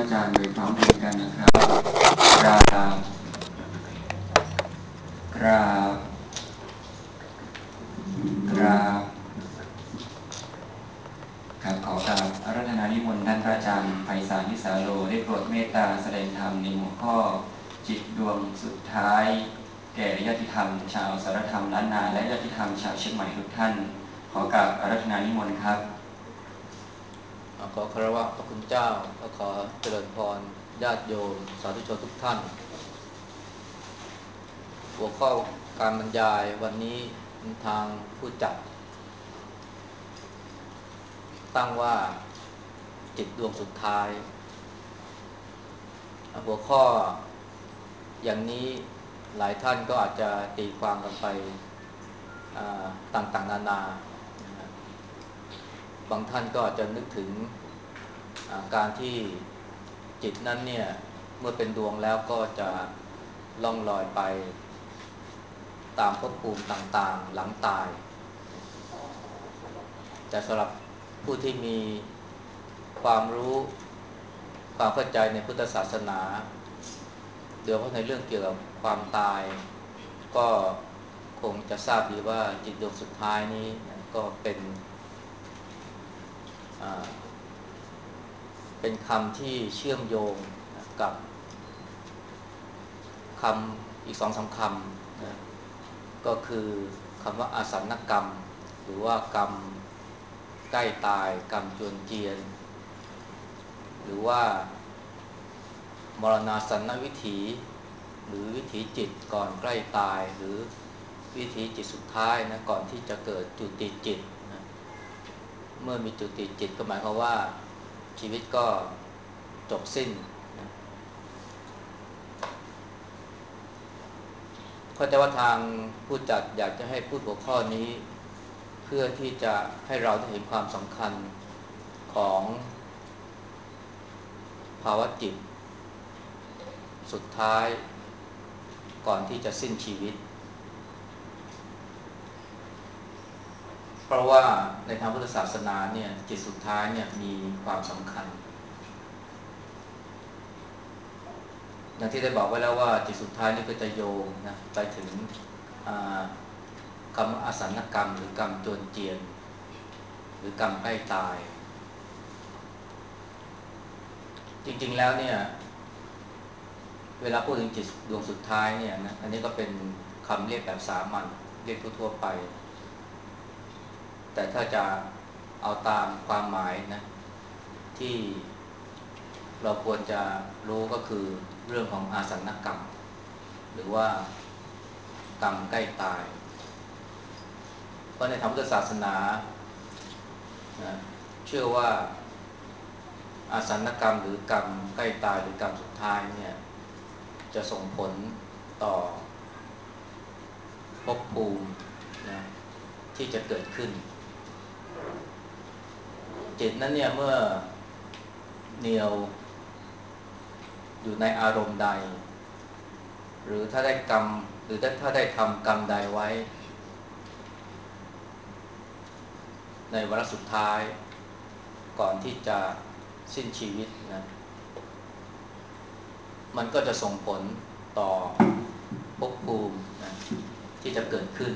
อาจารย์โดยพร้อมเพรียงกันนะครับกราบกราบกราบครับขอกราบอาราธนานิมนต์ท่านพระอาจารย์ไพศาลวิสาโรได้โปรดเมตตาแสดงธรรมในหัวข้อจิตดวงสุดท้ายแก่ญาติธรรมชาวสารธรรมล้านนาและญาติธรรมชาวเชียงใหม่ทุกท่านขอกราบอาราธนานิมนต์ครับขอคารวะพระคุณเจ้าและขอเจริญพรญาติโยมสาธุชนทุกท่านหัวข้อการบรรยายวันนี้ทางผู้จัดตั้งว่าจิตดวงสุดท้ายหัวข้ออย่างนี้หลายท่านก็อาจจะตีความกันไปต่างๆนานาบางท่านก็อาจจะนึกถึงการที่จิตนั้นเนี่ยเมื่อเป็นดวงแล้วก็จะล่องลอยไปตามภพภูมิต่างๆหลังตายแต่สำหรับผู้ที่มีความรู้ความเข้าใจในพุทธศาสนาโดยเฉพาะในเรื่องเกี่ยวกับความตายก็คงจะทราบดีว่าจิตดวงสุดท้ายนี้ก็เป็นคำที่เชื่อมโยงกับคำอีก2-3คำนะก็คือคำว่าอาสันนกรรมหรือว่ากรรมใกล้ตายกรรมจวนเจียนหรือว่ามรณาสันนวิถีหรือวิถีจิตก่อนใกล้ตายหรือวิถีจิตสุดท้ายนะก่อนที่จะเกิดจุติจิตนะเมื่อมีจุติจิตก็หมายความว่าชีวิตก็จบสิ้นนะเข้าใจว่าทางผู้จัดอยากจะให้พูดหัวข้อนี้เพื่อที่จะให้เราได้เห็นความสำคัญของภาวะจิตสุดท้ายก่อนที่จะสิ้นชีวิตเพราะว่าในทางพุทธศาสนาเนี่ยจิตสุดท้ายเนี่ยมีความสำคัญอย่างที่ได้บอกไว้แล้วว่าจิตสุดท้ายนี่ก็จะโยงนะไปถึงกรรมอาสันกรรมหรือกรรมจวนเจียนหรือกรรมใกล้ตายจริงๆแล้วเนี่ยเวลาพูดถึงจิตดวงสุดท้ายเนี่ยนะอันนี้ก็เป็นคำเรียกแบบสามัญเรียกทั่วๆไปแต่ถ้าจะเอาตามความหมายนะที่เราควรจะรู้ก็คือเรื่องของอาสันกรรมหรือว่ากรรมใกล้ตายเพราะในทางพุทธศาสนานะเชื่อว่าอาสันกรรมหรือกรรมใกล้ตายหรือกรรมสุดท้ายเนี่ยจะส่งผลต่อภพภูมินะที่จะเกิดขึ้นจิตนั้นเนี่ยเมื่อเหนี่ยวอยู่ในอารมณ์ใดหรือถ้าได้กรรมหรือถ้าได้ทำกรรมใดไว้ในวาระสุดท้ายก่อนที่จะสิ้นชีวิตนะมันก็จะส่งผลต่อภพภูมินะที่จะเกิดขึ้น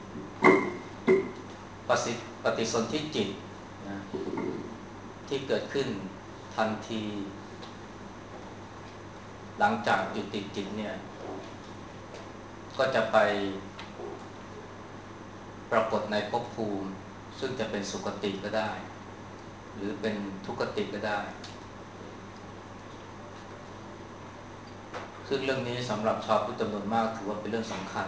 ปฏิสนธิจิตนะที่เกิดขึ้นทันทีหลังจากจุติจิตเนี่ยก็จะไปปรากฏในภพภูมิซึ่งจะเป็นสุคติก็ได้หรือเป็นทุกขติก็ได้ซึ่งเรื่องนี้สำหรับชาวพุทธจำนวนมากถือว่าเป็นเรื่องสำคัญ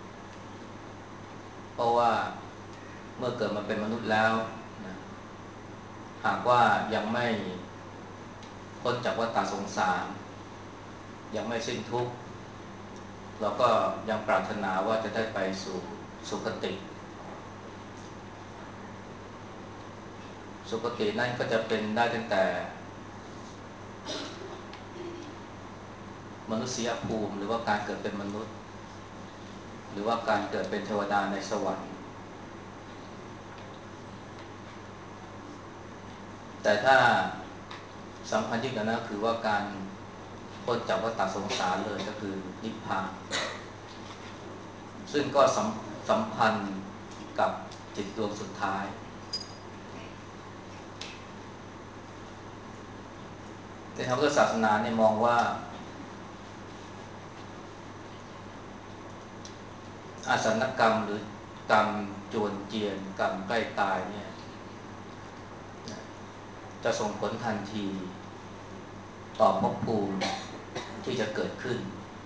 เพราะว่าเมื่อเกิดมาเป็นมนุษย์แล้วนะหากว่ายังไม่พ้นจากวัฏสงสารยังไม่สิ้นทุกข์เราก็ยังปรารถนาว่าจะได้ไปสู่สุคติสุคตินั่นก็จะเป็นได้ตั้งแต่มนุษยภูมิหรือว่าการเกิดเป็นมนุษย์หรือว่าการเกิดเป็นเทวดาในสวรรค์แต่ถ้าสำคัญยิ่งกว่านั้นคือว่าการพ้นจากวัฏสงสารเลยก็คือนิพพานซึ่งก็สัมพันธ์กับจิตดวงสุดท้ายในทางพุทธศาสนาเนี่ยมองว่าอาสันกรรมหรือกรรมจวนเจียนกรรมใกล้ตายเนี่ยจะส่งผลทันทีต่อภพภูมิที่จะเกิดขึ้น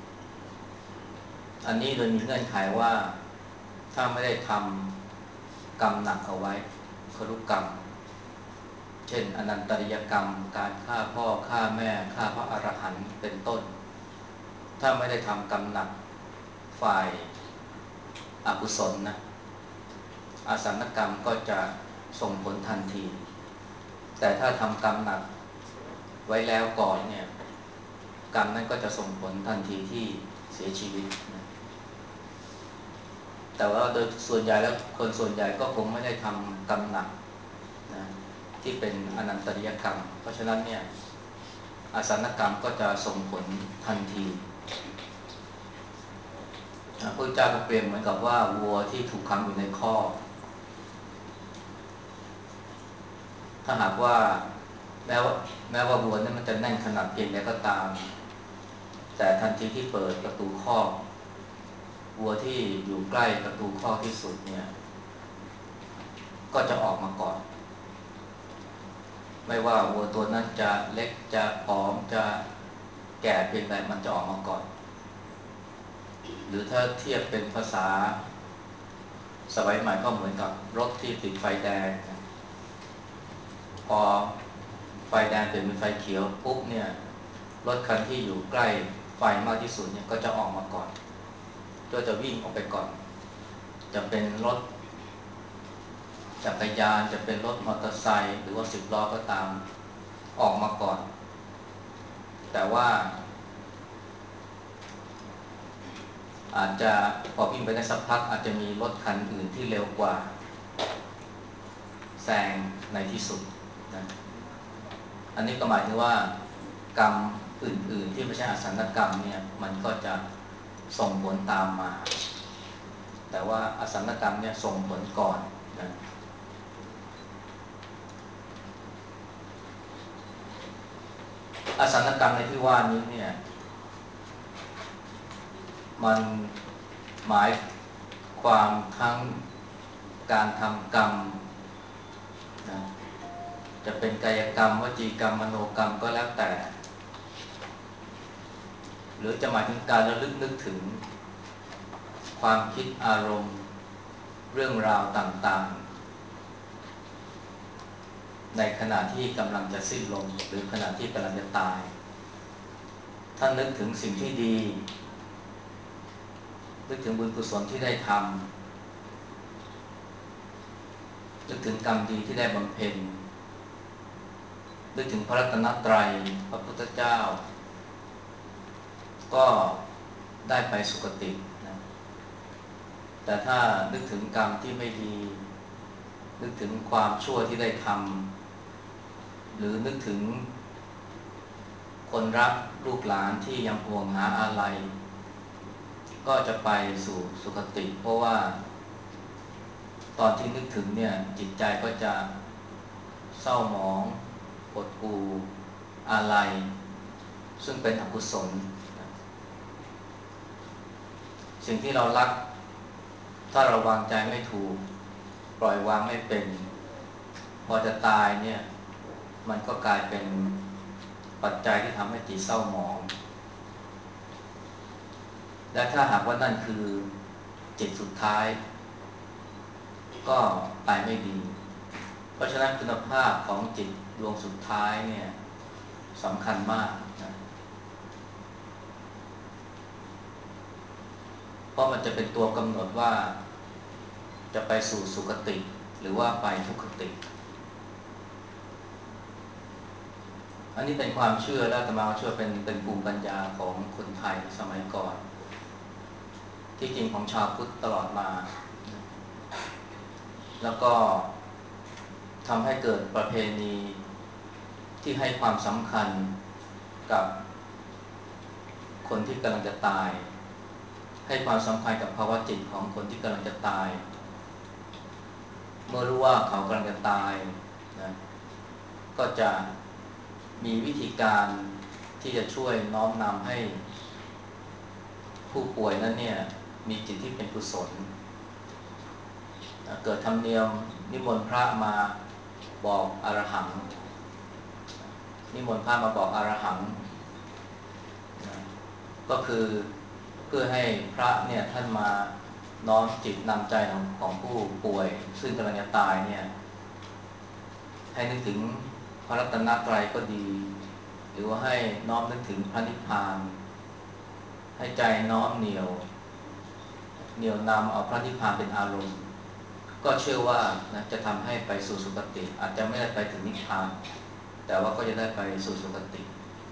อันนี้โดยมีเงื่อนไขว่าถ้าไม่ได้ทำกรรมหนักเอาไว้ครุกรรมเช่นอนันตริยกรรมการฆ่าพ่อฆ่าแม่ฆ่าพระอรหันต์เป็นต้นถ้าไม่ได้ทำกรรมหนักฝ่ายอกุศลนะอาสันกรรมก็จะส่งผลทันทีแต่ถ้าทำกรรมหนักไว้แล้วก่อนเนี่ยกรรมนั้นก็จะส่งผลทันทีที่เสียชีวิตนะแต่ว่าโดยส่วนใหญ่แล้วคนส่วนใหญ่ก็คงไม่ได้ทำกรรมหนักนะที่เป็นอนันตริยกรรมเพราะฉะนั้นเนี่ยอาสันกรรมก็จะส่งผลทันทีพระพุทธเจ้าก็เปรียบเหมือนกับว่าวัวที่ถูกขังอยู่ในคอกถ้าหากว่าแม้ว่าวัวนั้นมันจะแน่นขนาดเพียงใดก็ตามแต่ทันทีที่เปิดประตูคอกวัวที่อยู่ใกล้ประตูคอกที่สุดเนี่ยก็จะออกมาก่อนไม่ว่าวัวตัวนั้นจะเล็กจะผอมจะแก่เพียงใดมันจะออกมาก่อนหรือถ้าเทียบเป็นภาษาสมัยใหม่ก็เหมือนกับรถที่ติดไฟแดงพอไฟแดงเปลี่ยนเป็นไฟเขียวปุ๊บเนี่ยรถคันที่อยู่ใกล้ไฟมากที่สุดเนี่ยก็จะออกมาก่อนก็จะวิ่งออกไปก่อนจะเป็นรถจักรยานจะเป็นรถมอเตอร์ไซค์หรือว่า10 ล้อก็ตามออกมาก่อนแต่ว่าอาจจะพอวิ่งไปได้สักพักอาจจะมีรถคันอื่นที่เร็วกว่าแซงในที่สุดนะอันนี้ก็หมายถึงว่ากรรมอื่นๆที่ไม่ใช่อสันกรรมเนี่ยมันก็จะส่งผลตามมาแต่ว่าอสันกรรมเนี่ยส่งผลก่อนนะอสันกรรมในที่ว่านี้เนี่ยมันหมายความทั้งการทำกรรมนะจะเป็นกายกรรมวจีกรรมมโนกรรมก็แล้วแต่หรือจะหมายถึงการระลึกนึกถึงความคิดอารมณ์เรื่องราวต่างๆในขณะที่กำลังจะสิ้นลมหรือขณะที่กำลังจะตายท่านนึกถึงสิ่งที่ดีนึกถึงบุญกุศลที่ได้ทำนึกถึงกรรมดีที่ได้บำเพ็ญนึกถึงพระรัตนตรัยพระพุทธเจ้าก็ได้ไปสุคตินะแต่ถ้านึกถึงกรรมที่ไม่ดีนึกถึงความชั่วที่ได้ทำหรือนึกถึงคนรักลูกหลานที่ยังห่วงหาอาลัยก็จะไปสู่สุคติเพราะว่าตอนที่นึกถึงเนี่ยจิตใจก็จะเศร้าหมองหดหู่อาลัยซึ่งเป็นอกุศลสิ่งที่เรารักถ้าเราวางใจไม่ถูกปล่อยวางไม่เป็นพอจะตายเนี่ยมันก็กลายเป็นปัจจัยที่ทำให้จิตเศร้าหมองและถ้าหากว่านั่นคือจิตสุดท้ายก็ไปไม่ดีเพราะฉะนั้นคุณภาพของจิตดวงสุดท้ายเนี่ยสำคัญมากนะเพราะมันจะเป็นตัวกำหนดว่าจะไปสู่สุคติหรือว่าไปทุกขติอันนี้เป็นความเชื่อและอาตมาเชื่อเป็นภูมิปัญญาของคนไทยสมัยก่อนที่จริงของชาวพุทธตลอดมาแล้วก็ทำให้เกิดประเพณีที่ให้ความสำคัญกับคนที่กำลังจะตายให้ความสำคัญกับภาวะจิตของคนที่กำลังจะตายเมื่อรู้ว่าเขากำลังจะตายนะก็จะมีวิธีการที่จะช่วยน้อมนำให้ผู้ป่วยนั้นเนี่ยมีจิตที่เป็นกุศลเกิดธรรมเนียมนิมนต์พระมาบอกอรหังนิมนต์พระมาบอกอรหังก็คือเพื่อให้พระเนี่ยท่านมาน้อมจิตนำใจของผู้ป่วยซึ่งกำลังจะตายเนี่ยให้นึกถึงพระรัตนตรัยก็ดีหรือว่าให้น้อมนึกถึงพระนิพพานให้ใจน้อมเหนี่ยวนำเอาพระนิพพานเป็นอารมณ์ก็เชื่อว่านะจะทำให้ไปสู่สุคติอาจจะไม่ได้ไปถึงนิพพานแต่ว่าก็จะได้ไปสู่สุคติ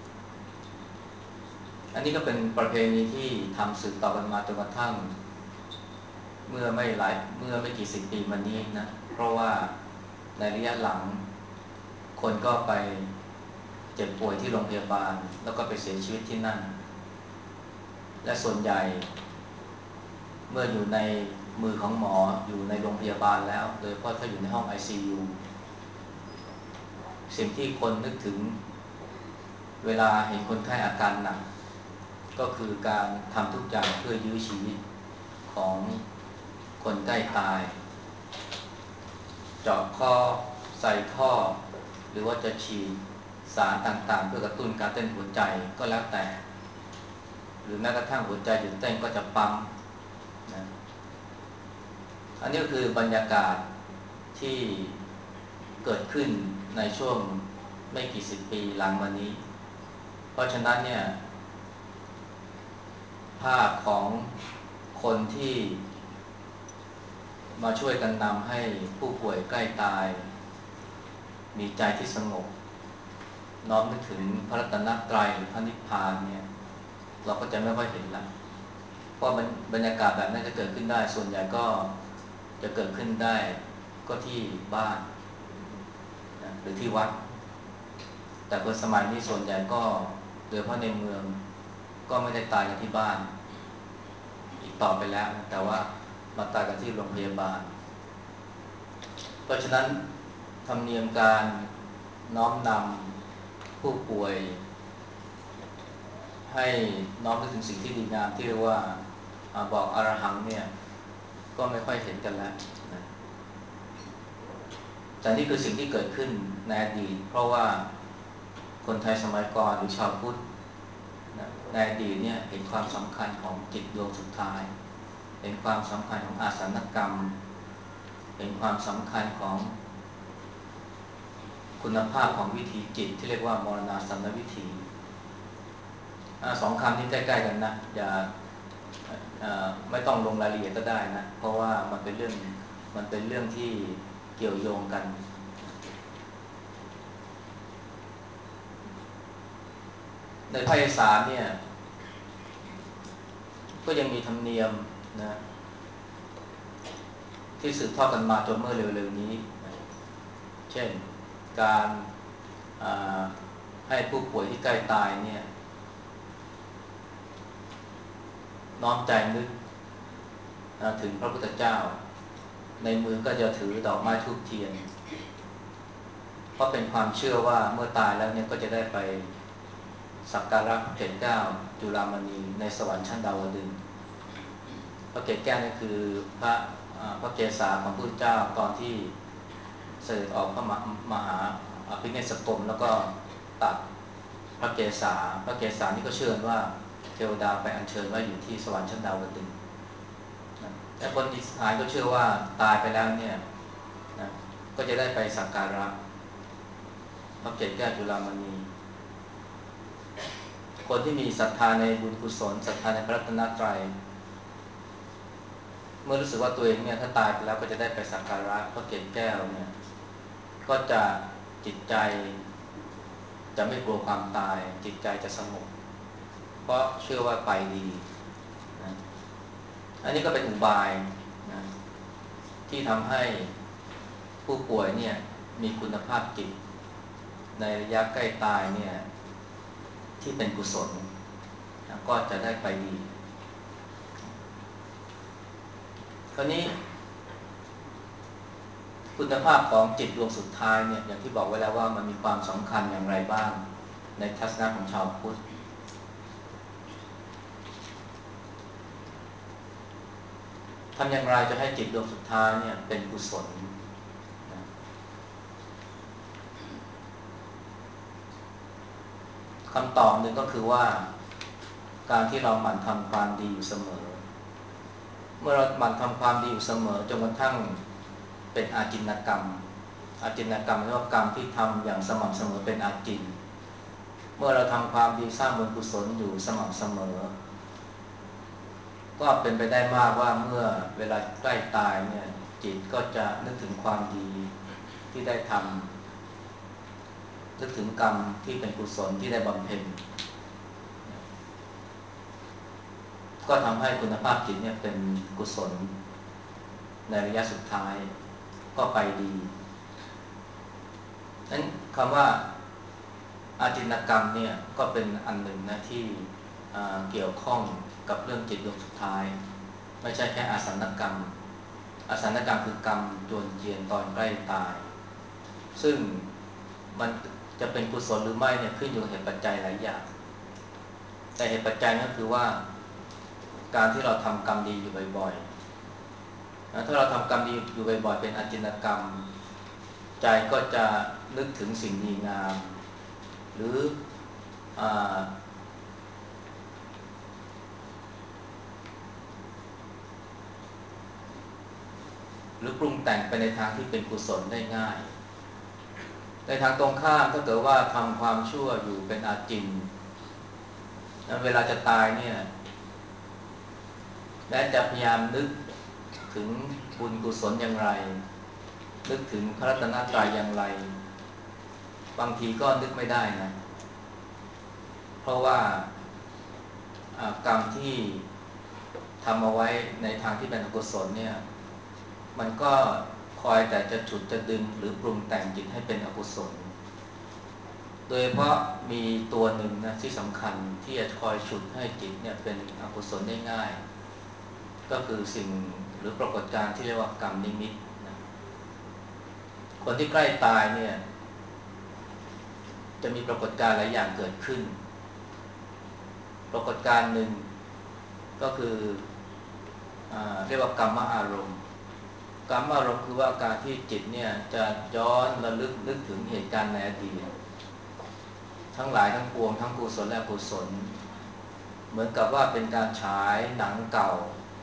อันนี้ก็เป็นประเพณีที่ทำสืบต่อกันมาจนกระทั่งเมื่อไม่กี่สิบปีมานี้นะเพราะว่าในระยะหลังคนก็ไปเจ็บป่วยที่โรงพยาบาลแล้วก็ไปเสียชีวิตที่นั่นและส่วนใหญ่เมื่ออยู่ในมือของหมออยู่ในโรงพยาบาลแล้วโดยเฉพาะถ้าอยู่ในห้อง ICU สิ่งที่คนนึกถึงเวลาเห็นคนไข้อาการหนักก็คือการทำทุกอย่างเพื่อยื้อชีวิตของคนใกล้ตายเจาะคอใส่ท่อหรือว่าจะฉีดสารต่างๆเพื่อกระตุ้นการเต้นหัวใจก็แล้วแต่หรือแม้กระทั่งหัวใจหยุดเต้นก็จะปั๊มนะอันนี้ก็คือบรรยากาศที่เกิดขึ้นในช่วงไม่กี่สิบปีหลังมานี้เพราะฉะนั้นเนี่ยภาพของคนที่มาช่วยกันนำให้ผู้ป่วยใกล้ตายมีใจที่สงบน้อมนึกถึงพระรัตนตรัยหรือพระนิพพานเนี่ยเราก็จะไม่ค่อยเห็นละเพราะบรรยากาศแบบนั้นจะเกิดขึ้นได้ส่วนใหญ่ก็จะเกิดขึ้นได้ก็ที่บ้านนะหรือที่วัดแต่คนสมัยนี้ส่วนใหญ่ก็โดยเฉพาะในเมืองก็ไม่ได้ตายกันที่บ้านอีกต่อไปแล้วแต่ว่ามาตายกันที่โรงพยาบาลเพราะฉะนั้นธรรมเนียมการน้อมนำผู้ป่วยให้น้อมนึกถึงสิ่งที่ดีงามที่เรียกว่าบอกอรหังเนี่ยก็ไม่ค่อยเห็นกันแล้วนะแต่นี่คือสิ่งที่เกิดขึ้นในอดีตเพราะว่าคนไทยสมัยก่อนหรือชาวพุทธนะในอดีตเนี่ยเห็นความสำคัญของจิตดวงสุดท้ายเห็นความสำคัญของอาสนกรรมเห็นความสำคัญของคุณภาพของวิถีจิตที่เรียกว่ามรณาสันวิถีสองคำนี้ใกล้ๆกันนะอย่าไม่ต้องลงรายละเอียดก็ได้นะเพราะว่ามันเป็นเรื่องที่เกี่ยวโยงกันในภาคอีสานเนี่ยก็ยังมีธรรมเนียมนะที่สืบทอดกันมาจนเมื่อเร็วๆนี้นะเช่นการให้ผู้ป่วยที่ใกล้ตายเนี่ยน้อมใจนึกถึงพระพุทธเจ้าในมือก็จะถือดอกไม้ธูปเทียนเพราะเป็นความเชื่อว่าเมื่อตายแล้วเนี่ยก็จะได้ไปสักการะเกศแก้วจุฬามณีในสวรรค์ชั้นดาวดึงส์พระเกศแก้วนี่คือพระเกศาของพระพุทธเจ้าตอนที่เสด็จออกพระมหาอภินิสกรมแล้วก็ตัดพระเกศานี่ก็เชื่อว่าเทวดาไปอัญเชิญไว้อยู่ที่สวรรค์ชั้นดาวดึงส์แต่คนอิสลามก็เชื่อว่าตายไปแล้วเนี่ยนะก็จะได้ไปสักการะพระเกศแก้วจุฬามณีคนที่มีศรัทธาในบุญกุศลศรัทธาในพระรัตนตรัยเมื่อรู้สึกว่าตัวเองเนี่ยถ้าตายไปแล้วก็จะได้ไปสักการะพระเกศแก้วเนี่ยก็จะจิตใจจะไม่กลัวความตายจิตใจจะสงบเพราะเชื่อว่าไปดีนะอันนี้ก็เป็นอุบายนะที่ทำให้ผู้ป่วยเนี่ยมีคุณภาพจิตในระยะใกล้ตายเนี่ยที่เป็นกุศลนะก็จะได้ไปดีคราวนี้คุณภาพของจิตดวงสุดท้ายเนี่ยอย่างที่บอกไว้แล้วว่ามันมีความสำคัญอย่างไรบ้างในทัศนะของชาวพุทธทำอย่างไรจะให้จิตดวงสุดท้ายเนี่ยเป็นกุศลนะคำตอบหนึ่งก็คือว่าการที่เราหมั่นทำความดีอยู่เสมอเมื่อเราหมั่นทำความดีอยู่เสมอจนกระทั่งเป็นอาจินกรรมอาจินกรรมเรียกว่ากรรมที่ทำอย่างสม่ำเสมอเป็นอาจินเมื่อเราทำความดีสร้างบุญกุศลอยู่สม่ำเสมอก็เป็นไปได้มากว่าเมื่อเวลาใกล้ตายเนี่ยจิตก็จะนึกถึงความดีที่ได้ทำนึกถึงกรรมที่เป็นกุศลที่ได้บำเพ็ญก็ทำให้คุณภาพจิตเนี่ยเป็นกุศลในระยะสุดท้ายก็ไปดีนั้นคำว่าอาจินกรรมเนี่ยก็เป็นอันหนึ่งนะที่เกี่ยวข้องกับเรื่องจิตดวงสุดท้ายไม่ใช่แค่อาสันกรรมอาสันกรรมคือกรรมจวนเจียนตอนใกล้ตายซึ่งมันจะเป็นกุศลหรือไม่เนี่ยขึ้นอยู่กับเหตุปัจจัยหลายอย่างแต่เหตุปัจจัยก็คือว่าการที่เราทำกรรมดีอยู่บ่อยๆถ้าเราทำกรรมดีอยู่บ่อยๆเป็นอาจินกรรมใจก็จะนึกถึงสิ่งดีงามหรืออ่าหรือปรุงแต่งไปในทางที่เป็นกุศลได้ง่ายในทางตรงข้ามถ้าเกิดว่าทำความชั่วอยู่เป็นอาจินแล้วเวลาจะตายเนี่ยและจะพยายามนึกถึงบุญกุศลอย่างไรนึกถึงพระรัตนตรัยอย่างไรบางทีก็นึกไม่ได้นะเพราะว่ากรรมที่ทำเอาไว้ในทางที่เป็นอกุศลเนี่ยมันก็คอยแต่จะฉุดจะดึงหรือปรุงแต่งจิตให้เป็นอกุศลโดยเฉพาะมีตัวหนึ่งนะที่สำคัญที่จะคอยฉุดให้จิตเนี่ยเป็นอกุศลได้ง่ายก็คือสิ่งหรือปรากฏการณ์ที่เรียกว่ากรรมนิมิตนะคนที่ใกล้ตายเนี่ยจะมีปรากฏการณ์หลายอย่างเกิดขึ้นปรากฏการณ์หนึ่งก็คือเรียกว่ากรรมอารมณ์กรรมอารมณ์คือว่าการที่จิตเนี่ยจะย้อนระลึกนึกถึงเหตุการณ์ในอดีตทั้งหลายทั้งปวงทั้งกุศลและอกุศลเหมือนกับว่าเป็นการฉายหนังเก่า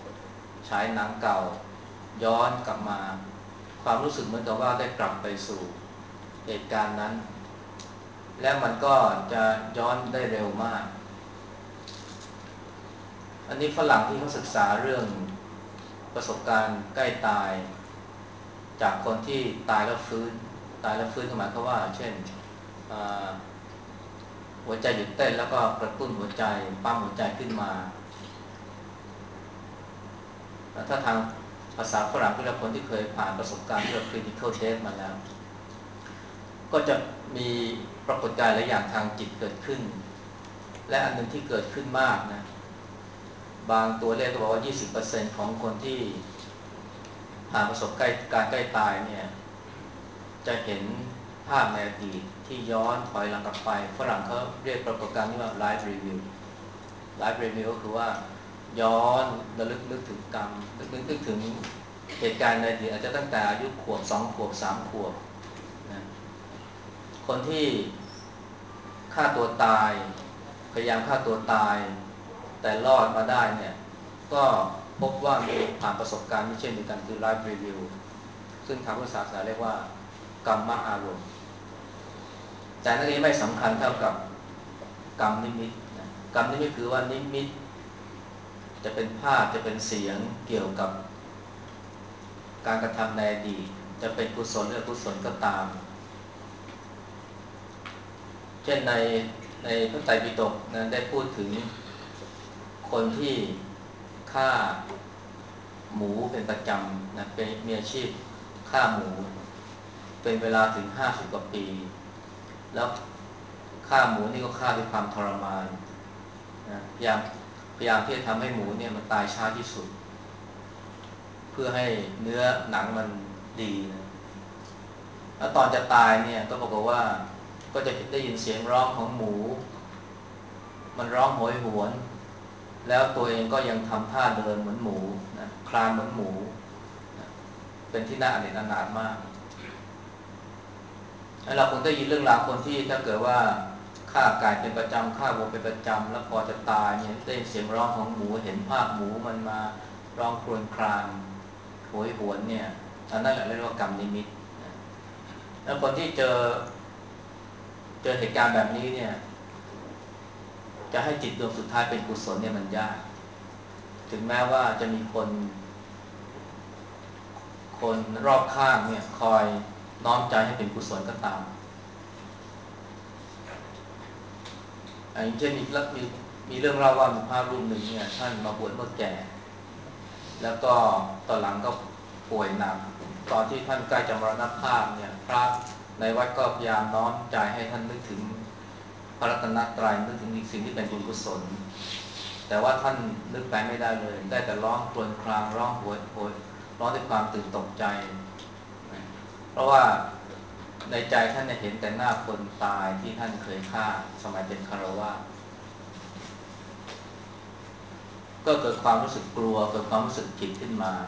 ย้อนกลับมาความรู้สึกเหมือนกับว่าได้กลับไปสู่เหตุการณ์นั้นและมันก็จะย้อนได้เร็วมากอันนี้ฝรั่งที่เขาศึกษาเรื่องประสบการณ์ใกล้ตายจากคนที่ตายแล้วฟื้นก็หมายความว่าเช่นหัวใจหยุดเต้นแล้วก็กระตุ้นหัวใจปั๊มหัวใจขึ้นมาถ้าทางภาษาฝรั่งที่เราคนที่เคยผ่านประสบการณ์เรื่อง clinical death มาแล้วก็จะมีปรากฏการณ์หลายอย่างทางจิตเกิดขึ้นและอันหนึ่งที่เกิดขึ้นมากนะบางตัวเลขก็บอกว่า 20% ของคนที่ผ่านประสบการณ์ใกล้ตายเนี่ยจะเห็นภาพในอดีตที่ย้อนถอยหลังกลับไปฝรั่งเขาเรียกปรากฏการณ์นี้ว่า life review ก็คือว่าย้อนระลึกนึกถึงกรรมนึกถึงเหตุการณ์ในอดีตอาจจะตั้งแต่อายุขวบ2 ขวบ3 ขวบนะคนที่ฆ่าตัวตายพยายามฆ่าตัวตายแต่รอดมาได้เนี่ยก็พบว่ามีผ่านประสบการณ์ที่เช่นเดียวกันคือ life review ซึ่งทางพุทธศาสนาเรียกว่ากรรมอารมณ์แต่นั่นเองไม่สำคัญเท่ากับกรรมนิมิตนะกรรมนิมิตคือว่านิมิตจะเป็นภาพจะเป็นเสียงเกี่ยวกับการกระทำในอดีตจะเป็นกุศลหรืออกุศลก็ตามเช่นในพระไตรปิฎกนั้นได้พูดถึงคนที่ฆ่าหมูเป็นประจำนะเป็นมีอาชีพฆ่าหมูเป็นเวลาถึง50 กว่าปีแล้วฆ่าหมูนี่ก็ฆ่าด้วยความทรมานนะพยายามที่จะทำให้หมูเนี่ยมันตายช้าที่สุดเพื่อให้เนื้อหนังมันดีนะแล้วตอนจะตายเนี่ยก็บอกว่าก็จะได้ยินเสียงร้องของหมูมันร้องโหยหวนแล้วตัวเองก็ยังทำท่าเดินเหมือนหมูนะคลานเหมือนหมูนะเป็นที่น่าอเนจอนาถมากแล้วเราคงได้ยินเรื่องราวคนที่ถ้าเกิดว่าฆ่าไก่เป็นประจำฆ่าวัวเป็นประจำแล้วพอจะตายเนี่ยได้ยินเสียงร้องของหมูเห็นภาพหมูมันมาร้องครวญครางโหยหวนเนี่ยอันนั้นแหละเรียกว่ากรรมนิมิตนะแล้วคนที่เจอเหตุการณ์แบบนี้เนี่ยจะให้จิตดวงสุดท้ายเป็นกุศลเนี่ยมันยากถึงแม้ว่าจะมีคนรอบข้างเนี่ยคอยน้อมใจให้เป็นกุศลก็ตามอย่างเช่นมีเรื่องเล่าว่ามีพระรูปหนึ่งเนี่ยท่านมาบวชเมื่อแก่แล้วก็ตอนหลังก็ป่วยหนักตอนที่ท่านใกล้จะมรณภาพเนี่ยพระในวัดก็พยายามน้อมใจให้ท่านนึกถึงพระรัตนตรัยนึกถึงสิ่งที่เป็นบุญกุศลแต่ว่าท่านนึกไปไม่ได้เลยได้แต่ร้องครวญครางร้องโหยหวนร้องด้วยความตื่นตกใจเพราะว่าในใจท่านเห็นแต่หน้าคนตายที่ท่านเคยฆ่าสมัยเป็นคฤหัสถ์ก็เกิดความรู้สึกกลัวเกิดความรู้สึกผิดขึ้นมา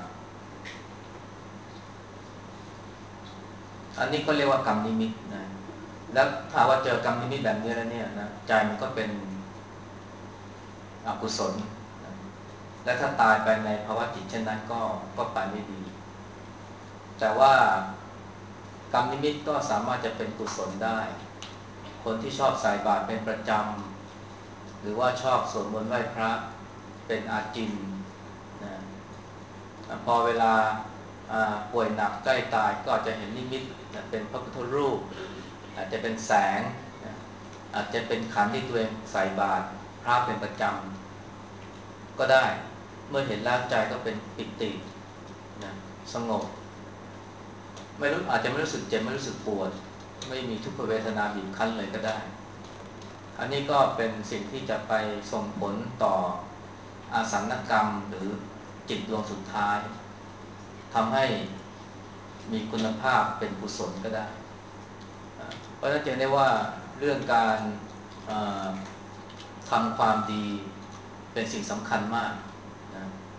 อันนี้ก็เรียกว่ากรรมนิมิตนะแล้วถ้าว่าเจอกรรมนิมิตแบบนี้แล้วเนี่ยนะใจมันก็เป็นอกุศลนะและถ้าตายไปในภาวะจิตเช่นนั้นก็ไปไม่ดีแต่ว่ากรรมนิมิตก็สามารถจะเป็นกุศลได้คนที่ชอบใส่บาตรเป็นประจำหรือว่าชอบสวดมนต์ไหว้พระเป็นอาจินนะพอเวลาป่วยหนักใกล้ตายก็อาจจะเห็นนิมิตเป็นพระพุทธรูปอาจจะเป็นแสงอาจจะเป็นขันที่ตัวเองใส่บาตรพระเป็นประจำก็ได้เมื่อเห็นแล้วใจก็เป็นปิตินะสงบไม่รู้อาจจะไม่รู้สึกเจ็บไม่รู้สึกปวดไม่มีทุกขเวทนาบีบคั้นเลยก็ได้อันนี้ก็เป็นสิ่งที่จะไปส่งผลต่ออาสันกรรมหรือจิตดวงสุดท้ายทำให้มีคุณภาพเป็นกุศลก็ได้เพราะฉะนั้นจะได้ว่าเรื่องการทำความดีเป็นสิ่งสำคัญมากนะ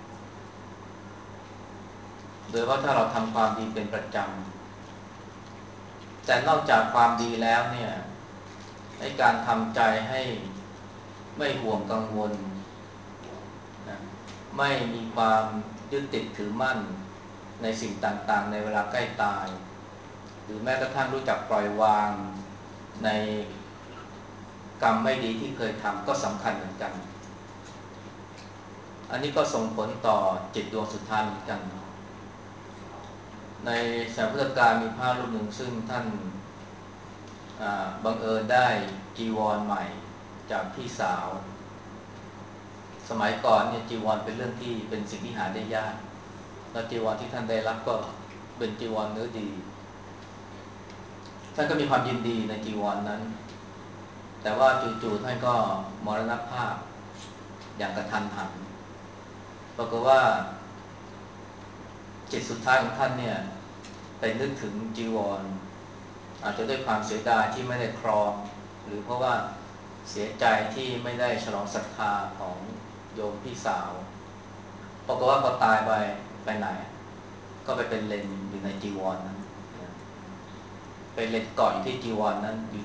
โดยว่าถ้าเราทำความดีเป็นประจำแต่นอกจากความดีแล้วเนี่ยในการทำใจให้ไม่ห่วงกังวลนะไม่มีความยึดติดถือมั่นในสิ่งต่างๆในเวลาใกล้ตายหรือแม้กระทั่งรู้จักปล่อยวางในกรรมไม่ดีที่เคยทำก็สำคัญเหมือนกันอันนี้ก็ส่งผลต่อจิตดวงสุดท้ายเหมือนกันในสมัยพุทธกาลมีพระรูปหนึ่งซึ่งท่านบังเอิญได้จีวรใหม่จากพี่สาวสมัยก่อนเนี่ยจีวรเป็นเรื่องที่เป็นสิ่งที่หาได้ยากแล้วจีวรที่ท่านได้รับก็เป็นจีวรเนื้อดีท่านก็มีความยินดีในจีวรนั้นแต่ว่าจู่ๆท่านก็มรณภาพอย่างกระทันหันปรากฏว่าจิตสุดท้ายของท่านเนี่ยไปนึกถึงจีวรอาจจะด้วยความเสียดายที่ไม่ได้ครองหรือเพราะว่าเสียใจที่ไม่ได้ฉลองศรัทธาของโยมพี่สาวปรากฏว่าพอตายไปไหนก็ไปเป็นเลนอยู่ในจีวรนั้นเป็นเลนเกาะอยู่ที่จีวรนั้นอยู่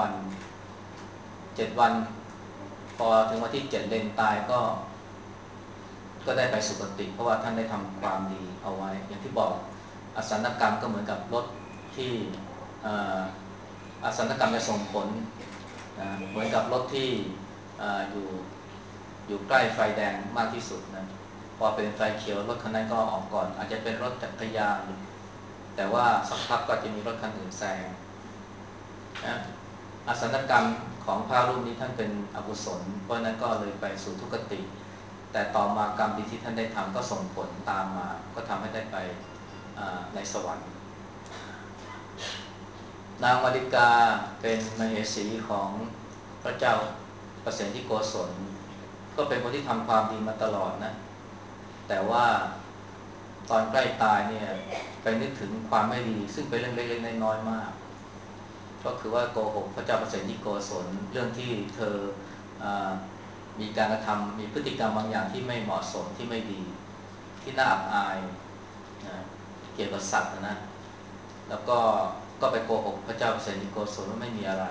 7 วันพอถึงวันที่7เลนตายก็ได้ไปสุคติเพราะว่าท่านได้ทำความดีเอาไว้อย่างที่บอกอสัญกรรมก็เหมือนกับรถที่อสัญกรรมจะส่งผลเหมือนกับรถที่อยู่ใกล้ไฟแดงมากที่สุดนะพอเป็นไฟเขียวรถคันนั้นก็ออกก่อนอาจจะเป็นรถจักรยานแต่ว่าสักพักก็จะมีรถคันอื่นแซงนะอสัญกรรมของพระรูปนี้ท่านเป็นอกุศลเพราะนั้นก็เลยไปสู่ทุกขติแต่ต่อมากรรมดีที่ท่านได้ทำก็ส่งผลตามมาก็ทำให้ได้ไปในสวรรค์นางมาริกาเป็นมเหสีของพระเจ้าประเสนที่โกศลก็เป็นคนที่ทำความดีมาตลอดนะแต่ว่าตอนใกล้ตายเนี่ยไปนึกถึงความไม่ดีซึ่งเป็นเรื่องเล็กๆน้อยๆมากก็คือว่าโกหกพระเจ้าประเสนที่โกศลเรื่องที่เธออมีการกระทำมีพฤติกรรมบางอย่างที่ไม่เหมาะสมที่ไม่ดีที่น่าอับอายนะเกี่ยวกับสัตว์นะแล้วก็ไปโกหกพระเจ้าประเสนที่โกศลว่าไม่มีอะไร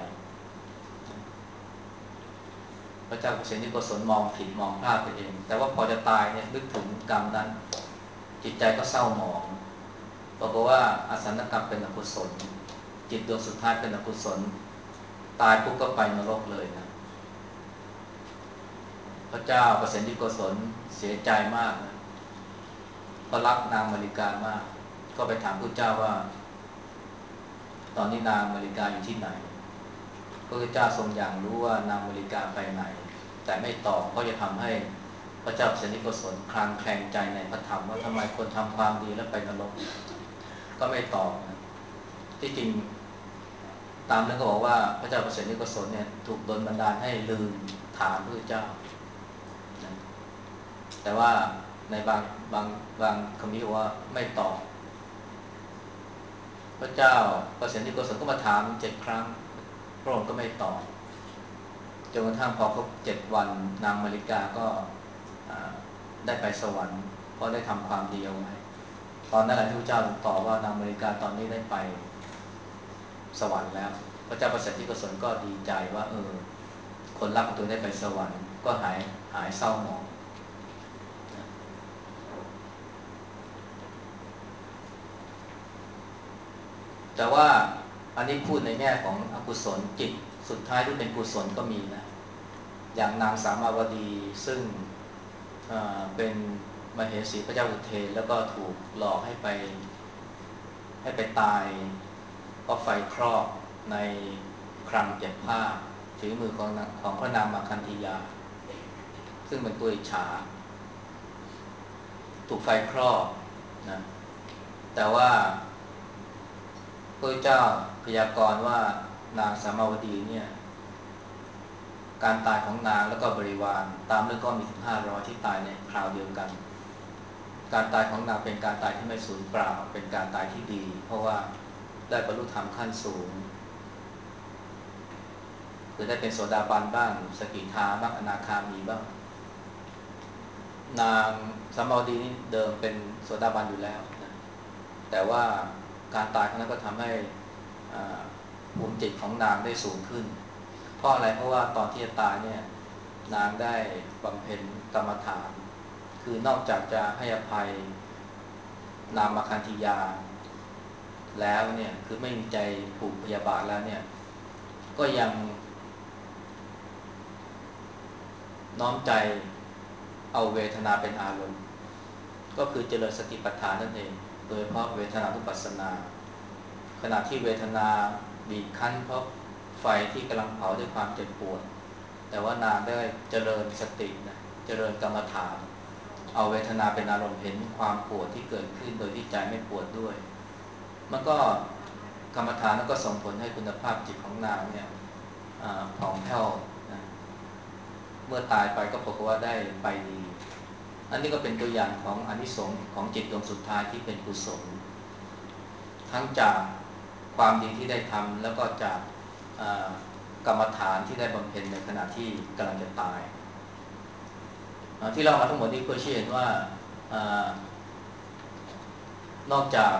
พระเจ้าประเสนที่โกศลมองผิดมองพลาดไปเองแต่ว่าพอจะตายเนี่ยนึกถึงกรรมนั้นจิตใจก็เศร้าหมองบอกว่าอสันนกรรมเป็นอกุศลจิตดวงสุดท้ายเป็นอกุศลตายปุ๊บก็ไปนรกเลยนะพระเจ้าประเสนที่โกศลเสียใจมากนะก็รักนางมาริกามากก็ไปถามพระเจ้าว่าตอนนี้นางมาริกาอยู่ที่ไหนพระเจ้าทรงอย่างรู้ว่านางมาริกาไปไหนแต่ไม่ตอบเพราะจะทำให้พระเจ้าประเสนที่โกศลคลางแคลงใจในพระธรรมว่าทำไมคนทำความดีแล้วไปนรกก็ไม่ตอบนะที่จริงตามนั้นก็บอกว่าพระเจ้าประเสริฐนิโกศลเนี่ยถูกดลบันดาลให้ลืมถามพระเจ้านะแต่ว่าในบางคำนี้บอกว่าไม่ตอบพระเจ้าประเสริฐนิโกศลก็มาถาม7 ครั้งพระองค์ก็ไม่ตอบจนกระทั่งพอครบ7 วันนางมาริกาก็ได้ไปสวรรค์เพราะได้ทำความดีเอาไว้ตอนนั้นแหละที่พระเจ้าตอบว่านางมาริกาตอนนี้ได้ไปสวรรค์แล้วพระเจ้าประเสริฐที่โกศลก็ดีใจว่าคนรักของตัวได้ไปสวรรค์ก็หายเศร้าหมองแต่ว่าอันนี้พูดในแง่ของอกุศลจิตสุดท้ายที่เป็นกุศลก็มีนะอย่างนางสามาวดีซึ่งเป็นมเหสีพระเจ้าอุเทนแล้วก็ถูกหลอกให้ไปตายเพราะไฟคลอกในคลังเก็บผ้าฝีมือของพระนางมาคันธียาซึ่งเป็นตัวอิจฉาถูกไฟคลอกนะแต่ว่าพระเจ้าพยากรณ์ว่านางสามาวดีเนี่ยการตายของนางแล้วก็บริวารตามเรื่องก็มี1,500ที่ตายในคราวเดียวกันการตายของนางเป็นการตายที่ไม่สูญเปล่าเป็นการตายที่ดีเพราะว่าได้บรรลุธรรมขั้นสูงคือได้เป็นโสดาบันบ้างสกิทาบ้างอนาคามีบ้างนางสามาวดีนี่เดิมเป็นโสดาบันอยู่แล้วนะแต่ว่าการตายครั้งนั้นก็ทำให้ภูมิจิตของนางได้สูงขึ้นเพราะอะไรเพราะว่าตอนที่จะตายเนี่ยนางได้บำเพ็ญกรรมฐานคือนอกจากจะให้อภัยนางมาคันธียาแล้วเนี่ยคือไม่มีใจผูกพยาบาทแล้วเนี่ยก็ยังน้อมใจเอาเวทนาเป็นอารมณ์ก็คือเจริญสติปัฏฐานนั่นเองโดยเฉพาะเวทนานุปัสสนาขณะที่เวทนาบีบคั้นเพราะไฟที่กำลังเผาด้วยความเจ็บปวดแต่ว่านางได้เจริญสตินะเจริญกรรมฐานเอาเวทนาเป็นอารมณ์เห็นความปวดที่เกิดขึ้นโดยที่ใจไม่ปวดด้วยมันก็กรรมฐานนั้นก็ส่งผลให้คุณภาพจิตของนางเนี่ยผ่องแผ้วนะเมื่อตายไปก็ปรากฏว่าได้ไปดีอันนี้ก็เป็นตัวอย่างของอานิสงส์ของจิตดวงสุดท้ายที่เป็นกุศลทั้งจากความดีที่ได้ทำแล้วก็จากกรรมฐานที่ได้บำเพ็ญในขณะที่กำลังจะตายที่เรามาทั้งหมดนี้เพื่อชี้เห็นว่านอกจาก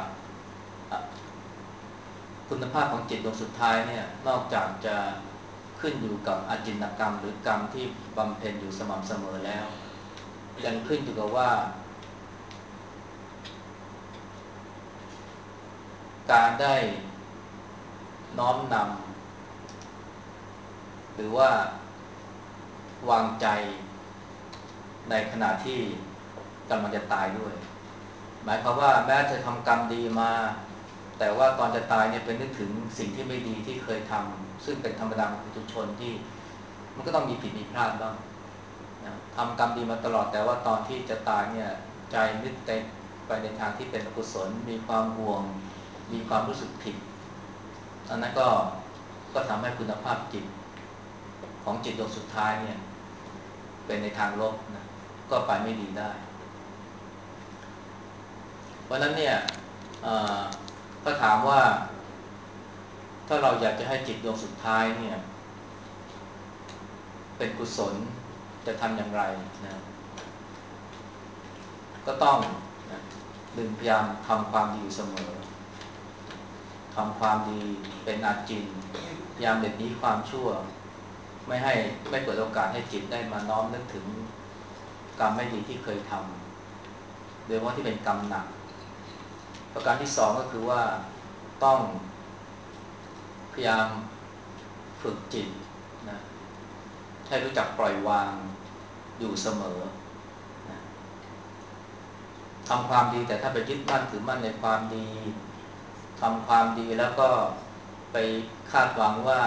คุณภาพของจิตดวงสุดท้ายเนี่ยนอกจากจะขึ้นอยู่กับอาจินกรรมหรือกรรมที่บำเพ็ญอยู่สม่ำเสมอแล้วยังขึ้นอยู่กับว่าการได้น้อมนำหรือว่าวางใจในขณะที่กำลังจะตายด้วยหมายความว่าแม้จะทำกรรมดีมาแต่ว่าตอนจะตายเนี่ยเป็นนึกถึงสิ่งที่ไม่ดีที่เคยทำซึ่งเป็นธรรมดาของปุถุชนที่มันก็ต้องมีผิดมีพลาดบ้างนะทำกรรมดีมาตลอดแต่ว่าตอนที่จะตายเนี่ยใจนึกไปในทางที่เป็นอกุศลมีความห่วงมีความรู้สึกผิดอันนั้นก็ทำให้คุณภาพจิตของจิตดวงสุดท้ายเนี่ยเป็นในทางลบนะก็ไปไม่ดีได้เพราะนั้นเนี่ยก็ถามว่าถ้าเราอยากจะให้จิตดวงสุดท้ายเนี่ยเป็นกุศลจะทำอย่างไรนะก็ต้องนะพยายามทำความดีอยู่เสมอทำความดีเป็นอาจินพยายามเด็ดหนีความชั่วไม่เปิดโอกาสให้จิตได้มาน้อมนึกถึงกรรมไม่ดีที่เคยทำโดยเฉพาะที่เป็นกรรมหนักประการที่สองก็คือว่าต้องพยายามฝึกจิตนะให้รู้จักปล่อยวางอยู่เสมอนะทำความดีแต่ถ้าไปยึดมั่นถือมั่นในความดีทำความดีแล้วก็ไปคาดหวังว่า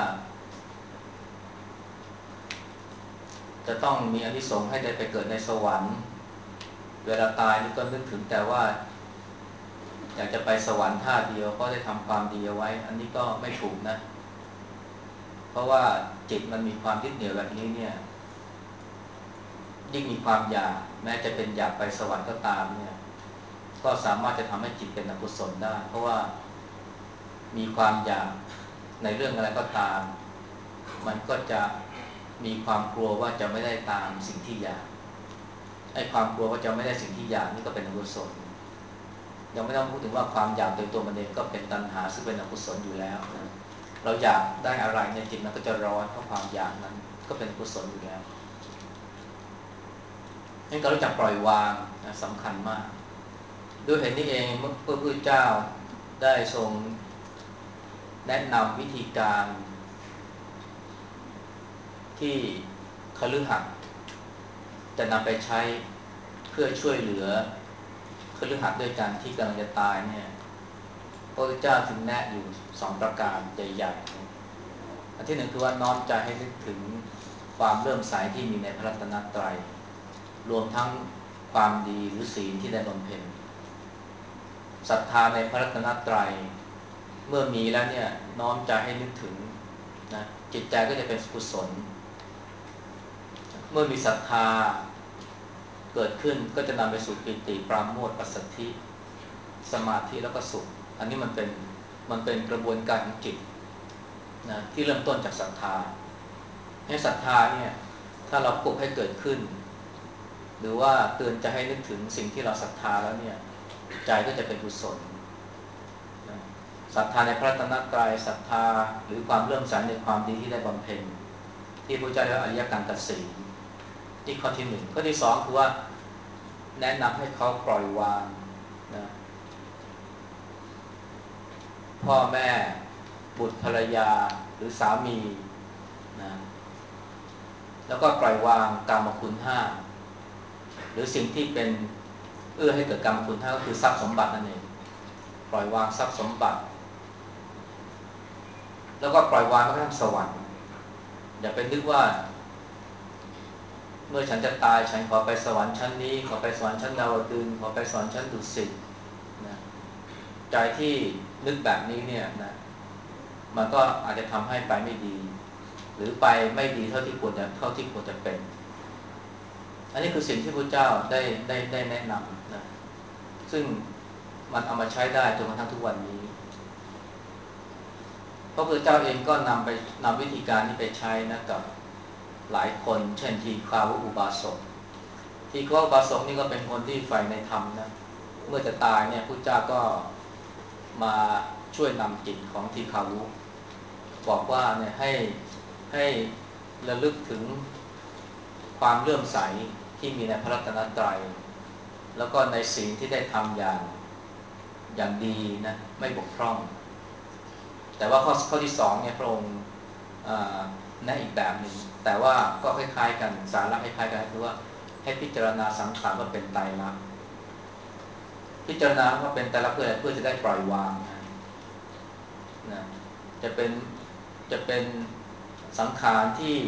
จะต้องมีอานิสงส์ให้ได้ไปเกิดในสวรรค์เวลาตายนี่ก็นึกถึงแต่ว่าอยากจะไปสวรรค์ท่าเดียวเพราะได้ทำความดีเอาไว้อันนี้ก็ไม่ถูกนะเพราะว่าจิตมันมีความยึดเหนี่ยวแบบนี้เนี่ยยิ่งมีความอยากแม้จะเป็นอยากไปสวรรค์ก็ตามเนี่ยก็สามารถจะทำให้จิตเป็นอกุศลได้เพราะว่ามีความอยากในเรื่องอะไรก็ตามมันก็จะมีความกลัวว่าจะไม่ได้ตามสิ่งที่อยากไอ้ความกลัวว่าจะไม่ได้สิ่งที่อยากนี่ก็เป็นอกุศลยังไม่ต้องพูดถึงว่าความอยากโดยตัวมันเองก็เป็นตัณหาซึ่งเป็นอกุศลอยู่แล้วนะเราอยากได้อะไรเนี่ยจิตมันก็จะร้อนเพราะความอยากนั้นก็เป็นอกุศลอยู่แล้วให้เรารู้จักปล่อยวางนะสำคัญมากด้วยเหตุนี้เองเมื่อพระพุทธเจ้าได้ทรงแนะนำวิธีการที่คฤหัสถ์จะนำไปใช้เพื่อช่วยเหลือคฤหัสถ์ด้วยกันที่กำลังจะตายเนี่ยพระพุทธเจ้าถึงแนะอยู่2ประการใหญ่ๆอันที่หนึ่งคือว่าน้อมใจให้นึกถึงความเลื่อมใสที่มีในพระรัตนตรัยรวมทั้งความดีหรือศีลที่ได้บำเพ็ญศรัทธาในพระรัตนตรัยเมื่อมีแล้วเนี่ยน้อมใจให้นึกถึงนะจิตใจก็จะเป็นกุศลเมื่อมีศรัทธาเกิดขึ้นก็จะนำไปสู่ปิติปราโมทย์ปัสสัทธิสมาธิแล้วก็สุขอันนี้มันเป็นกระบวนการของจิตนะที่เริ่มต้นจากศรัทธาให้ศรัทธาเนี่ยถ้าเราปลุกให้เกิดขึ้นหรือว่าเตือนจะให้นึกถึงสิ่งที่เราศรัทธาแล้วเนี่ยใจก็จะเป็นกุศลศรัทธาในพระรัตนตรัยศรัทธาหรือความเลื่อมใสในความดีที่ได้บำเพ็ญที่พระเจ้าเรียกว่าอริยกันตศีลที่ข้อที่1ข้อที่2คือว่าแนะนำให้เขาปล่อยวางนะพ่อแม่บุตรภรรยาหรือสามีนะแล้วก็ปล่อยวางกามคุณ5หรือสิ่งที่เป็นให้เกิดกามคุณ5ก็คือทรัพย์สมบัตินั่นเองปล่อยวางทรัพย์สมบัติแล้วก็ปล่อยวางแม้กระทั่งสวรรค์อย่าไปนึกว่าเมื่อฉันจะตายฉันขอไปสวรรค์ชั้นนี้ขอไปสวรรค์ชั้นดาวดึงส์ขอไปสวรรค์ชั้นดุสิตนะใจที่นึกแบบนี้เนี่ยนะมันก็อาจจะทำให้ไปไม่ดีหรือไปไม่ดีเท่าที่ควรจะเป็นอันนี้คือสิ่งที่พระเจ้าได้แนะนำนะซึ่งมันเอามาใช้ได้จนกระทั่งทุกวันนี้พระพุทธเจ้าเองก็นำวิธีการนี้ไปใช้นะกับหลายคนเช่นทีฆาวอุบาสกทีฆาวอุบาสกนี่ก็เป็นคนที่ใฝ่ในธรรมนะเมื่อจะตายเนี่ยพระเจ้าก็มาช่วยนำจิตของทีฆาวุบอกว่าเนี่ยให้ระลึกถึงความเลื่อมใสที่มีในพระรัตนตรัยแล้วก็ในศีลที่ได้ทำอย่างดีนะไม่บกพร่องแต่ว่าข้อที่2เนี่ยพระองค์แนะอีกแบบหนึ่งแต่ว่าก็คล้ายๆกันสาระคล้ายๆกันคือว่าให้พิจารณาสังขารว่าเป็นไตรลักษณ์พิจารณาว่าเป็นไตรลักษณ์เพื่อจะได้ปล่อยวางนะจะเป็นสังขารที่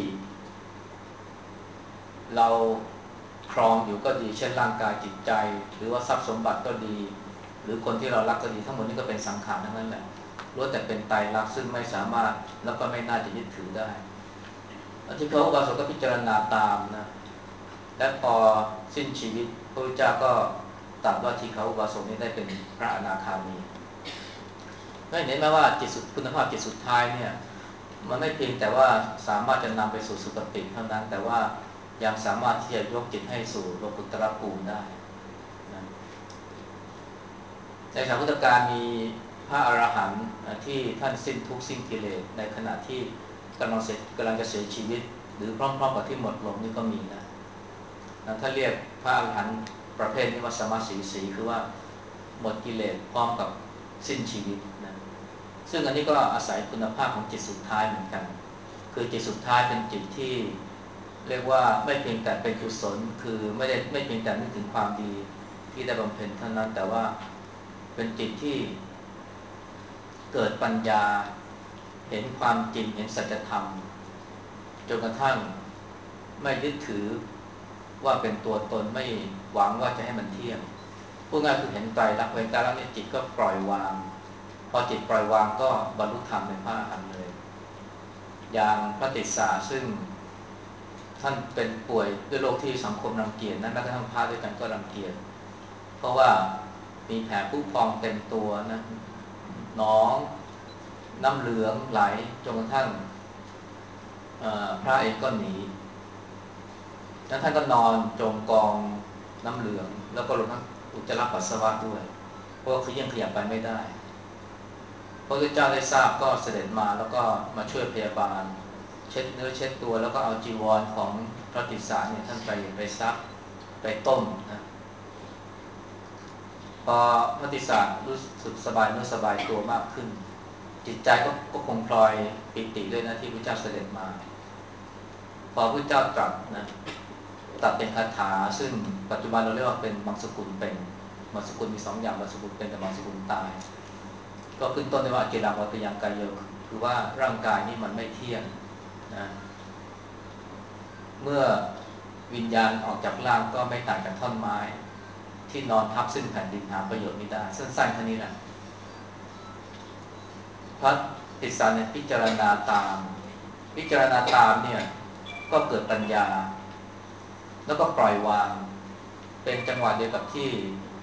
เราครองอยู่ก็ดีเช่นร่างกายจิตใจหรือว่าทรัพย์สมบัติก็ดีหรือคนที่เรารักก็ดีทั้งหมดนี้ก็เป็นสังขารทั้งนั้นแหละล้วนแต่เป็นไตรลักษณ์ซึ่งไม่สามารถแล้วก็ไม่น่าจะยึดถือได้ที่เขาอุบาสกก็พิจารณาตามนะและพอสิ้นชีวิตพระพุทธเจ้าก็ตรัสว่าที่เขาอุบาสกนี้ได้เป็นพระอนาคามีไม่เห็นไหมว่าจิตสุดคุณภาพจิตสุดท้ายเนี่ยมันไม่เพียงแต่ว่าสามารถจะนำไปสู่สุคติเท่านั้นแต่ว่ายังสามารถที่จะยกจิตให้สู่โลกุตตรภูมิได้นะในสมัยพุทธกาลมีพระอรหันต์ที่ท่านสิ้นทุกข์สิ้นกิเลสในขณะที่กำลังจะเสียชีวิตหรือพร้อมๆกับที่หมดลมนี่ก็มีนะถ้าเรียกพระอรหันต์ประเภทนี้ว่าสมสีสีคือว่าหมดกิเลสพร้อมกับสิ้นชีวิตนะซึ่งอันนี้ก็อาศัยคุณภาพของจิตสุดท้ายเหมือนกันคือจิตสุดท้ายเป็นจิตที่เรียกว่าไม่เพียงแต่เป็นกุศลคือไม่เพียงแต่นึกถึงความดีที่ได้บำเพ็ญเท่านั้นแต่ว่าเป็นจิตที่เกิดปัญญาเห็นความจริงเห็นสัจธรรมจนกระทั่งไม่ยึดถือว่าเป็นตัวตนไม่หวังว่าจะให้มันเที่ยงพูดง่ายคือเห็นไตรลักษณ์เว้นไตรลักษณ์เนี่ยจิตก็ปล่อยวางพอจิตปล่อยวางก็บรรลุธรรมเป็นพระอรหันต์เลยอย่างพระติสสะซึ่งท่านเป็นป่วยด้วยโรคที่สังคมรังเกียจนั้นแม้กระทั่งพระด้วยกันก็รังเกียจเพราะว่ามีแผลผุพองเต็มตัวนะหนองน้ำเหลืองไหลจนกระทั่งพระเองก็หนีแล้วท่านก็นอนจมกองน้ำเหลืองแล้วก็รวมทั้งอุจจาระปัสสาวะด้วยเพราะคือยังขยับไปไม่ได้พระพุทธเจ้าได้ทราบก็เสด็จมาแล้วก็มาช่วยพยาบาลเช็ดเนื้อเช็ดตัวแล้วก็เอาจีวรของพระติสสะเนี่ยท่านไปซักไปต้มนะพอพระติสสะรู้สึกสบายเนื้อสบายตัวมากขึ้นจิตใจก็คงพลอยปิติด้วยนะที่พระเจ้าเสด็จมาพอพระเจ้าตรัสนะตรัสเป็นคาถาซึ่งปัจจุบันเราเรียกว่าเป็นบางสกุลเป็นบางสกุลมีสองอย่างบางสกุลเป็นกับบางสกุลตายก็ขึ้นต้นด้วยว่าเกลังวัตยังกายโยคือว่าร่างกายนี้มันไม่เที่ยงนะเมื่อวิญญาณออกจากร่างก็ไม่ต่างจากท่อนไม้ที่นอนทับซึ่งแผ่นดินหาประโยชน์ไม่ได้สั้นๆแค่นี้แหละพระติสสะเนี่ยพิจารณาตามเนี่ยก็เกิดปัญญาแล้วก็ปล่อยวางเป็นจังหวะเดียวกับที่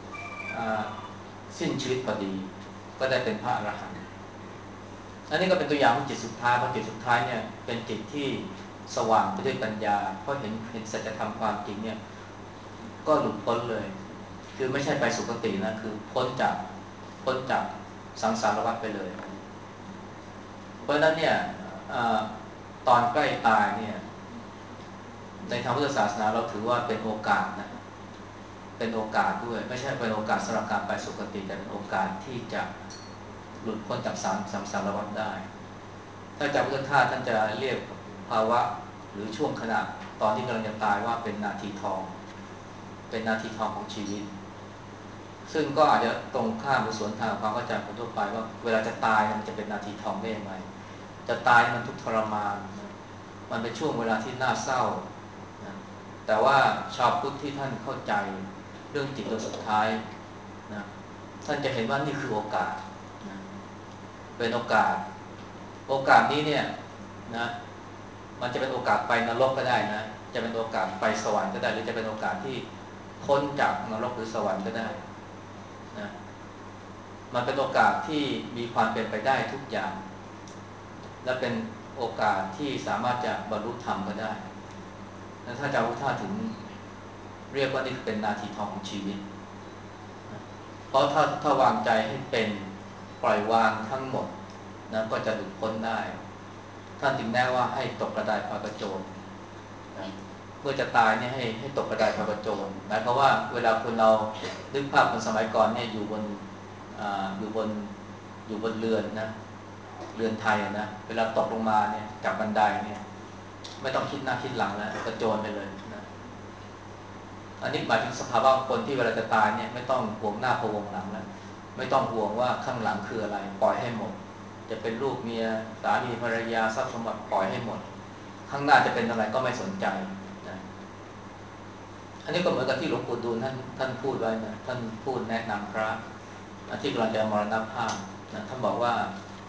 สิ้นชีวิตพอดีก็ได้เป็นพระอรหันต์อันนี้ก็เป็นตัวอย่างของจิตสุดท้ายเพราะจิตสุดท้ายเนี่ยเป็นจิตที่สว่างไปด้วยปัญญาเพราะเห็นสัจธรรมความจริงเนี่ยก็หลุดพ้นเลยคือไม่ใช่ไปสุคตินะคือพ้นจากสังสารวัฏไปเลยเพราะฉะนั้นเนี่ยตอนใกล้ตายเนี่ยในทางพุทธศาสนาเราถือว่าเป็นโอกาสนะเป็นโอกาสด้วยไม่ใช่เป็นโอกาสสำหรับการไปสุคติแต่เป็นโอกาสที่จะหลุดพ้นจากสังสารวัฏได้ถ้าจากพุทธทาสท่านจะเรียกภาวะหรือช่วงขณะตอนที่กำลังจะตายว่าเป็นนาทีทองเป็นนาทีทองของชีวิตซึ่งก็อาจจะตรงข้ามหรือสวนทางกับความเข้าใจคนทั่วไปว่าเวลาจะตายมันจะเป็นนาทีทองได้ยังไงจะตายมันทุกข์ทรมานมันเป็นช่วงเวลาที่น่าเศร้านะแต่ว่าชาวพุทธที่ท่านเข้าใจเรื่องจิตดวงสุดท้ายนะท่านจะเห็นว่านี่คือโอกาสนะเป็นโอกาสนี้เนี่ยนะมันจะเป็นโอกาสไปนรกก็ได้นะจะเป็นโอกาสไปสวรรค์ก็ได้หรือจะเป็นโอกาสที่พ้นจากนรกหรือสวรรค์ก็ได้นะมันเป็นโอกาสที่มีความเป็นไปได้ทุกอย่างและเป็นโอกาสที่สามารถจะบรรลุธรรมก็ได้และถ้าจะพุทธาถึงเรียกว่านี่เป็นนาทีทองของชีวิตเพราะถ้าวางใจให้เป็นปล่อยวางทั้งหมดนะก็จะหลุดพ้นได้ท่านจึงแนะว่าให้ตกกระไดพลอยกระโจนนะเมื่อจะตายเนี่ยให้ตกกระไดพลอยกระโจนหมายความว่าเวลาคนเรานึกภาพคนสมัยก่อนเนี่ยอยู่บนเรือนนะเรือนไทยนะเวลาตกลงมาเนี่ยจากบันไดเนี่ยไม่ต้องคิดหน้าคิดหลังแล้วกระโจนไปเลยนะอันนี้หมายถึงสภาวะคนที่เวลาจะตายเนี่ยไม่ต้องห่วงหน้าพะวงหลังแล้วไม่ต้องห่วงว่าข้างหลังคืออะไรปล่อยให้หมดจะเป็นลูกเมียสามีภรรยาทรัพย์สมบัติปล่อยให้หมดข้างหน้าจะเป็นอะไรก็ไม่สนใจนะอันนี้ก็เหมือนกับที่หลวงปู่ดูลท่านพูดไว้นะท่านพูดแนะนำพระที่กำลังจะมรณภาพนะท่านบอกว่า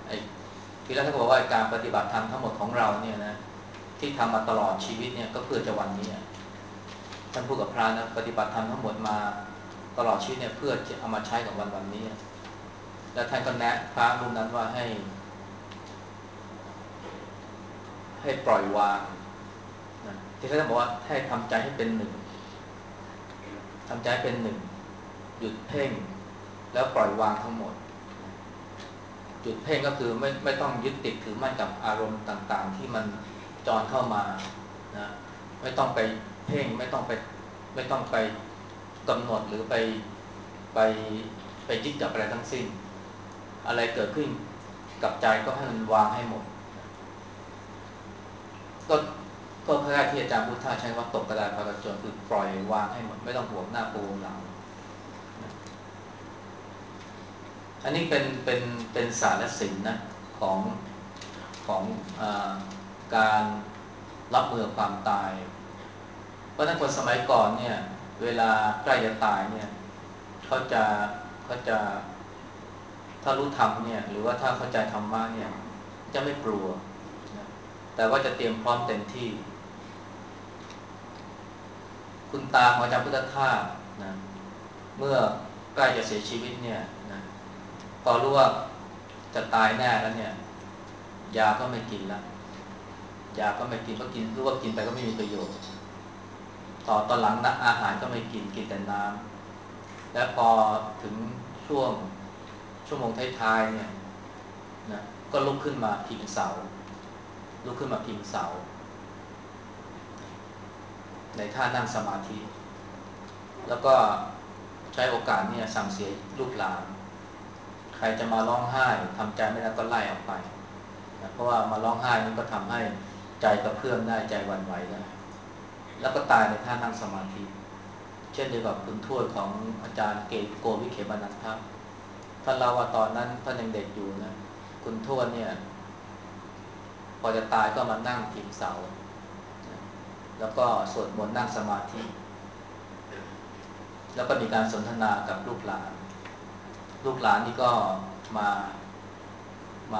ไอ้ที่แรกท่านก็บอกว่าการปฏิบัติธรรมทั้งหมดของเราเนี่ยนะที่ทำมาตลอดชีวิตเนี่ยก็เพื่อจะวันนี้ท่านพูดกับพระนะปฏิบัติธรรมทั้งหมดมาตลอดชีวิตเนี่ยเพื่อจะเอามาใช้กับวันนี้แล้วท่านก็แนะพระรูปนั้นว่าให้ปล่อยวางนะที่ท่านบอกว่าให้ทำใจให้เป็นหนึ่งทำใจให้เป็นหนึ่งหยุดเพ่งแล้วปล่อยวางทั้งหมดหยุดเพ่งก็คือไม่ต้องยึดติดถือมั่นกับอารมณ์ต่างๆที่มันจรเข้ามานะไม่ต้องไปเพ่งไม่ต้องไปกำหนดหรือไปไปยึดกับอะไรทั้งสิ้นอะไรเกิดขึ้นกับใจก็ให้มันวางให้หมดก็ก็คล้ายๆที่อาจารย์พุทธาใช้ว่าตกกระดานพากระจนคือปล่อยวางให้หมดไม่ต้องห่วงหน้าปูหลังอันนี้เป็นศาสตร์และศิลป์นะของของการรับมือกับความตายเพราะฉะนั้นคนสมัยก่อนเนี่ยเวลาใกล้จะตายเนี่ยเขาจะถ้ารู้ธรรมเนี่ยหรือว่าถ้าเข้าใจธรรมะเนี่ยจะไม่กลัวนะแต่ว่าจะเตรียมพร้อมเต็มที่คุณตาของอาจารย์พุทธทาสนะเมื่อใกล้จะเสียชีวิตเนี่ยนะพอรู้ว่าจะตายแน่แล้วเนี่ยยาก็ไม่กินละยาก็ไม่กินเพราะกินรู้ว่ากินไปก็ไม่มีประโยชน์ตอนหลังนะอาหารก็ไม่กินแต่น้ำและพอถึงช่วงชั่วโมงท้ายๆเนี่ยนะก็ลุกขึ้นมาพิงเสาลุกขึ้นมาพิงเสาในท่านั่งสมาธิแล้วก็ใช้โอกาสเนี่ยสั่งเสียลูกหลานใครจะมาร้องไห้ทำใจไม่ได้ก็ไล่ออกไปนะเพราะว่ามาร้องไห้นี่ก็ทำให้ใจกระเพื่อมได้ใจหวั่นไหวได้แล้วก็ตายในท่านั่งสมาธิเช่นเดียวกับคุณทวดของอาจารย์เกตโกวิเขมนันทะท่านเล่าว่าตอนนั้นท่านยังเด็กอยู่นะคุณทวดเนี่ยพอจะตายก็มานั่งพิงเสาแล้วก็สวดมนต์นั่งสมาธิแล้วก็มีการสนทนากับลูกหลานลูกหลานนี่ก็มามา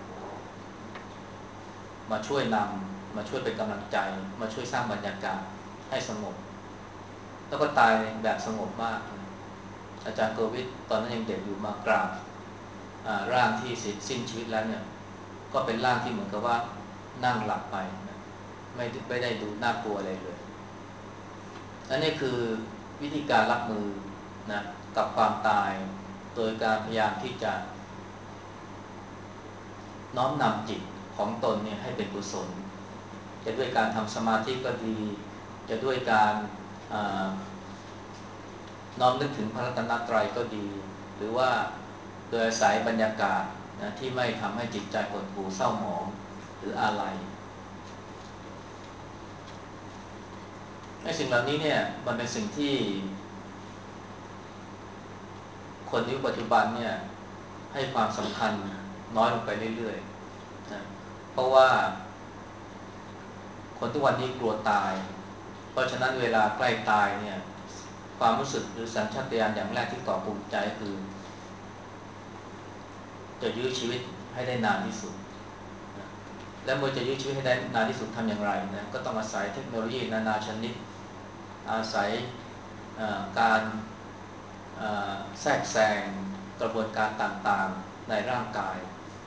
มาช่วยนำมาช่วยเป็นกำลังใจมาช่วยสร้างบรรยากาศให้สงบแล้วก็ตายแบบสงบมากอาจารย์โกวิทตอนนั้นยังเด็กอยู่มากราบร่างที่สิ้นชีวิตแล้วเนี่ยก็เป็นร่างที่เหมือนกับว่านั่งหลับไปนะไม่ได้ดูน่ากลัวอะไรเลยอันนี้คือวิธีการรับมือนะกับความตายโดยการพยายามที่จะน้อมนำจิตของตนเนี่ยให้เป็นกุศลจะด้วยการทำสมาธิก็ดีจะด้วยการน้อมนึกถึงพระรัตนตรัยก็ดีหรือว่าโดยอาศัยบรรยากาศนะที่ไม่ทำให้จิตใจหดหู่เศร้าหมองหรืออะไรไอ้สิ่งเหล่านี้เนี่ยมันเป็นสิ่งที่คนยุคปัจจุบันเนี่ยให้ความสำคัญน้อยลงไปเรื่อยๆนะเพราะว่าคนทุกวันนี้กลัวตายเพราะฉะนั้นเวลาใกล้ตายเนี่ยความรู้สึกหรือสัญชาตญาณอย่างแรกที่ก่อภูมิใจคือจะยื้อชีวิตให้ได้นานที่สุดนะและเมื่อจะยื้อชีวิตให้ได้นานที่สุดทำอย่างไรนะก็ต้องอาศัยเทคโนโลยีนานาชนิดอาศัยการแทรกแซงกระบวนการต่างๆในร่างกาย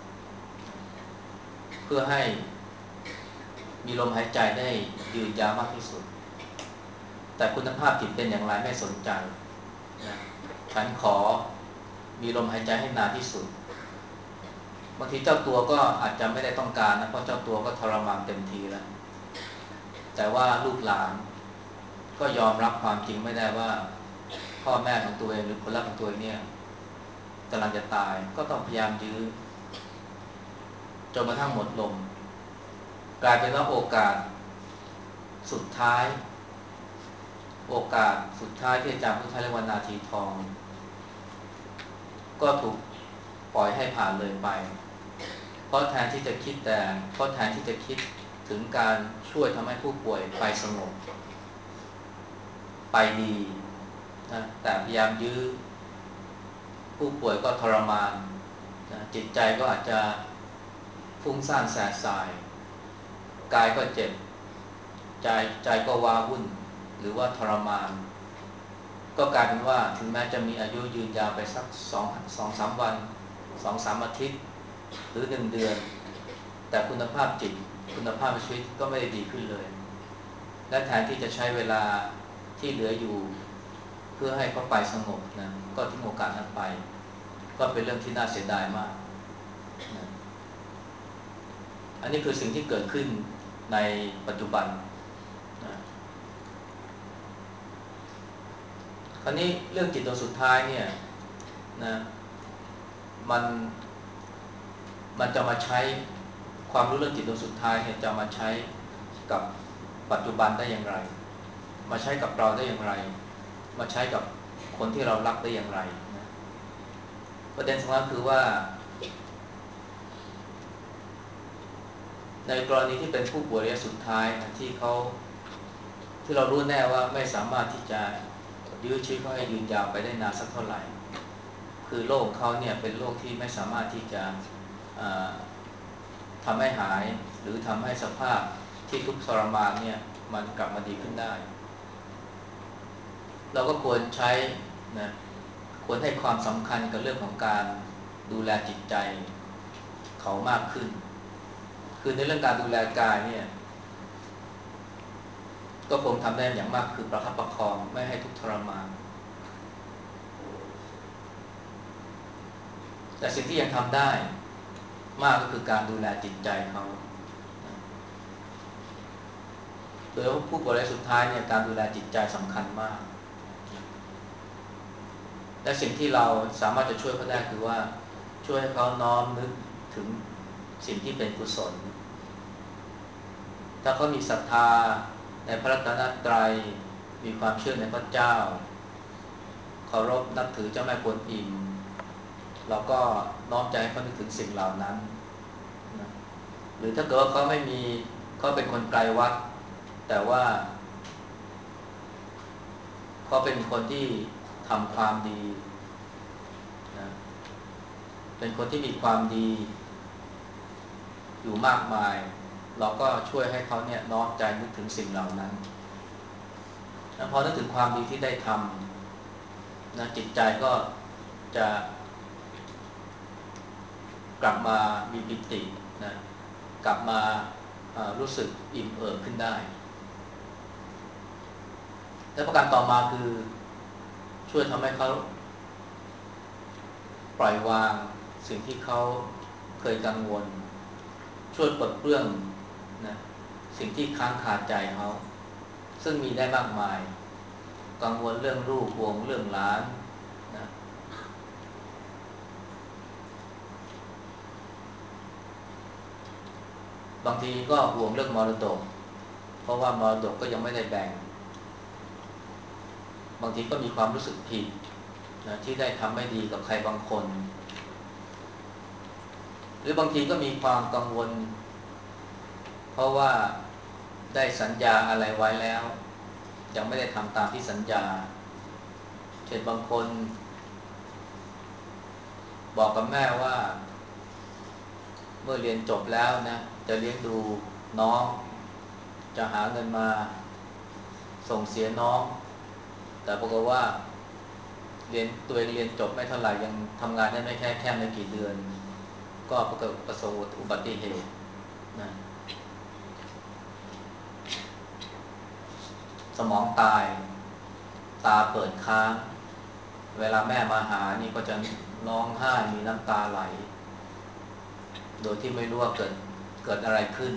เพื่อให้มีลมหายใจได้ยืนยาวมากที่สุดแต่คุณภาพจิตเป็นอย่างไรไม่สนใจนะฉันขอมีลมหายใจให้นานที่สุดบางทีเจ้าตัวก็อาจจะไม่ได้ต้องการนะเพราะเจ้าตัวก็ทรมานเต็มทีแล้วแต่ว่าลูกหลานก็ยอมรับความจริงไม่ได้ว่าพ่อแม่ของตัวเองหรือคนรักของตัวเองเนี่ยกำลังจะตายก็ต้องพยายามยื้อจนกระทั่งหมดลมกลายเป็นว่าโอกาสสุดท้ายที่อาจารย์พุทธเรียกว่านาทีทองก็ถูกปล่อยให้ผ่านเลยไปเพราะแทนที่จะคิดถึงการช่วยทำให้ผู้ป่วยไปสงบไปดีนะแต่พยายามยื้อผู้ป่วยก็ทรมานนะจิตใจก็อาจจะฟุ้งซ่านแสบสายกายก็เจ็บใจก็ว้าวุ่นหรือว่าทรมานก็กลายเป็นว่าถึงแม้จะมีอายุยืนยาวไปสักสามวัน2-3อาทิตย์หรือ1 เดือนแต่คุณภาพจิตคุณภาพชีวิตก็ไม่ได้ดีขึ้นเลยและแทนที่จะใช้เวลาที่เหลืออยู่เพื่อให้เขาไปสงบนะก็ทิ้งโอกาสนั้นไปก็เป็นเรื่องที่น่าเสียดายมากนะอันนี้คือสิ่งที่เกิดขึ้นในปัจจุบันนะคราวนี้เรื่องจิตดวงสุดท้ายเนี่ยนะมันมันจะมาใช้ความรู้เรื่องจิตดวงสุดท้ายเนี่ยจะมาใช้กับปัจจุบันได้อย่างไรมาใช้กับเราได้อย่างไรมาใช้กับคนที่เรารักได้อย่างไรนะประเด็นสำคัญคือว่าในกรณีที่เป็นผู้ป่วยระยะสุดท้ายนะที่เรารู้แน่ว่าไม่สามารถที่จะยื้อชีวิตเขาให้ยืนยาวไปได้นานสักเท่าไหร่คือโรคของเขาเนี่ยเป็นโรคที่ไม่สามารถที่จะทำให้หายหรือทำให้สภาพที่ทุกข์ทรมานเนี่ยมันกลับมาดีขึ้นได้เราก็ควรใช้นะควรให้ความสำคัญกับเรื่องของการดูแลจิตใจเขามากขึ้นคือในเรื่องการดูแลกายเนี่ยก็คงทำได้อย่างมากคือประคับประคองไม่ให้ทุกข์ทรมานแต่สิ่งที่ยังทำได้มากก็คือการดูแลจิตใจเขาโดยผู้ป่วยรายสุดท้ายเนี่ยการดูแลจิตใจสำคัญมากและสิ่งที่เราสามารถจะช่วยเขาได้คือว่าช่วยให้เขาน้อมนึกถึงสิ่งที่เป็นกุศลถ้าเขามีศรัทธาในพระรัตนตรัยมีความเชื่อในพระเจ้าเคารพนับถือเจ้าแม่กวนอิมเราก็น้อมใจให้เขานึกถึงสิ่งเหล่านั้นนะหรือถ้าเกิดว่าเขาไม่มีเขาเป็นคนไกลวัดแต่ว่าเขาเป็นคนที่ทำความดีนะเป็นคนที่มีความดีอยู่มากมายเราก็ช่วยให้เขาเนี่ยน้อมใจนึกถึงสิ่งเหล่านั้นแล้วพอนึกถึงความดีที่ได้ทำนะจิตใจก็จะกลับมามีปิตินะกลับมารู้สึกอิ่มเอิบขึ้นได้และประการต่อมาคือช่วยทำให้เขาปล่อยวางสิ่งที่เขาเคยกังวลช่วยปลดเปลื้องนะสิ่งที่ค้างคาใจเขาซึ่งมีได้มากมายกังวลเรื่องลูกห่วงเรื่องหลานนะบางทีก็ห่วงเรื่องมรดกเพราะว่ามรดกก็ยังไม่ได้แบ่งบางทีก็มีความรู้สึกผิดนะที่ได้ทำไม่ดีกับใครบางคนหรือบางทีก็มีความกังวลเพราะว่าได้สัญญาอะไรไว้แล้วยังไม่ได้ทำตามที่สัญญาเช่นบางคนบอกกับแม่ว่าเมื่อเรียนจบแล้วนะจะเลี้ยงดูน้องจะหาเงินมาส่งเสียน้องแต่ปรากฏว่าตัวเองเรียนจบไม่เท่าไหร่ยังทำงานได้ไม่แค่ไม่กี่เดือนก็ประสบอุบัติเหตุนะสมองตายตาเปิดค้างเวลาแม่มาหานี่ก็จะร้องไห้มีน้ำตาไหลโดยที่ไม่รู้ว่าเกิดอะไรขึ้น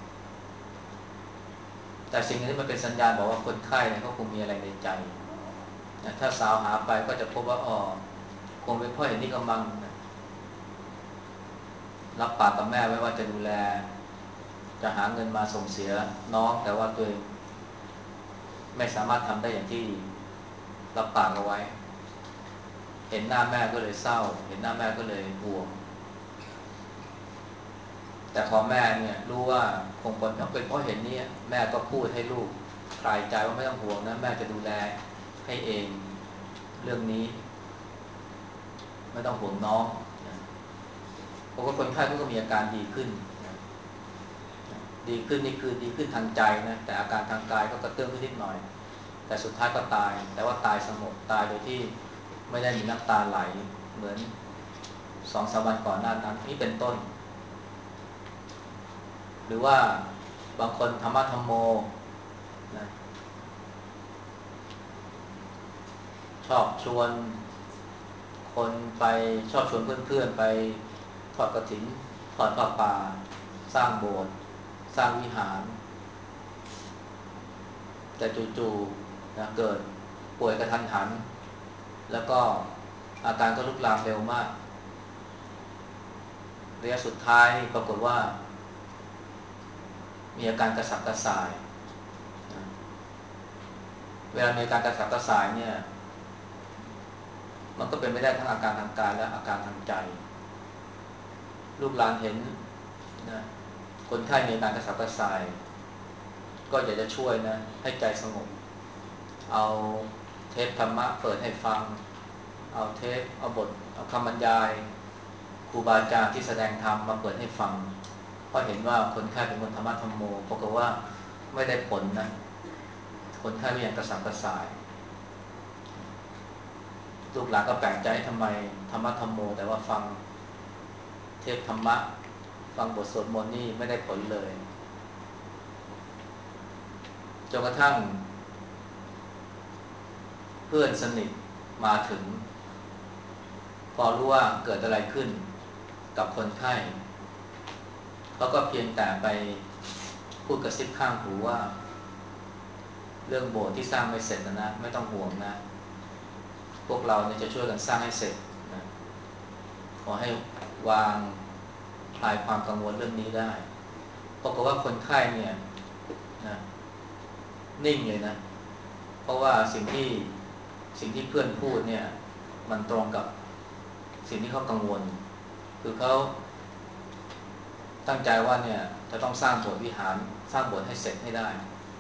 แต่สิ่งนี้มันเป็นสัญญาณบอกว่าคนไข้เนี่ยเขาคงมีอะไรในใจนะถ้าสาวหาไปก็จะพบว่าคงเป็นเพราะเห็นนี่กำลังรับปากกับแม่ไว้ว่าจะดูแลจะหาเงินมาส่งเสียน้องแต่ว่าตัวเองไม่สามารถทำได้อย่างที่รับปากเอาไว้เห็นหน้าแม่ก็เลยเศร้าเห็นหน้าแม่ก็เลยห่วงแต่พอแม่เนี่ยรู้ว่าคงเป็นเพราะเห็นนี่แม่ก็พูดให้ลูกคลายใจว่าไม่ต้องห่วงนะแม่จะดูแลให้เองเรื่องนี้ไม่ต้องห่วงน้องนะเพราะว่าคนไข้ก็มีอาการดีขึ้นนะดีขึ้นนี่คือดีขึ้นทางใจนะแต่อาการทางกายก็กระเตื้องขึ้นนิดหน่อยแต่สุดท้ายก็ตายแต่ว่าตายสงบตายโดยที่ไม่ได้มีน้ำตาไหลเหมือน2-3 วันก่อนหน้านั้นนี่เป็นต้นหรือว่าบางคนธรรมะธรรมโมนะชอบชวนคนไปชอบชวนเพื่อนๆไปทอดกฐินทอดผ้าป่าสร้างโบสถ์สร้างวิหารแต่จู่ๆนะเกิดป่วยกระทันหันแล้วก็อาการก็ลุกลามเร็วมากระยะสุดท้ายปรากฏว่ามีอาการกระสับกระส่ายนะเวลามีอาการกระสับกระส่ายเนี่ยมันก็เป็นไม่ได้ทั้งอาการทางกายและอาการทางใจลูกหลานเห็นนะคนไข้มีอาการกระสับกระส่ายก็อยากจะช่วยนะให้ใจสงบเอาเทปธรรมะเปิดให้ฟังเอาเทปเอาบทเอาคำบรรยายครูบาอาจารย์ที่แสดงธรรมมาเปิดให้ฟังเพราะเห็นว่าคนไข้เป็นคนธรรมะธรรมโมปรากฏว่าไม่ได้ผลนะคนไข้ก็ยังกระสับกระส่ายลูกหลานก็แปลกใจทำไมธรรมะธรรมโมแต่ว่าฟังเทปธรรมะฟังบทสวดมนต์นี่ไม่ได้ผลเลยจนกระทั่งเพื่อนสนิทมาถึงพอรู้ว่าเกิดอะไรขึ้นกับคนไข้เขาก็เพียงแต่ไปพูดกระซิบข้างหูว่าเรื่องโบสถ์ที่สร้างไม่เสร็จนะไม่ต้องห่วงนะพวกเราเนี่ยจะช่วยกันสร้างให้เสร็จนะขอให้วางคลายความกังวลเรื่องนี้ได้ปรากฏว่าคนไข้เนี่ยนะนิ่งเลยนะเพราะว่าสิ่งที่เพื่อนพูดเนี่ยมันตรงกับสิ่งที่เขากังวลคือเขาตั้งใจว่าเนี่ยจะต้องสร้างโบสถ์วิหารสร้างโบสถ์ให้เสร็จให้ได้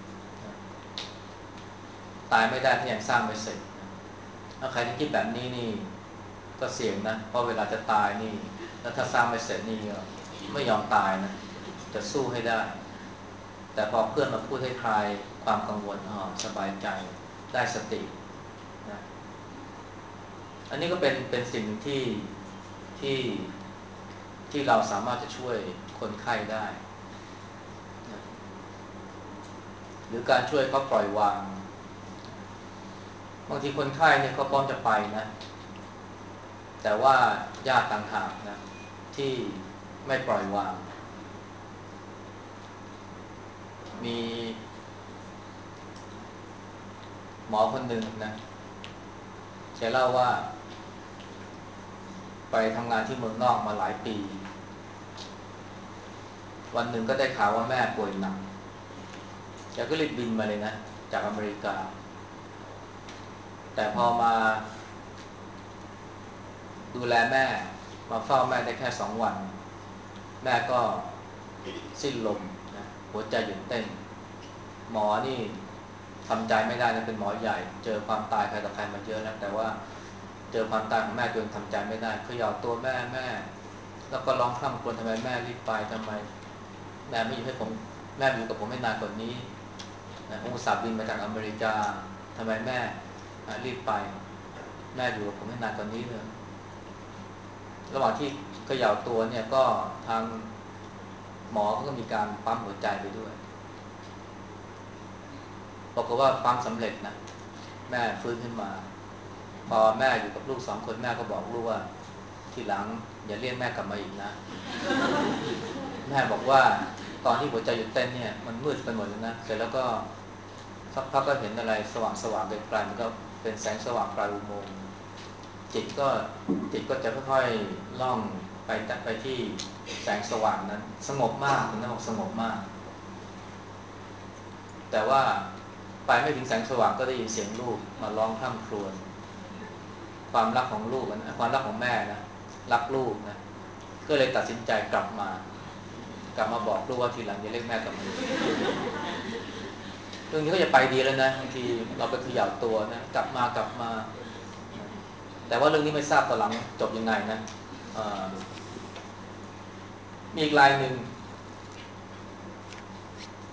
ตายไม่ได้ถ้ายังสร้างไม่เสร็จถ้าใครที่คิดแบบนี้นี่ก็เสี่ยงนะเพราะเวลาจะตายนี่แล้วถ้าสร้างไม่เสร็จนี่ไม่ยอมตายนะจะสู้ให้ได้แต่พอเพื่อนมาพูดให้คลายความกังวลสบายใจได้สตินะอันนี้ก็เป็นสิ่งที่ที่เราสามารถจะช่วยคนไข้ได้นะหรือการช่วยเขาปล่อยวางบางทีคนไข้เนี่ยเขาพร้อมจะไปนะแต่ว่าญาติต่างหากนะที่ไม่ปล่อยวางมีหมอคนหนึ่งนะแกเล่าว่าไปทำงานที่เมืองนอกมาหลายปีวันหนึ่งก็ได้ข่าวว่าแม่ป่วยหนักแกก็รีบบินมาเลยนะจากอเมริกาแต่พอมาดูแลแม่มาเฝ้าแม่ได้แค่2 วันแม่ก็สิ้นลมนะหัวใจหยุดเต้นหมอนี่ทำใจไม่ได้นะเป็นหมอใหญ่เจอความตายใครต่อใครมาเยอะแล้วแต่ว่าเจอความตายของแม่ตัวเองทำใจไม่ได้เขย่าตัวแม่แล้วก็ร้องคร่ำครวญทำไมแม่รีบไปทำไมแม่ไม่อยู่ให้ผมแม่อยู่กับผมให้นานกว่านี้นะอุตส่าห์บินมาจากอเมริกาทำไมแม่รีบไปแม่อยู่กับผมให้นานกว่านี้เลยระหว่างที่เขย่าตัวเนี่ยก็ทางหมอก็มีการปั๊มหัวใจไปด้วยบอกว่าปั๊มสำเร็จนะแม่ฟื้นขึ้นมาพอแม่อยู่กับลูก2 คนแม่ก็บอกลูกว่าทีหลังอย่าเรียกแม่กลับมาอีกนะแม่บอกว่าตอนที่หัวใจหยุดเต้นเนี่ยมันมืดไปหมดเลยนะเสร็จแล้วก็สักพักก็เห็นอะไรสว่างไกลๆมันก็เป็นแสงสว่างปลายอุโมงค์จิตก็จิตก็จะค่อยๆล่องไปที่แสงสว่างนั้นสงบมากคุณน้าบอกสงบมากแต่ว่าไปไม่ถึงแสงสว่างก็ได้ยินเสียงลูกมาร้องคร่ำครวญความรักของลูกนะความรักของแม่นะรักลูกนะก็เลยตัดสินใจกลับมาบอกลูกว่าทีหลังอย่าเรียกแม่กลับมาเรื่องนี้ก็จะไปดีแล้วนะบางทีเราไปเขย่าตัวนะกลับมาแต่ว่าเรื่องนี้ไม่ทราบตอนหลังจบยังไงนะมีอีกรายหนึ่ง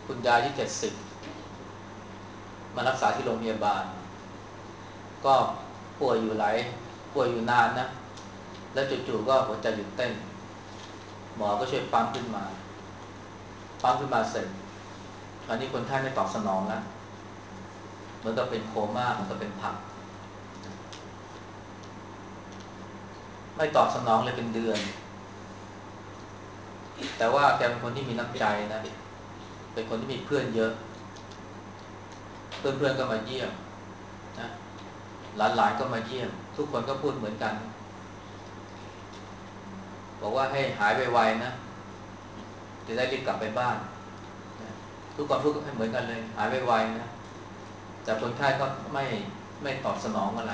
คุณยายที่70มารักษาที่โรงพยาบาลก็ป่วยอยู่ป่วยอยู่นานนะแล้วจู่ๆก็หัวใจหยุดเต้นหมอก็ช่วยปั๊มขึ้นมาเสร็จตอนนี้คนไข้ไม่ตอบสนองแล้วเหมือนกับเป็นโคม่าเหมือนกับเป็นผักไม่ตอบสนองเลยเป็นเดือนแต่ว่าแกเป็นคนที่มีน้ำใจนะเป็นคนที่มีเพื่อนเยอะเพื่อนๆก็มาเยี่ยมนะหลานๆก็มาเยี่ยมทุกคนก็พูดเหมือนกันบอกว่าให้หายไวๆนะจะได้รีบกลับไปบ้านนะทุกคนพูดเหมือนกันเลยหายไวๆนะแต่คนไข้ก็ไม่ตอบสนองอะไร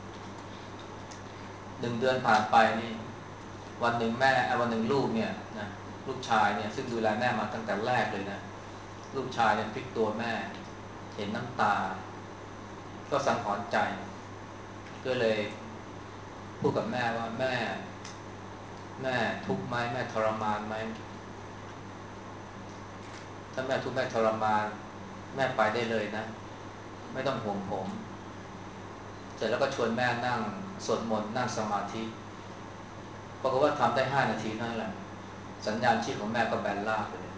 1 เดือนผ่านไปนี่วันหนึ่งลูกเนี่ยนะลูกชายเนี่ยซึ่งดูแลแม่มาตั้งแต่แรกเลยนะลูกชายเนี่ยพลิกตัวแม่เห็นน้ำตาก็สังหรณ์ใจก็เลยพูดกับแม่ว่าแม่ทุกข์ไหมแม่ทรมานไหมถ้าแม่ทุกข์แม่ทรมานแม่ไปได้เลยนะไม่ต้องห่วงผมเสร็จแล้วก็ชวนแม่นั่งสวดมนต์นั่งสมาธิปรากฏว่าทำได้5 นาทีนั่นแหละสัญญาณชีพของแม่ก็แบนราบไปเลย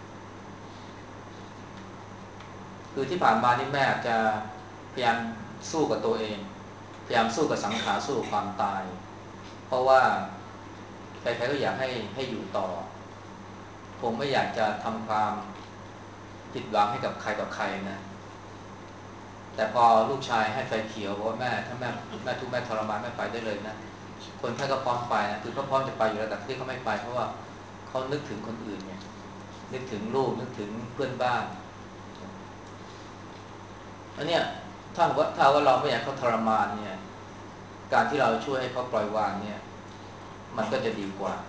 คือที่ผ่านมานี่แม่จะพยายามสู้กับตัวเองพยายามสู้กับสังขารสู้กับความตายเพราะว่าใครๆก็อยากให้อยู่ต่อคงไม่อยากจะทำความผิดหวังให้กับใครต่อใครนะแต่พอลูกชายให้ไฟเขียวบอกว่าแม่ถ้าแม่ทุกข์แม่ทรมานแม่ไปได้เลยนะคนไข้ก็พร้อมไปนะคือเขาพร้อมจะไปอยู่แล้วแต่ที่เขาไม่ไปเพราะว่าเขานึกถึงคนอื่นเนี่ยนึกถึงลูกนึกถึงเพื่อนบ้านอันเนี้ยถ้าว่าเราไม่อยากเขาทรมานเนี่ยการที่เราช่วยให้เขาปล่อยวางเนี่ยมันก็จะดีกว่า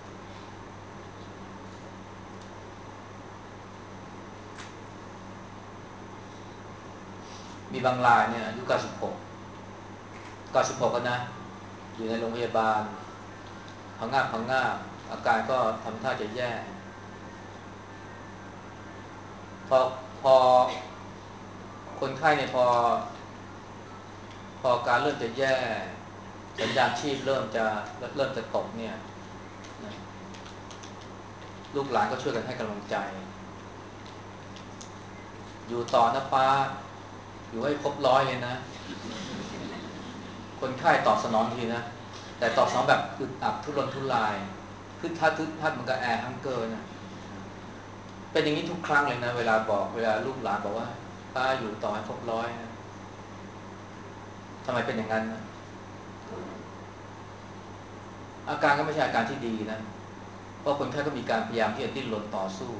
มีบางรายเนี่ยอายุ96กันนะอยู่ในโรงพยาบาลพังงาบอาการก็ทำท่าจะแย่พอคนไข้เนี่ยพอการเริ่มจะแย่สัญญาณชีพเริ่มจะตกเนี่ยนะลูกหลานก็ช่วยกันให้กำลังใจอยู่ต่อนะป้าอยู่ให้ครบ100เลยนะคนไข้ตอบสนองทีนะแต่ตอบสนองแบบอึดอัดทุรนทุรายคือถ้ามันก็แอร์ฮังเกอร์นะเป็นอย่างนี้ทุกครั้งเลยนะเวลาลูกหลานบอกว่าป้าอยู่ต่อให้ครบ100นะทำไมเป็นอย่างนั้นนะอาการก็ไม่ใช่อาการที่ดีนะเพราะคนไข้ก็มีการพยายามที่จะดิ้นรนต่อสู้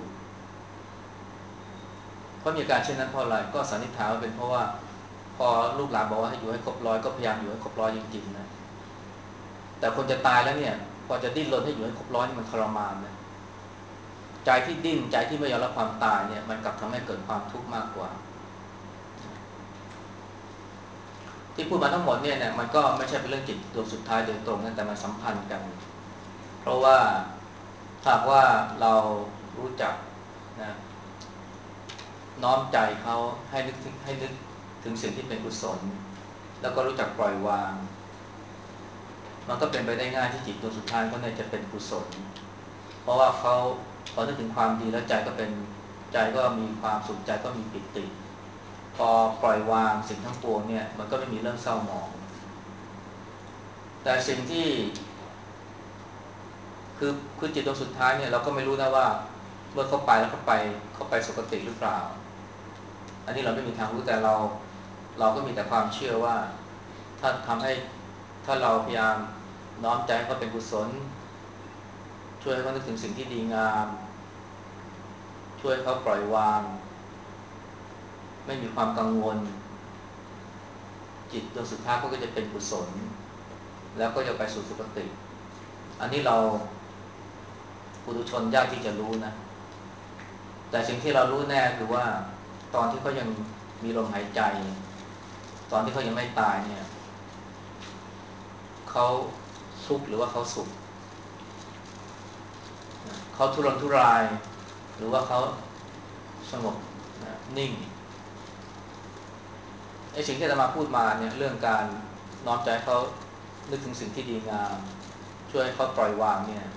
เพราะมีอาการเช่นนั้นเพราะอะไรก็สันนิษฐานว่าเป็นเพราะว่าพอลูกหลานบอกว่าให้อยู่ให้ครบ100ก็พยายามอยู่ให้ครบ100จริงๆนะแต่คนจะตายแล้วเนี่ยพอจะดิ้นรนให้อยู่ให้ครบ100นี่มันทรมานนะใจที่ดิ้นใจที่ไม่ยอมรับความตายเนี่ยมันกลับทำให้เกิดความทุกข์มากกว่าที่พูดมาทั้งหมดเนี่ยมันก็ไม่ใช่เป็นเรื่องจิตดวงสุดท้ายโดยตรงนะแต่มันสัมพันธ์กันเพราะว่าหากว่าเรารู้จักนะน้อมใจเขาให้นึกถึงสิ่งที่เป็นกุศลแล้วก็รู้จักปล่อยวางมันก็เป็นไปได้ง่ายที่จิตดวงสุดท้ายเขาเนี่ยจะเป็นกุศลเพราะว่าเขาพอนึกถึงความดีแล้วใจก็มีความสุขใจก็มีปิติพอปล่อยวางสิ่งทั้งปวงเนี่ยมันก็ไม่มีเรื่องเศร้าหมองแต่สิ่งที่คือจิตดวงสุดท้ายเนี่ยเราก็ไม่รู้นะว่าเมื่อเขาไปแล้วเขาไปสุคติหรือเปล่าอันนี้เราไม่มีทางรู้แต่เราก็มีแต่ความเชื่อว่าถ้าทำให้ถ้าเราพยายามน้อมใจให้เขาเป็นกุศลช่วยให้เขานึกถึงสิ่งที่ดีงามช่วยให้เขาปล่อยวางไม่มีความกังวลจิตดวงสุดท้ายเขาก็จะเป็นกุศลแล้วก็จะไปสู่สุคติอันนี้เราปุถุชนยากที่จะรู้นะแต่สิ่งที่เรารู้แน่คือว่าตอนที่เขายังมีลมหายใจตอนที่เขายังไม่ตายเนี่ยเขาทุกข์หรือว่าเขาสุขเขาทุรนทุรายหรือว่าเขาสงบนิ่งไอ้สิ่งที่อาตมาพูดมาเนี่ยเรื่องการน้อมใจเขานึกถึงสิ่งที่ดีงามช่วยให้เขาปล่อยวางเนี่ย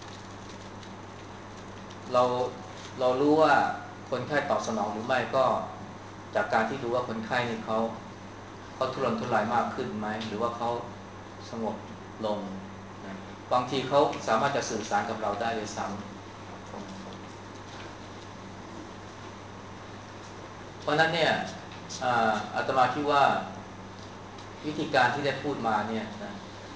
เราเรารู้ว่าคนไข้ตอบสนองหรือไม่ก็จากการที่รู้ว่าคนไข้นี่เขาทุรนทุรายมากขึ้นไหมหรือว่าเขาสงบลงนะบางทีเขาสามารถจะสื่อสารกับเราได้เลยซ้ำเพราะนั้นเนี่ยอาตมาคิดว่าวิธีการที่ได้พูดมาเนี่ยนะ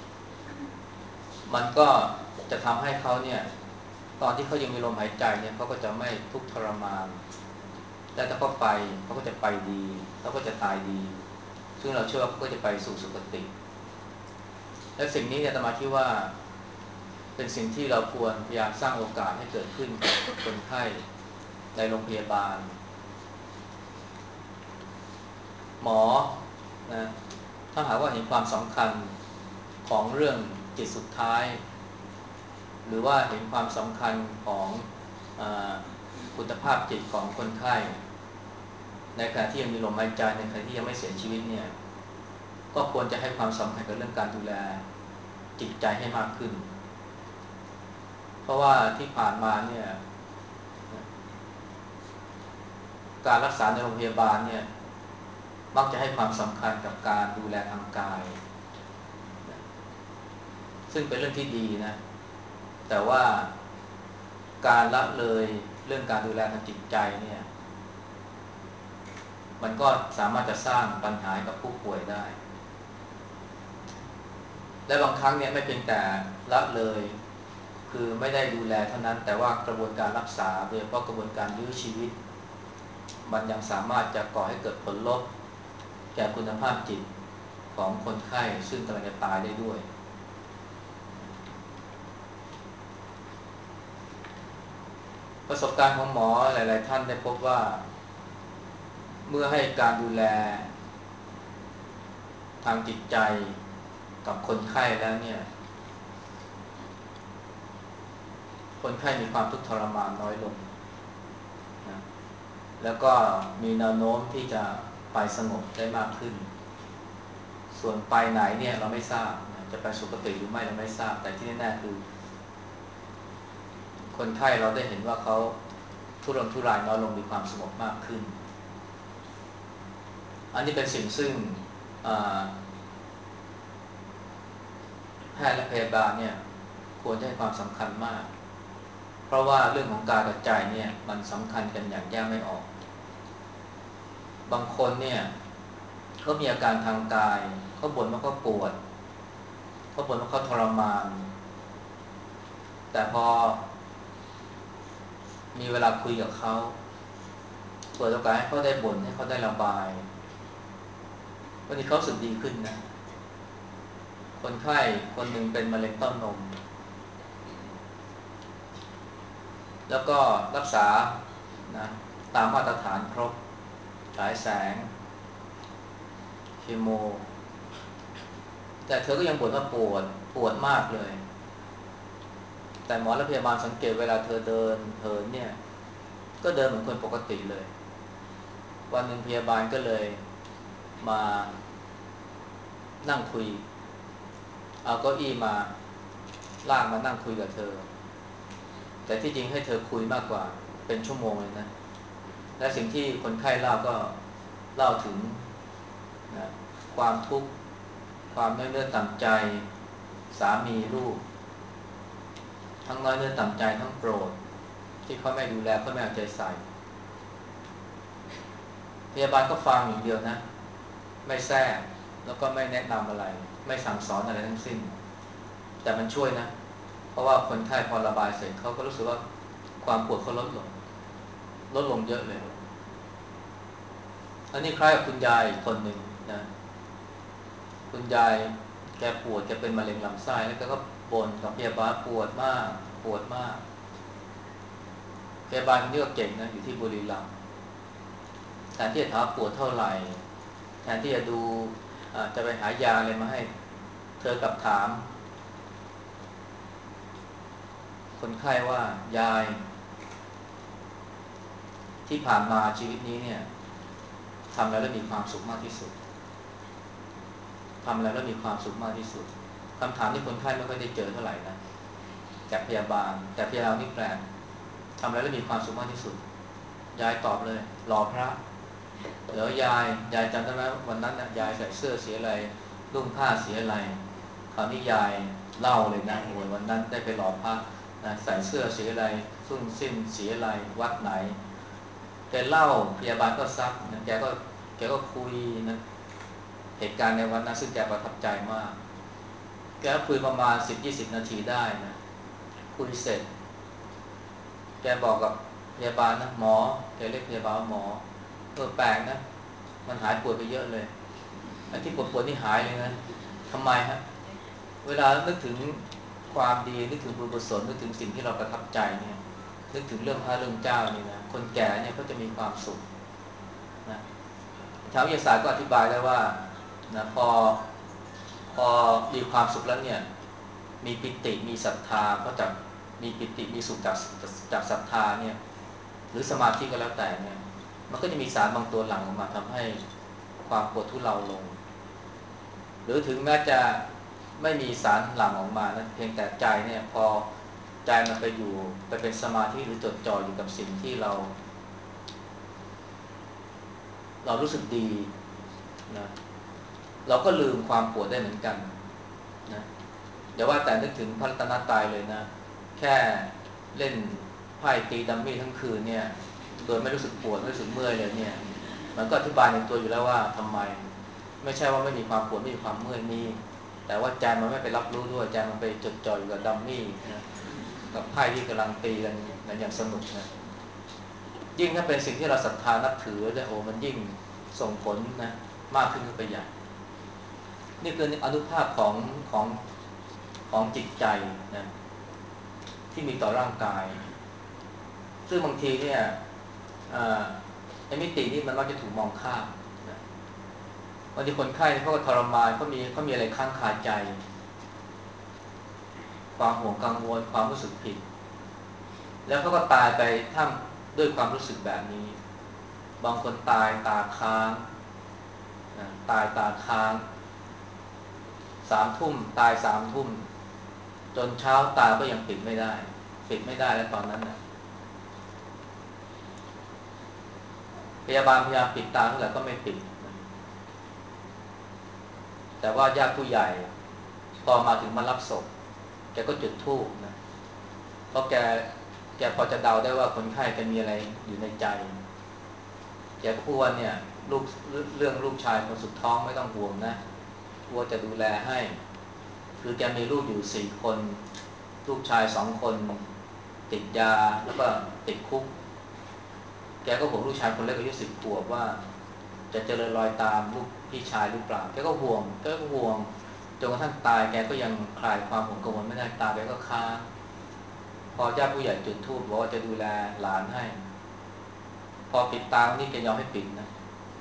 มันก็จะทำให้เขาเนี่ยตอนที่เขายังมีลมหายใจเนี่ยเขาก็จะไม่ทุกข์ทรมานและถ้าเขาไปเขาก็จะไปดีเขาก็จะตายดีซึ่งเราเชื่อว่าเขาก็จะไปสู่สุคติและสิ่งนี้เนี่ยอาตมาคิดว่าเป็นสิ่งที่เราควรพยายามสร้างโอกาสให้เกิดขึ้นกับคนไข้ในโรงพยาบาลหมอนะถ้าหากว่าเห็นความสำคัญของเรื่องจิตสุดท้ายหรือว่าเห็นความสำคัญของคุณภาพจิตของคนไข้ในขณะที่ยังมีลมหายใจในขณะที่ยังไม่เสียชีวิตเนี่ยก็ควรจะให้ความสำคัญกับเรื่องการดูแลจิตใจให้มากขึ้นเพราะว่าที่ผ่านมาเนี่ยการรักษาในโรงพยาบาลเนี่ยมักจะให้ความสำคัญกับการดูแลทางกายซึ่งเป็นเรื่องที่ดีนะแต่ว่าการละเลยเรื่องการดูแลทางจิตใจเนี่ยมันก็สามารถจะสร้างปัญหากับผู้ป่วยได้และบางครั้งเนี่ยไม่เพียงแต่ละเลยคือไม่ได้ดูแลเท่านั้นแต่ว่ากระบวนการรักษาโดยเฉพาะกระบวนการยื้อชีวิตมันยังสามารถจะก่อให้เกิดผลลบแก่คุณภาพจิตของคนไข้ซึ่งกำลังจะตายได้ด้วยประสบการณ์ของหมอหลายๆท่านได้พบว่าเมื่อให้การดูแลทางจิตใจกับคนไข้แล้วเนี่ยคนไข้มีความทุกข์ทรมานน้อยลงนะแล้วก็มีแนวโน้มที่จะไปสงบได้มากขึ้นส่วนไปไหนเนี่ยเราไม่ทราบนะจะไปสุคติหรือไม่เราไม่ทราบแต่ที่แน่ๆคือคนไข้เราได้เห็นว่าเขาทุรนทุรายน้อยลงมีความสงบมากขึ้นอันนี้เป็นสิ่งซึ่งแพทย์และพยาบาลเนี่ยควรให้ความสำคัญมากเพราะว่าเรื่องของกายกับใจเนี่ยมันสำคัญกันอย่างแยกไม่ออกบางคนเนี่ยเขามีอาการทางกายเขาบ่นว่าเขาปวดเขาบ่นว่าเขาทรมานแต่พอมีเวลาคุยกับเขาเปิดโอกาสให้เขาได้บ่นให้เขาได้ระบายวันนี้เขารู้สึกดีขึ้นนะคนไข้คนหนึ่งเป็นมะเร็งเต้านมแล้วก็รักษานะตามมาตรฐานครบฉายแสงคีโมแต่เธอก็ยังบ่นว่าปวดมากเลยแต่หมอและพยาบาลสังเกตเวลาเธอเดินเหินเนี่ยก็เดินเหมือนคนปกติเลยวันหนึ่งพยาบาลก็เลยมานั่งคุยเอาเก้าอี้มาลากมานั่งคุยกับเธอแต่ที่จริงให้เธอคุยมากกว่าเป็นชั่วโมงเลยนะและสิ่งที่คนไข้เล่าก็เล่าถึงนะความทุกข์ความน้อยเนื้อต่ำใจสามีลูกทั้งน้อยเนื้อต่ำใจทั้งโกรธที่เขาไม่ดูแลเขาไม่เอาใจใส่พยาบาลก็ฟังอย่างเดียวนะไม่แทรกแล้วก็ไม่แนะนำอะไรไม่สั่งสอนอะไรทั้งสิ้นแต่มันช่วยนะเพราะว่าคนไข้พอระบายเสร็จเขาก็รู้สึกว่าความปวดเขาลดลงเยอะเลยอันนี้คล้ายกับคุณยายคนหนึ่งนะคุณยายแกปวดแกเป็นมะเร็งลำไส้แล้วแกก็บ่นกับพยาบาลปวดมากพยาบาลคนนี้ก็เก่งนะอยู่ที่บุรีรัมย์แทนที่จะถามปวดเท่าไหร่แทนที่จะดูจะไปหายาอะไรมาให้เธอกลับถามคนไข้ว่ายายที่ที่ผ่านมาชีวิตนี้เนี่ยทำแล้วมีความสุขมากที่สุดทำแล้วมีความสุขมากที่สุดคำถามที่คนไข้ไม่ค่อยได้เจอเท่าไหร่นะจากพยาบาลแต่พยาบาลนี่แปลกทำแล้วมีความสุขมากที่สุดยายตอบเลยหล่อพระแล้วยายจำได้ไหมวันนั้นนะยายใส่เสื้อสีอะไรนุ่งผ้าสีอะไรคราวนี้ยายเล่าเลยนะโอ้ยวันนั้นได้ไปหล่อพระนะใส่เสื้อสีอะไรส้นสิ้นสีอะไรวัดไหนแกเล่าพยาบาลก็ซักนะแกก็คุยนะเหตุการณ์ในวันนั้นซึ่งแกประทับใจมากแกคุยประมาณ10-20 นาทีได้นะคุยเสร็จแกบอกกับพยาบาลนะหมอแกเรียกพยาบาลว่าหมอแปลกนะมันหายปวดไปเยอะเลยไอ้ที่ปวดนี่หายเลยนะทำไมฮะเวลานึกถึงความดีนึกถึงบุญกุศลนึกถึงสิ่งที่เราประทับใจเนี่ยนึกถึงเรื่องพระเรื่องเจ้านี่นะคนแก่เนี่ยก็จะมีความสุขนะชาววิทยาศาสตร์ก็อธิบายได้ว่านะพอมีความสุขแล้วเนี่ยมีปิติมีศรัทธาเพราะจากมีปิติมีสุขจากศรัทธาเนี่ยหรือสมาธิก็แล้วแต่เนี่ยมันก็จะมีสารบางตัวหลั่งออกมาทำให้ความปวดทุเลาลงหรือถึงแม้จะไม่มีสารหลั่งออกมานะเพียงแต่ใจเนี่ยพอใจมันไปเป็นสมาธิหรือจดจ่ออยู่กับสิ่งที่เรารู้สึกดีนะเราก็ลืมความปวดได้เหมือนกันนะอย่าว่าแต่นึกถึงพระรัตนตรัยเลยนะแค่เล่นไพ่ตีดัมมี่ทั้งคืนเนี่ยโดยไม่รู้สึกปวดไม่รู้สึกเมื่อยเลยเนี่ยมันก็อธิบายในตัวอยู่แล้วว่าทำไมไม่ใช่ว่าไม่มีความปวดไม่มีความเมื่อยมีแต่ว่าใจมันไม่ไปรับรู้ด้วยใจมันไปจดจ่ออยู่กับดัมมี่นะกับไพ่ที่กำลังตีกันอย่างสนุกนะยิ่งถ้าเป็นสิ่งที่เราศรัทธานับถือเนี่ยโอ้มันยิ่งส่งผลนะมากขึ้นไปใหญ่นี่คืออนุภาพของจิตใจนะที่มีต่อร่างกายซึ่งบางทีเนี่ยไอ้มิตินี้มันมักจะถูกมองข้ามนะบางทีคนไข้เขาก็ทรมานเขามีอะไรค้างคาใจความห่วงกังวลความรู้สึกผิดแล้วเขาก็ตายไปท่ามด้วยความรู้สึกแบบนี้บางคนตายตาค้างนะตายตาค้าง3 ทุ่มตาย3 ทุ่มจนเช้าตาก็ยังปิดไม่ได้แล้วตอนนั้นนะพยาบาลพยายามปิดตาเท่าไหร่ก็ไม่ปิดแต่ว่าญาติผู้ใหญ่พอมาถึงมารับศพแกก็จุดธูปนะเพราะแกพอจะเดาได้ว่าคนไข้จะมีอะไรอยู่ในใจแกก็พูดว่าเนี่ยลูกเรื่องลูกชายคนสุดท้องไม่ต้องห่วงนะกลัวจะดูแลให้คือแกมีลูกอยู่4 คนลูกชาย2 คนติดยาแล้วก็ติดคุกแกก็ห่วงลูกชายคนเล็กอายุ10 ขวบว่าจะเจริญรอยตามลูกพี่ชายหรือเปล่าแกก็ห่วงจนกระทั่งตายแกก็ยังคลายความห่วงกังวลไม่ได้ตาแกก็ค้างพอญาติผู้ใหญ่จุดธูปบอกว่าจะดูแลหลานให้พอปิดตานี่แกยอมให้ปิดนะ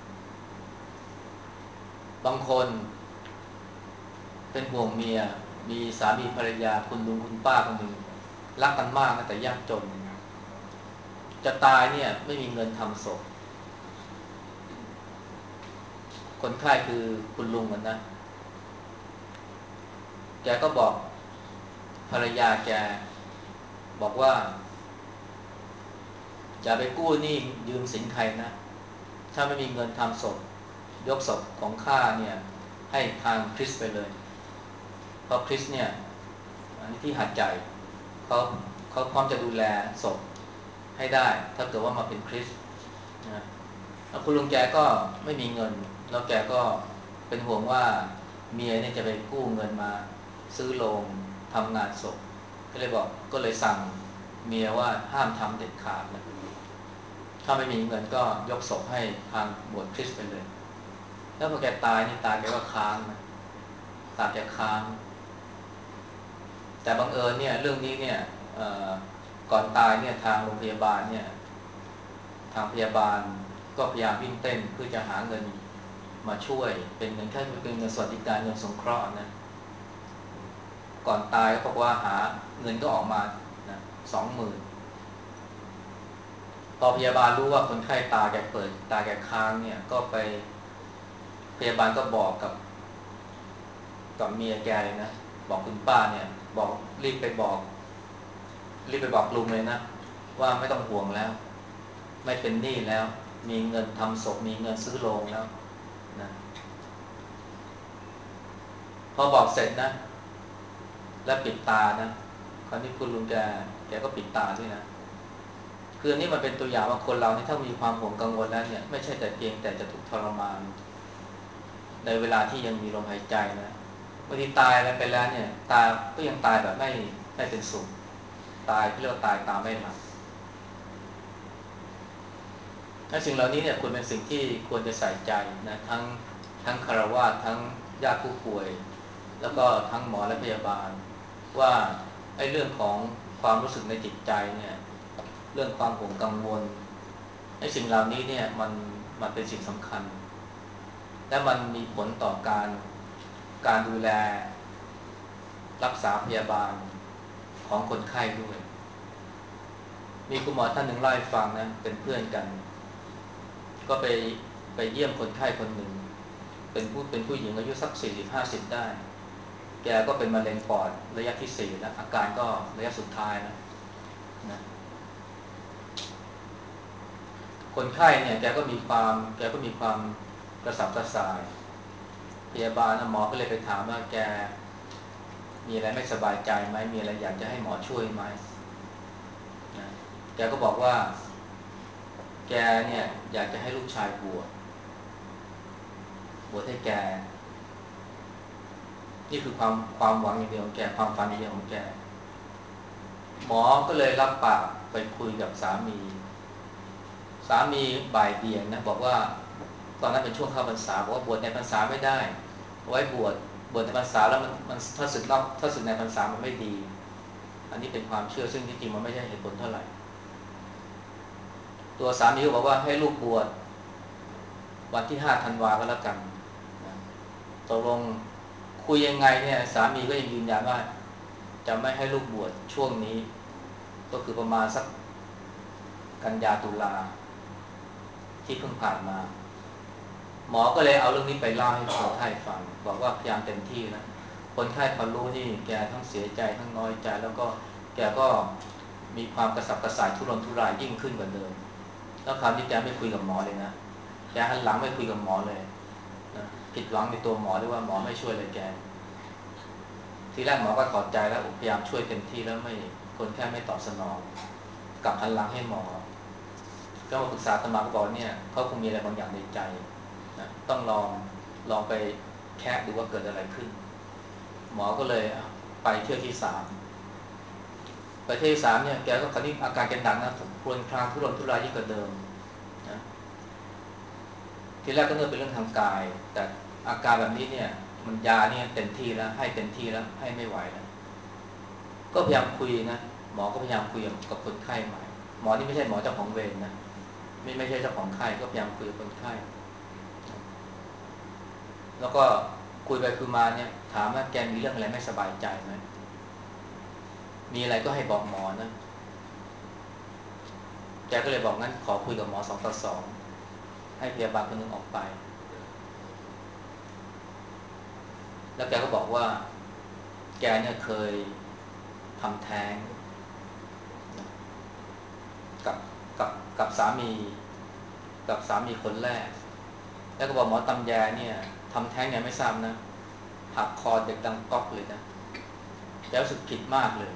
บางคนเป็นห่วงเมียมีสามีภรรยาคุณลุงคุณป้าคนหนึ่งรักกันมากนะแต่ยากจนจะตายเนี่ยไม่มีเงินทำศพคนไข้คือคุณลุงมันนะแกก็บอกภรรยาแกบอกว่าอย่าไปกู้หนี้ยืมสินใครนะถ้าไม่มีเงินทำศพยกศพของข้าเนี่ยให้ทางคริสไปเลยเพราะคริสเนี่ยอันนี้ที่หัดใจเขาเขาพร้อมจะดูแลศพให้ได้ถ้าเกิดว่ามาเป็นคริสนะแล้วคุณลุงแกก็ไม่มีเงินแล้วแกก็เป็นห่วงว่าเมียเนี่ยจะไปกู้เงินมาซื้อโรงทำงานศพก็เลยสั่งเมียว่าห้ามทำเด็ดขาดนะถ้าไม่มีเงินก็ยกศพให้ทางบวชคริสต์ไปเลยแล้วพอแกตายนี่ตาแกก็ค้างนะตาแกค้างแต่บังเอิญเนี่ยเรื่องนี้เนี่ยก่อนตายเนี่ยทางโรงพยาบาลเนี่ยทางพยาบาลก็พยายามวิ่งเต้นเพื่อจะหาเงินมาช่วยเป็นเงินแค่เป็นเงินสวัสดิการเงินสงเคราะห์นะก่อนตายก็บอกว่าหาเงินก็ออกมานะ20,000 พอพยาบาลรู้ว่าคนไข้ตาแกเปิดตาแกค้างเนี่ยก็ไปพยาบาลก็บอกกับเมียแกเลยนะบอกคุณป้าเนี่ยบอกรีบไปบอกรีบไปบอกลุงเลยนะว่าไม่ต้องห่วงแล้วไม่เป็นหนี้แล้วมีเงินทำศพมีเงินซื้อโรงแล้วนะพอบอกเสร็จนะแล้วปิดตานะคราวนี้คุณลุงแกก็ปิดตาด้วยนะคืออันนี้มันเป็นตัวอย่างว่าคนเราเนี่ยถ้ามีความห่วงกังวลแล้วเนี่ยไม่ใช่แต่เพียงแต่จะทุกข์ทรมานในเวลาที่ยังมีลมหายใจนะบางทีตายแล้วไปแล้วเนี่ยตายก็ยังตายแบบไม่เป็นสุขตายเรียกว่าตายตามไม่หลับและสิ่งเหล่านี้เนี่ยควรเป็นสิ่งที่ควรจะใส่ใจนะทั้งฆราวาสทั้งญาติผู้ป่วยแล้วก็ทั้งหมอและพยาบาลว่าไอ้เรื่องของความรู้สึกในจิตใจเนี่ยเรื่องความห่วงกังวลไอ้สิ่งเหล่านี้เนี่ยมันเป็นสิ่งสำคัญและมันมีผลต่อการดูแลรักษาพยาบาลของคนไข้ด้วยมีคุณหมอท่านหนึ่งเล่าให้ฟังนะเป็นเพื่อนกันก็ไปเยี่ยมคนไข้คนหนึ่งเป็นผู้หญิงอายุสัก40-50ได้แกก็เป็นมะเร็งปอดระยะที่4แล้วอาการก็ระยะสุดท้ายนะคนไข้เนี่ยแกก็มีความกระสับกระส่ายพยาบาลหมอก็เลยไปถามว่าแกมีอะไรไม่สบายใจไหมมีอะไรอยากจะให้หมอช่วยไหมนะแกก็บอกว่าแกเนี่ยอยากจะให้ลูกชายบวชให้แกนี่คือความหวังอย่างเดียวของแกความฝันอย่างเดียวของแกหมอก็เลยรับปากไปคุยกับสามีบ่ายเบี่ยงนะบอกว่าตอนนั้นเป็นช่วงเข้าพรรษาบอกว่าบวชในพรรษาไม่ได้เอาไว้บวชในพรรษาแล้วมันถ้าศึกในพรรษามันไม่ดีอันนี้เป็นความเชื่อซึ่งจริงๆมันไม่ใช่เหตุผลเท่าไหร่ตัวสามีก็บอกว่าให้ลูกบวชวันที่5 ธันวาก็แล้วกันนะตกลงคุยยังไงเนี่ยสามีก็ยังยืนยันว่าจะไม่ให้ลูกบวชช่วงนี้ก็คือประมาณสักกันยาตุลาที่เพิ่งผ่านมาหมอก็เลยเอาเรื่องนี้ไปเล่าให้คนไข้ฟังบอกว่าพยายามเต็มที่นะคนไข้พอรู้นี่แกทั้งเสียใจทั้งน้อยใจแล้วก็แกก็มีความกระสับกระส่ายทุรนทุรายยิ่งขึ้นกว่าเดิมแล้วคราวนี้แกไม่คุยกับหมอเลยนะแกหันหลังไม่คุยกับหมอเลยนะผิดหวังในตัวหมอด้วยว่าหมอไม่ช่วยเลยแกทีแรกหมอก็ถอดใจแล้วพยายามช่วยเต็มที่แล้วไม่คนแค่ไม่ตอบสนองกลับหันหลังให้หมอก็มาปรึกษาอาตมาก็บอกเนี่ยเขาคงมีอะไรบางอย่างในใจนะต้องลองไปแคะดูว่าเกิดอะไรขึ้นหมอก็เลยไปเที่ยวที่3ไปเที่ยวที่3เนี่ยแกก็คราวนี้อาการแกหนักนะครวญครางทุรนทุรายยิ่งกว่าเดิมนะทีแรกก็เนื่องเป็นเรื่องทางกายแต่อาการแบบนี้เนี่ยมันยาเนี่ยเต็มที่แล้วให้เต็มที่แล้วให้ไม่ไหวแล้วก็พยายามคุยนะหมอก็พยายามคุยกับคนไข้ใหม่หมอนี่ไม่ใช่หมอเจ้าของเวรนะไม่ใช่เจ้าของไข้ก็พยายามคุยกับคนไข้แล้วก็คุยไปคุยมาเนี่ยถามว่าแกมีเรื่องอะไรไม่สบายใจไหมมีอะไรก็ให้บอกหมอนะแกก็เลยบอกงั้นขอคุยกับหมอ2 ต่อ 2ให้พยาบาลคนหนึ่งออกไปแล้วแกก็บอกว่าแกเนี่ยเคยทำแท้งกับกับกับสามีคนแรกแล้วก็บอกหมอตำแยเนี่ยทำแท้งเนี่ยไม่ทราบนะหักคอเด็กดังก๊อกเลยนะแกรู้สึกผิดมากเลย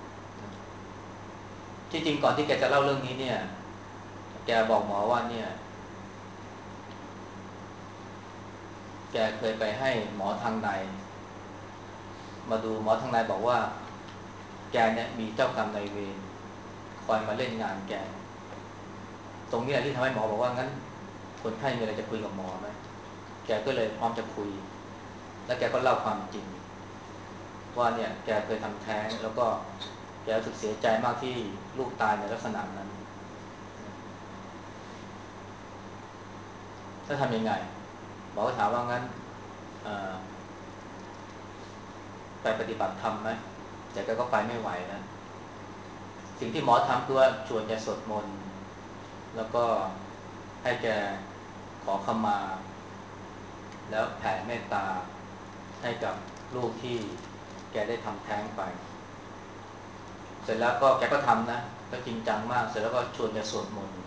ที่จริงก่อนที่แกจะเล่าเรื่องนี้เนี่ยแกบอกหมอว่าเนี่ยแกเคยไปให้หมอทางในมาดูหมอทางในบอกว่าแกเนี่ยมีเจ้ากรรมนายเวรคอยมาเล่นงานแกตรงนี้แหละที่ทำให้หมอบอกว่างั้นคนไข้มีอะไรจะคุยกับหมอไหมแกก็เลยพร้อมจะคุยแล้วแกก็เล่าความจริงว่าเนี่ยแกเคยทำแท้งแล้วก็แกรู้สึกเสียใจมากที่ลูกตายในลักษณะนั้นถ้าทำยังไงหมอก็ถามว่างั้นไปปฏิบัติธรรมไหมแต่แกก็ไปไม่ไหวนะสิ่งที่หมอทำคือว่าชวนแกสวดมนต์แล้วก็ให้แกขอขมาแล้วแผ่เมตตาให้กับลูกที่แกได้ทำแท้งไปเสร็จแล้วก็แกก็ทำนะก็จริงจังมากเสร็จแล้วก็ชวนแกสวดมนต์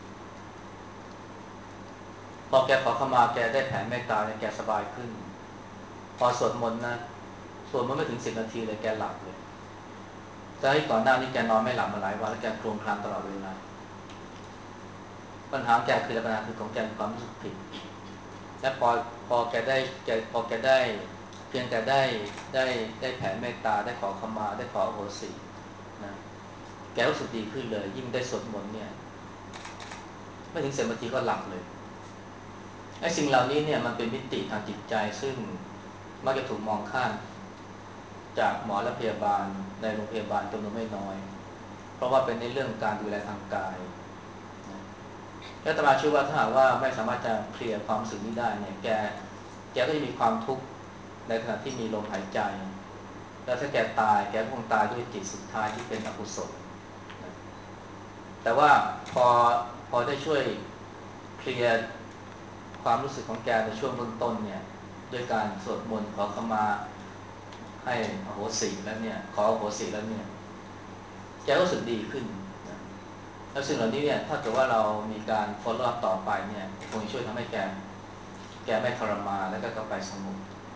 พอแกขอขมาแกได้แผ่เมตตาเนี่ยแกสบายขึ้นพอสวดมนต์นะสวดมนต์ไม่ถึง10 นาทีเลยแกหลับเลยแต่ที่ก่อนหน้านี้แกนอนไม่หลับมาหลายวันแล้วแกโคลงคลางตลอดเวลาปัญหาแกคือปัญหาคือของแกมีความรู้สึกผิดและพอแกได้เพียงแต่ได้ได้แผ่เมตตาได้ขอขมาได้ขออโหสินะแกรู้สึกดีขึ้นเลยยิ่งได้สวดมนต์เนี่ยไม่ถึง10 นาทีก็หลับเลยไอ้สิ่งเหล่านี้เนี่ยมันเป็นมิติทางจิตใจซึ่งมักจะถูกมองข้ามจากหมอและพยาบาลในโรงพยาบาลจำนวนไม่น้อยเพราะว่าเป็นในเรื่องการดูแลทางกายและอาตมาเชื่อว่าถ้าหากว่าไม่สามารถจะเคลียร์ความรู้สึกนี้ได้เนี่ยแกก็จะมีความทุกข์ในขณะที่มีลมหายใจแล้วถ้าแกตายแกคงตายด้วยจิตสุดท้ายที่เป็นอกุศลแต่ว่าพอพอได้ช่วยเคลียร์ความรู้สึกของแกในช่วงเบื้องต้นเนี่ยด้วยการสวดมนต์ขอขมาให้อโหสิแล้วเนี่ยขออโหสิแล้วเนี่ยแกรู้สึกดีขึ้นแล้วสิ่งเหล่านี้เนี่ยถ้าเกิดว่าเรามีการ follow up ต่อไปเนี่ยคงช่วยทำให้แกไม่ทรมานแล้วก็กลับไปสงบ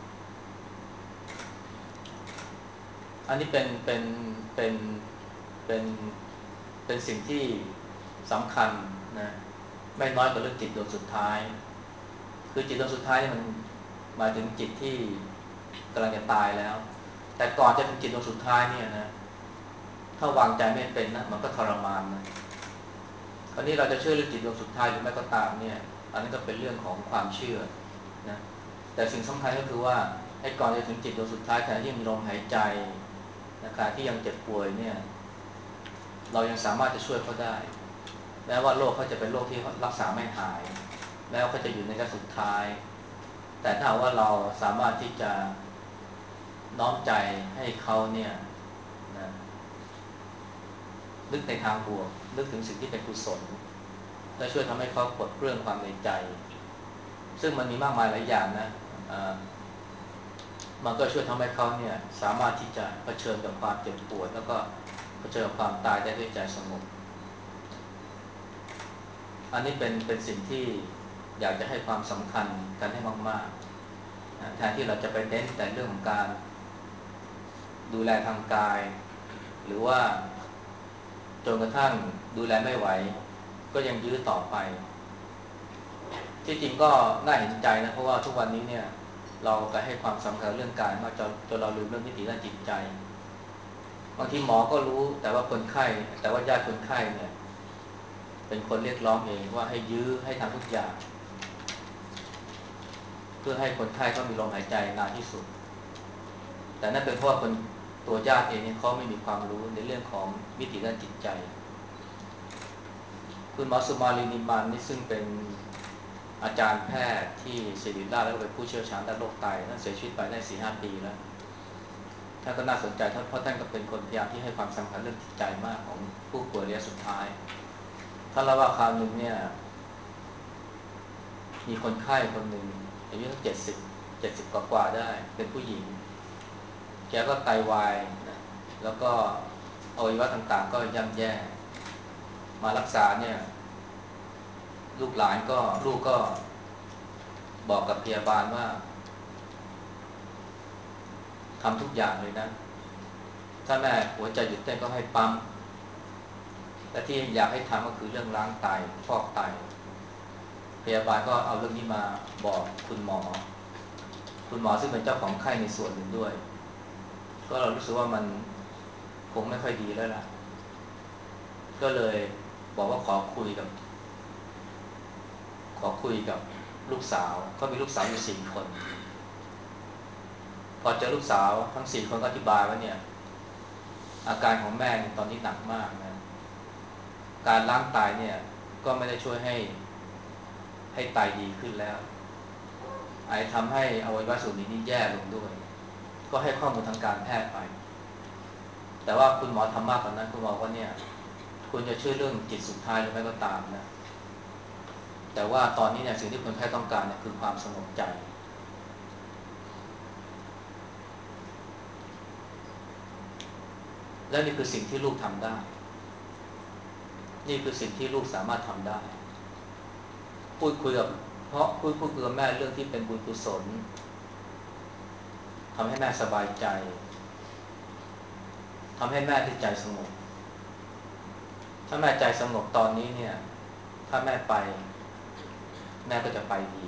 อันนี้เป็นเป็นเป็นสิ่งที่สำคัญนะไม่น้อยกว่าเรื่องจิตดวงสุดท้ายคือจิตดวงสุดท้ายเนี่ยมันหมายถึงจิตที่กำลังจะตายแล้วแต่ก่อนจะถึงจิตดวงสุดท้ายเนี่ยนะถ้าวางใจไม่เป็นนะมันก็ทรมานนะคราวนี้เราจะเชื่อเรื่องจิตดวงสุดท้ายหรือไม่ก็ตามเนี่ยอันนั้นก็เป็นเรื่องของความเชื่อนะแต่สิ่งสำคัญก็คือว่าให้ก่อนจะถึงจิตดวงสุดท้ายขณะที่ยังมีลมหายใจนะครับที่ยังเจ็บป่วยเนี่ยเรายังสามารถจะช่วยเขาได้แม้ว่าโรคเขาจะเป็นโรคที่รักษาไม่หายแม้ว่าเขาจะอยู่ในระยะสุดท้ายแต่ถ้าว่าเราสามารถที่จะน้อมใจให้เขาเนี่ยนะนึกในทางบวกนึกถึงสิ่งที่เป็นกุศลและช่วยทำให้เขาปลดเปลื้องความในใจซึ่งมันมีมากมายหลายอย่างนะมันก็ช่วยทำให้เขาเนี่ยสามารถที่จะเผชิญกับความเจ็บปวดแล้วก็เผชิญกับความตายได้ด้วยใจสงบอันนี้เป็นสิ่งที่อยากจะให้ความสำคัญกันให้มากๆนะแทนที่เราจะไปเน้นแต่เรื่องของการดูแลทางกายหรือว่าจนกระทั่งดูแลไม่ไหวก็ยังยื้อต่อไปที่จริงก็น่าเห็นใจนะเพราะว่าทุกวันนี้เนี่ยเราไปให้ความสำคัญเรื่องกายมากจนเราลืมเรื่องมิติด้านจิตใจบางทีหมอก็รู้แต่ว่าคนไข้แต่ว่าญาติคนไข้เนี่ยเป็นคนเรียกร้องเองว่าให้ยื้อให้ทำทุกอย่างเพื่อให้คนไข้เขามีลมหายใจนานที่สุดแต่นั่นเป็นเพราะว่าคนตัวญาติเองเนี่ยเขาไม่มีความรู้ในเรื่องของมิติด้านจิตใจคุณหมอสุมาลีนิมานนี่ซึ่งเป็นอาจารย์แพทย์ที่ศิริราชแล้วก็เป็นผู้เชี่ยวชาญด้านโรคไตท่านเสียชีวิตไปได้4-5 ปีแล้วท่านก็น่าสนใจเพราะท่านก็เป็นคนพยายามที่ให้ความสำคัญเรื่องจิตใจมากของผู้ป่วยระยะสุดท้ายท่านเล่าว่าคราวหนึ่งเนี่ยมีคนไข้คนหนึ่งอายุ70กว่าได้เป็นผู้หญิงแกก็ไตวายนะแล้วก็อวัยวะต่างๆก็ย่ำแย่มารักษาเนี่ยลูกก็บอกกับพยาบาลว่าทำทุกอย่างเลยนะถ้าแม่หัวใจหยุดเต้นก็ให้ปั๊มและที่อยากให้ทำก็คือเรื่องล้างไตฟอกไตพยาบาลก็เอาเรื่องนี้มาบอกคุณหมอซึ่งเป็นเจ้าของไข้ในส่วนหนึ่งด้วยก็เรารู้สึกว่ามันคงไม่ค่อยดีแล้วล่ะก็เลยบอกว่าขอคุยกับลูกสาวเขามีลูกสาวอยู่4 คนพอเจอลูกสาวทั้ง4 คนก็อธิบายว่าเนี่ยอาการของแม่ตอนนี้หนักมากนะการล้างไตเนี่ยก็ไม่ได้ช่วยให้ไตดีขึ้นแล้วอาจทำให้อวัยวะส่วนนี้แย่ลงด้วยก็ให้ข้อมูลทางการแพทย์ไปแต่ว่าคุณหมอทำมากกว่านั้นคุณหมอว่าเนี่ยคุณจะเชื่อเรื่องจิตสุดท้ายหรือไม่ก็ตามนะแต่ว่าตอนนี้เนี่ยสิ่งที่คนไข้ต้องการเนี่ยคือความสงบใจและนี่คือสิ่งที่ลูกทำได้นี่คือสิ่งที่ลูกสามารถทำได้พูดคุยกับพูดคุยกับแม่เรื่องที่เป็นบุญกุศลทำให้แม่สบายใจทำให้แม่ที่ใจสงบถ้าแม่ใจสงบตอนนี้เนี่ยถ้าแม่ไปแม่ก็จะไปดี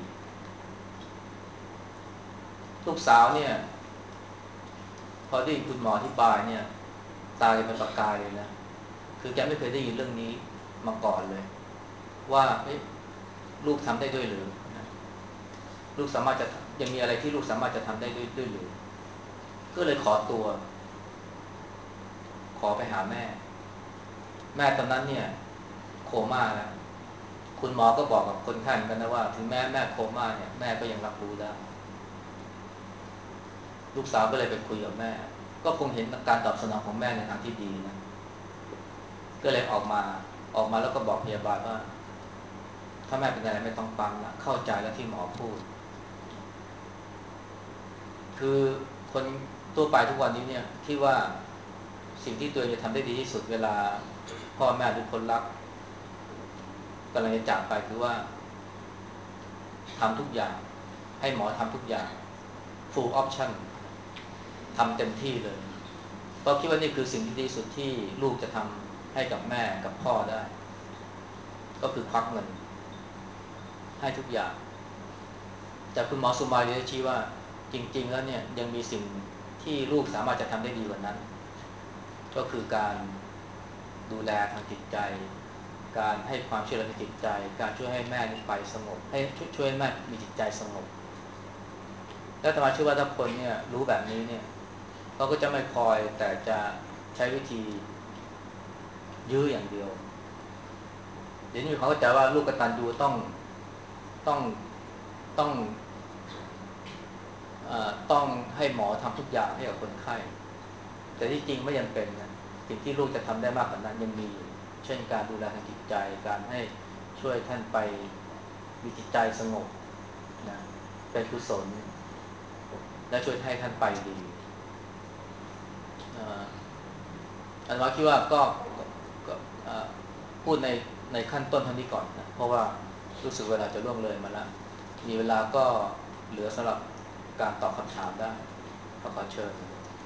ลูกสาวเนี่ยพอได้ยินคุณหมออธิบายเนี่ยตาเป็นประกายเลยนะคือแกไม่เคยได้ยินเรื่องนี้มาก่อนเลยว่าลูกทำได้ด้วยหรือนะลูกสามารถจะยังมีอะไรที่ลูกสามารถจะทำได้ด้วยหรือก็เลยขอตัวขอไปหาแม่แม่ตอนนั้นเนี่ยโคม่าแล้วคุณหมอก็บอกกับคนไข้เหมือนกันนะว่าถึงแม่โคม่าเนี่ยแม่ก็ยังรับรู้ได้ลูกสาวก็เลยไปคุยกับแม่ก็คงเห็นการตอบสนองของแม่ในทางที่ดีนะก็เลยออกมาแล้วก็บอกพยาบาลว่าถ้าแม่เป็นอะไรไม่ต้องปั๊มละเข้าใจแล้วที่หมอพูดคือคนทั่วไปทุกวันนี้เนี่ยคิดว่าสิ่งที่ตัวเองจะทำได้ดีที่สุดเวลาพ่อแม่หรือคนรักกำลังจะจากไปคือว่าทำทุกอย่างให้หมอทำทุกอย่าง full option ทำเต็มที่เลยเพราะคิดว่านี่คือสิ่งที่ดีสุดที่ลูกจะทำให้กับแม่กับพ่อได้ก็คือควักเงินให้ทุกอย่างแต่คุณหมอสุมาลีได้ชี้ว่าจริงๆแล้วเนี่ยยังมีสิ่งที่ลูกสามารถจะทำได้ดีกว่านั้นก็คือการดูแลทางจิตใจการให้ความช่วยเหลือทางจิตใจการช่วยให้แม่ไปสงบให้ช่วยให้แม่มีจิตใจสงบแล้วอาตมาเชื่อว่าถ้าคนเนี่ยรู้แบบนี้เนี่ยเขาก็จะไม่คอยแต่จะใช้วิธียื้ออย่างเดียวเดี๋ยวนี้เขาก็จะว่าลูกกตัญญูต้องต้องต้องให้หมอทำทุกอย่างให้กับคนไข้แต่ที่จริงไม่ยังเป็นนะสิ่งที่ลูกจะทำได้มากกว่านั้นยังมีเช่นการดูแลทางจิตใจการให้ช่วยท่านไปมีจิตใจสงบนะเป็นกุศลและช่วยให้ท่านไปดีอันว่าคิดว่าก็พูดในขั้นต้นเท่านี้ก่อนนะเพราะว่ารู้สึกเวลาจะล่วงเลยมาแล้วมีเวลาก็เหลือสำหรับการตอบคำถามได้ขอเชิญ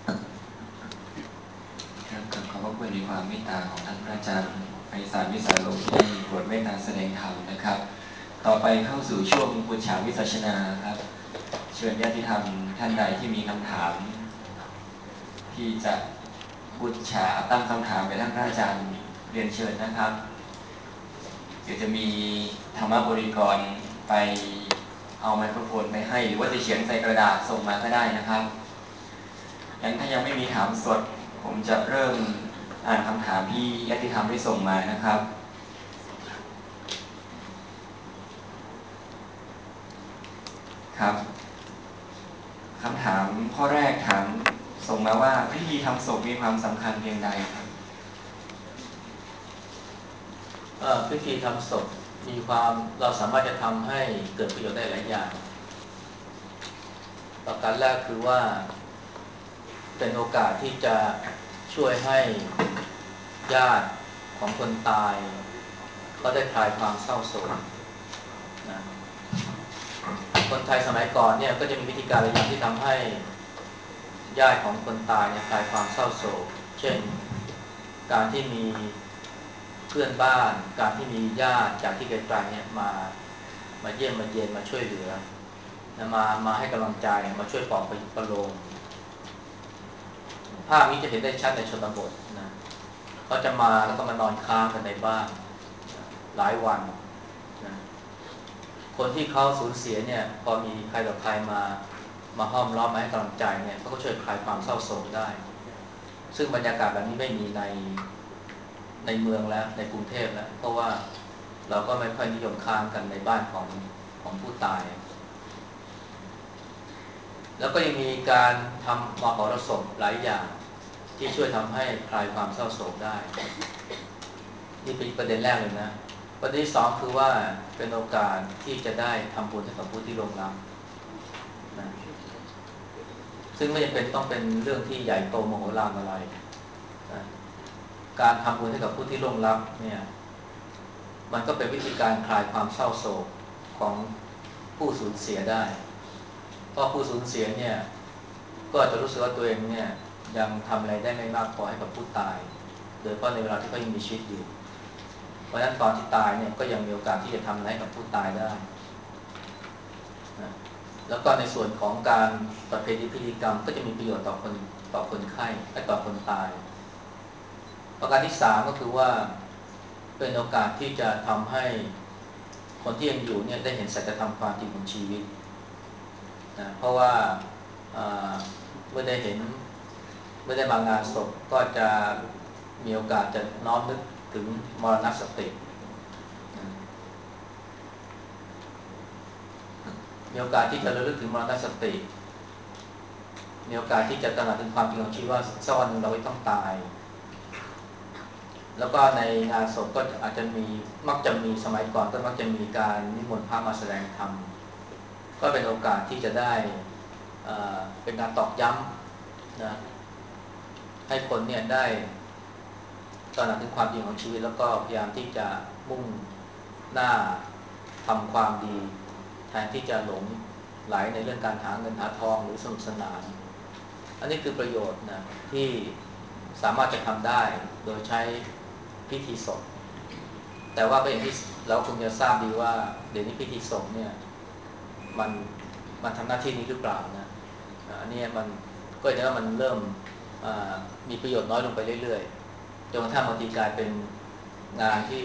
ครับขอบพระคุณในความเมตตาของท่านพระอาจารย์ไพศาลวิสาโลที่ได้โปรดเมตตาแสดงธรรมนะครับต่อไปเข้าสู่ช่วงปุจฉาวิสัชนาครับเชิญญาติธรรมท่านใดที่มีคำถามที่จะปุจฉาตั้งคำถามไปท่านพระอาจารย์เรียนเชิญนะครับเดี๋ยวจะมีธรรมบริกรไปเอาไมโครโฟนไปให้หรือว่าจะเขียนใส่กระดาษส่งมาก็ได้นะครับงั้นถ้ายังไม่มีถามสดผมจะเริ่มอ่านคำถามที่ญาติธรรมได้ส่งมานะครับครับคำถามข้อแรกถามส่งมาว่าพิธีทำศพมีความสำคัญเพียงใดครับพิธีทำศพมีความเราสามารถจะทำให้เกิดประโยชน์ได้หลายอย่างประการแรกคือว่าเป็นโอกาสที่จะช่วยให้ญาติของคนตายเขาได้คลายความเศร้าโศกนะคนไทยสมัยก่อนเนี่ยก็จะมีวิธีการหลายอย่างที่ทำให้ญาติของคนตายเนี่ยคลายความเศร้าโศกเช่นการที่มีเพื่อนบ้านการที่มีญาติจากที่ไกลๆเนี่ยมาเยี่ยมมาเยียนมาช่วยเหลือนะมาให้กำลังใจมาช่วยปลอบประโลมภาพนี้จะเห็นได้ชัดในชนบทนะเขาจะมาแล้วก็มานอนค้างกันในบ้านหลายวันนะคนที่เขาสูญเสียเนี่ยพอมีใครต่อใครมาห้อมล้อมมาให้กำลังใจเนี่ยเขาก็ช่วยคลายความเศร้าโศกได้ซึ่งบรรยากาศแบบนี้ไม่มีในเมืองแล้วในกรุงเทพแล้วเพราะว่าเราก็ไม่ค่อยนิยมค้างกันในบ้านของผู้ตายแล้วก็ยังมีการทำมหรสพหลายอย่างที่ช่วยทำให้คลายความเศร้าโศกได้นี่เป็นประเด็นแรกเลยนะประเด็นที่สองคือว่าเป็นโอกาสที่จะได้ทำบุญให้กับผู้ที่ร่วงลับนะซึ่งไม่จำเป็นต้องเป็นเรื่องที่ใหญ่โตมโหฬารอะไรนะการทำบุญให้กับผู้ที่ร่วงลับเนี่ยมันก็เป็นวิธีการคลายความเศร้าโศกของผู้สูญเสียได้เพราะผู้สูญเสียเนี่ยก็อาจจะรู้สึกว่าตัวเองเนี่ยยังทำอะไรได้ไม่มากพอให้กับผู้ตายโดยเฉพาะในเวลาที่เขายังมีชีวิตอยู่เพราะฉะนั้นตอนที่ตายเนี่ยก็ยังมีโอกาสที่จะทำอะไรกับผู้ตายได้นะแล้วก็ในส่วนของการประเพณีพิธีกรรมก็จะมีประโยชน์ต่อคนไข้และต่อคนตายประการที่สามก็คือว่าเป็นโอกาสที่จะทำให้คนที่ยังอยู่เนี่ยได้เห็นสัจธรรมความจริงของชีวิตนะเพราะว่าเมื่อได้เห็นเมื่อได้มางานศพก็จะมีโอกาสจะน้อมนึกถึงมรณสติมีโอกาสที่จะระลึกถึงมรณสติมีโอกาสที่จะตระหนักถึงความจริงของชีวิตว่าสักวันหนึ่งเราต้องตายแล้วก็ในงานศพก็อาจจะมีมักจะมีสมัยก่อนก็มักจะมีการนิมนต์พระมาแสดงธรรมก็เป็นโอกาสที่จะได้เป็นการตอกย้ำนะให้คนเนี่ยได้ตระหนักถึงความจริงของชีวิตแล้วก็พยายามที่จะมุ่งหน้าทำความดีแทนที่จะหลงไหลในเรื่องการหาเงินหาทองหรือสนุกสนานอันนี้คือประโยชน์นะที่สามารถจะทำได้โดยใช้พิธีศพแต่ว่าก็อย่างที่เราคงจะทราบดีว่าเดี๋ยวนี้พิธีศพเนี่ยมันมันทำหน้าที่นี้หรือเปล่านะอันนี้มันก็จะว่ามันเริ่มมีประโยชน์น้อยลงไปเรื่อยๆจนกระทั่งบางทีกลายเป็นงานที่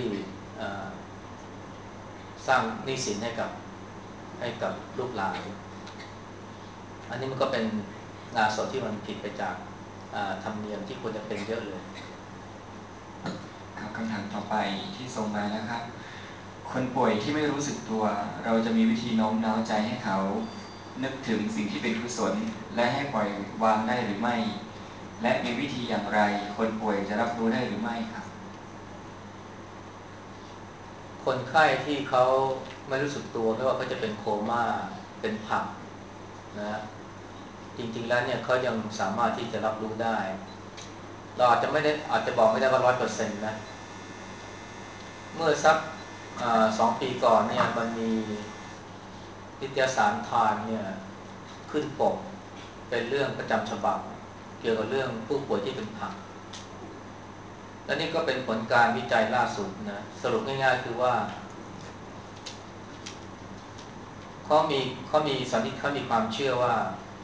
สร้างหนี้สินให้กับลูกหลานอันนี้มันก็เป็นงานศพที่มันผิดไปจากธรรมเนียมที่ควรจะเป็นเยอะเลยครับคำถามต่อไปที่ส่งมานะครับคนป่วยที่ไม่รู้สึกตัวเราจะมีวิธีโน้มน้าวใจให้เขานึกถึงสิ่งที่เป็นกุศลและให้ปล่อยวางได้หรือไม่และมีวิธีอย่างไรคนป่วยจะรับรู้ได้หรือไม่ครับคนไข้ที่เขาไม่รู้สึกตัวไม่ว่าเขาจะเป็นโคม่าเป็นผักนะจริงๆแล้วเนี่ยเขายังสามารถที่จะรับรู้ได้เราอาจจะบอกไม่ได้ว่า100%นะเมื่อสัก2 ปีก่อนเนี่ยมันมีนิตยสารไทม์เนี่ยขึ้นปกเป็นเรื่องประจำฉบับเกี่ยวกับเรื่องผู้ป่วยที่เป็นผักและนี่ก็เป็นผลการวิจัยล่าสุดนะสรุปง่ายๆคือว่าเขามีความเชื่อว่า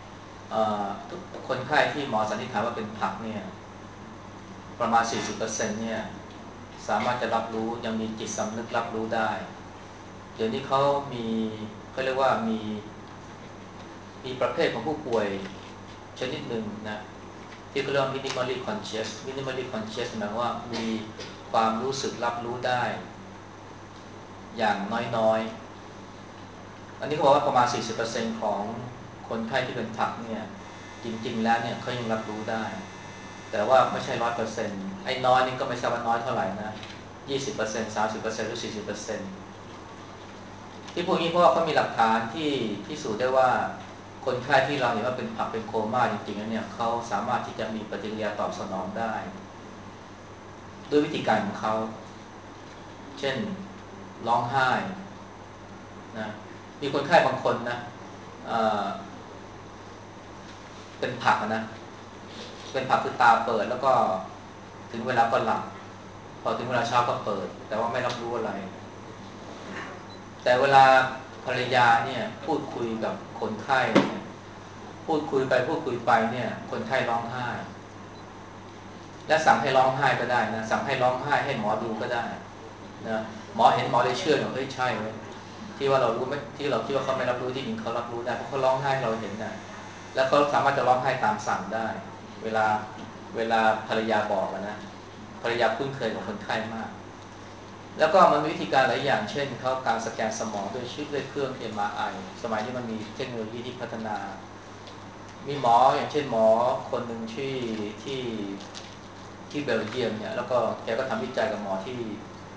คนไข้ที่หมอสันนิษฐานว่าเป็นผักเนี่ยประมาณ 40% เนี่ยสามารถจะรับรู้ยังมีจิตสำนึกรับรู้ได้เดี๋ยวนี้มีเขาเรียกว่ามีประเภทของผู้ป่วยชนิดหนึ่งนะที่เขาเรียกว่า minimally conscious หมายว่ามีความรู้สึกรับรู้ได้อย่างน้อยๆอันนี้เขาบอกว่าประมาณ 40% ของคนไข้ที่เป็นผักเนี่ยจริงๆแล้วเนี่ยเขายังรับรู้ได้แต่ว่าไม่ใช่ 100% ไอ้น้อยนี่ก็ไม่ทราบว่าน้อยเท่าไหร่นะ20% 30% หรือ 40%ที่พวกนี้เพราะว่าเขามีหลักฐานที่พิสูจน์ได้ว่าคนไข้ที่เราเห็นว่าเป็นผักเป็นโคม่าจริงๆแล้วเนี่ยเขาสามารถที่จะมีปฏิกิริยาตอบสนองได้ด้วยวิธีการของเขาเช่นร้องไห้นะมีคนไข้บางคนนะเเป็นผักนะเป็นผักคือตาเปิดแล้วก็ถึงเวลาก็หลับพอถึงเวลาเช้าก็เปิดแต่ว่าไม่รับรู้อะไรแต่เวลาภรรยาเนี่ยพูดคุยกับคนไข้เนี่ยพูดคุยไปพูดคุยไปเนี่ยคนไข้ร้องไห้และสั่งให้ร้องไห้ก็ได้นะสั่งให้ร้องไห้ให้หมอดูก็ได้นะหมอเห็นหมอเลยเชื่อว่าเฮ้ยใช่เว้ยที่ว่าเรารู้ไม่ที่เราคิดว่าเขาไม่รับรู้ที่จริงเขารับรู้ได้เพราะเขาร้องไห้เราเห็นนะแล้วเขาสามารถจะร้องไห้ตามสั่งได้เวลาเวลาภรรยาบอกนะภรรยาคุ้นเคยกับคนไข้มากแล้วก็มันมีวิธีการหลายอย่างเช่นเขาการสแกนสมองด้วยเครื่อง MRI สมัยนี้มันมีเทคโนโลยีที่พัฒนามีหมออย่างเช่นหมอคนหนึ่งที่เบลเยียมเนี่ยแล้วก็แกก็ทำวิจัยกับหมอที่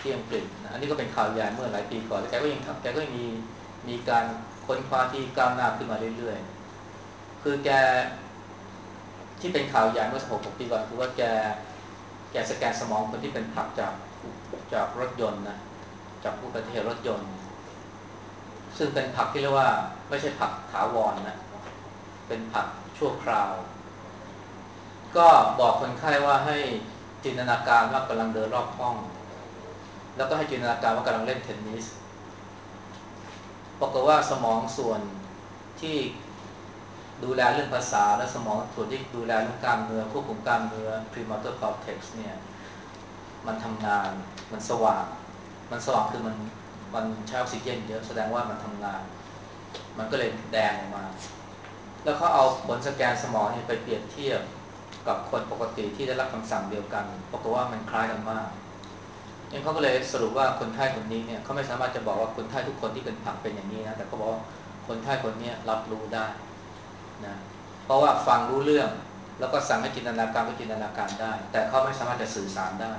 ที่อังกฤษนะอันนี้ก็เป็นข่าวใหญ่เมื่อหลายปีก่อนแล้วแกก็ยังมีการค้นคว้าที่ก้าวหน้าขึ้นมาเรื่อยๆคือแกที่เป็นข่าวใหญ่เมื่อ6 ปีก่อนคือว่าแกสแกนสมองคนที่เป็นผักจากรถยนต์นะจากอุบัติเหตุรถยนต์ซึ่งเป็นผักที่เรียกว่าไม่ใช่ผักถาวรนะเป็นผักชั่วคราวก็บอกคนไข้ว่าให้จินตนาการว่ากำลังเดินรอบห้องแล้วก็ให้จินตนาการว่ากำลังเล่นเทนนิสปรากฏว่าสมองส่วนที่ดูแลเรื่องภาษาและสมองส่วนที่ดูแลเรื่องกล้ามเนื้อควบคุมกล้ามเนื้อ premotor cortex เนี่ยมันทำงานมันสว่างคือมันใช้ออกซิเจนเยอะแสดงว่ามันทำงานมันก็เลยแดงออกมาแล้วเขาเอาผลสแกนสมองไปเปรียบเทียบกับคนปกติที่ได้รับคำสั่งเดียวกันปรากฏว่ามันคล้ายกันมากงั้นเขาก็เลยสรุปว่าคนไข้คนนี้เนี่ยเขาไม่สามารถจะบอกว่าคนไข้ทุกคนที่เป็นผักเป็นอย่างนี้นะแต่เขาบอกว่าคนไข้คนนี้รับรู้ได้นะเพราะว่าฟังรู้เรื่องแล้วก็สั่งให้จินตนาการก็จินตนาการได้แต่เขาไม่สามารถจะสื่อสารได้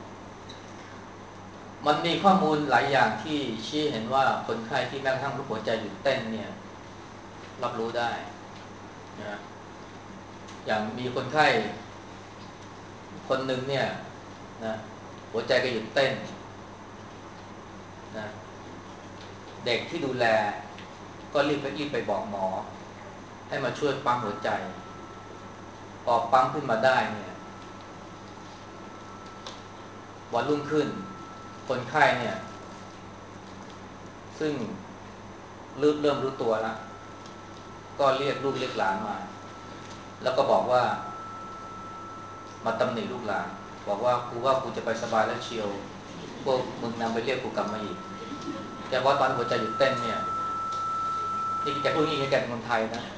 มันมีข้อมูลหลายอย่างที่ชี้เห็นว่าคนไข้ที่แม้กระทั่งรูปหัวใจหยุดเต้นเนี่ยรับรู้ได้นะอย่างมีคนไข้คนหนึ่งเนี่ยนะหัวใจก็หยุดเต้นนะเด็กที่ดูแลก็รีบไปบอกหมอให้มาช่วยปั๊มหัวใจพอปั๊มขึ้นมาได้เนี่ยวันรุ่งขึ้นคนไข้เนี่ยซึ่งเริ่มรู้ตัวแล้วก็เรียกลูกเรียกหลานมาแล้วก็บอกว่ามาตำหนิลูกหลานบอกว่ากูจะไปสบายแล้วเชียวพวกมึงนำไปเรียกกูกลับมาอีกแต่ว่าตอนหัวใจหยุดเต้นเนี่ยนี่แกพูดงี้แกเป็นคนไทยนะ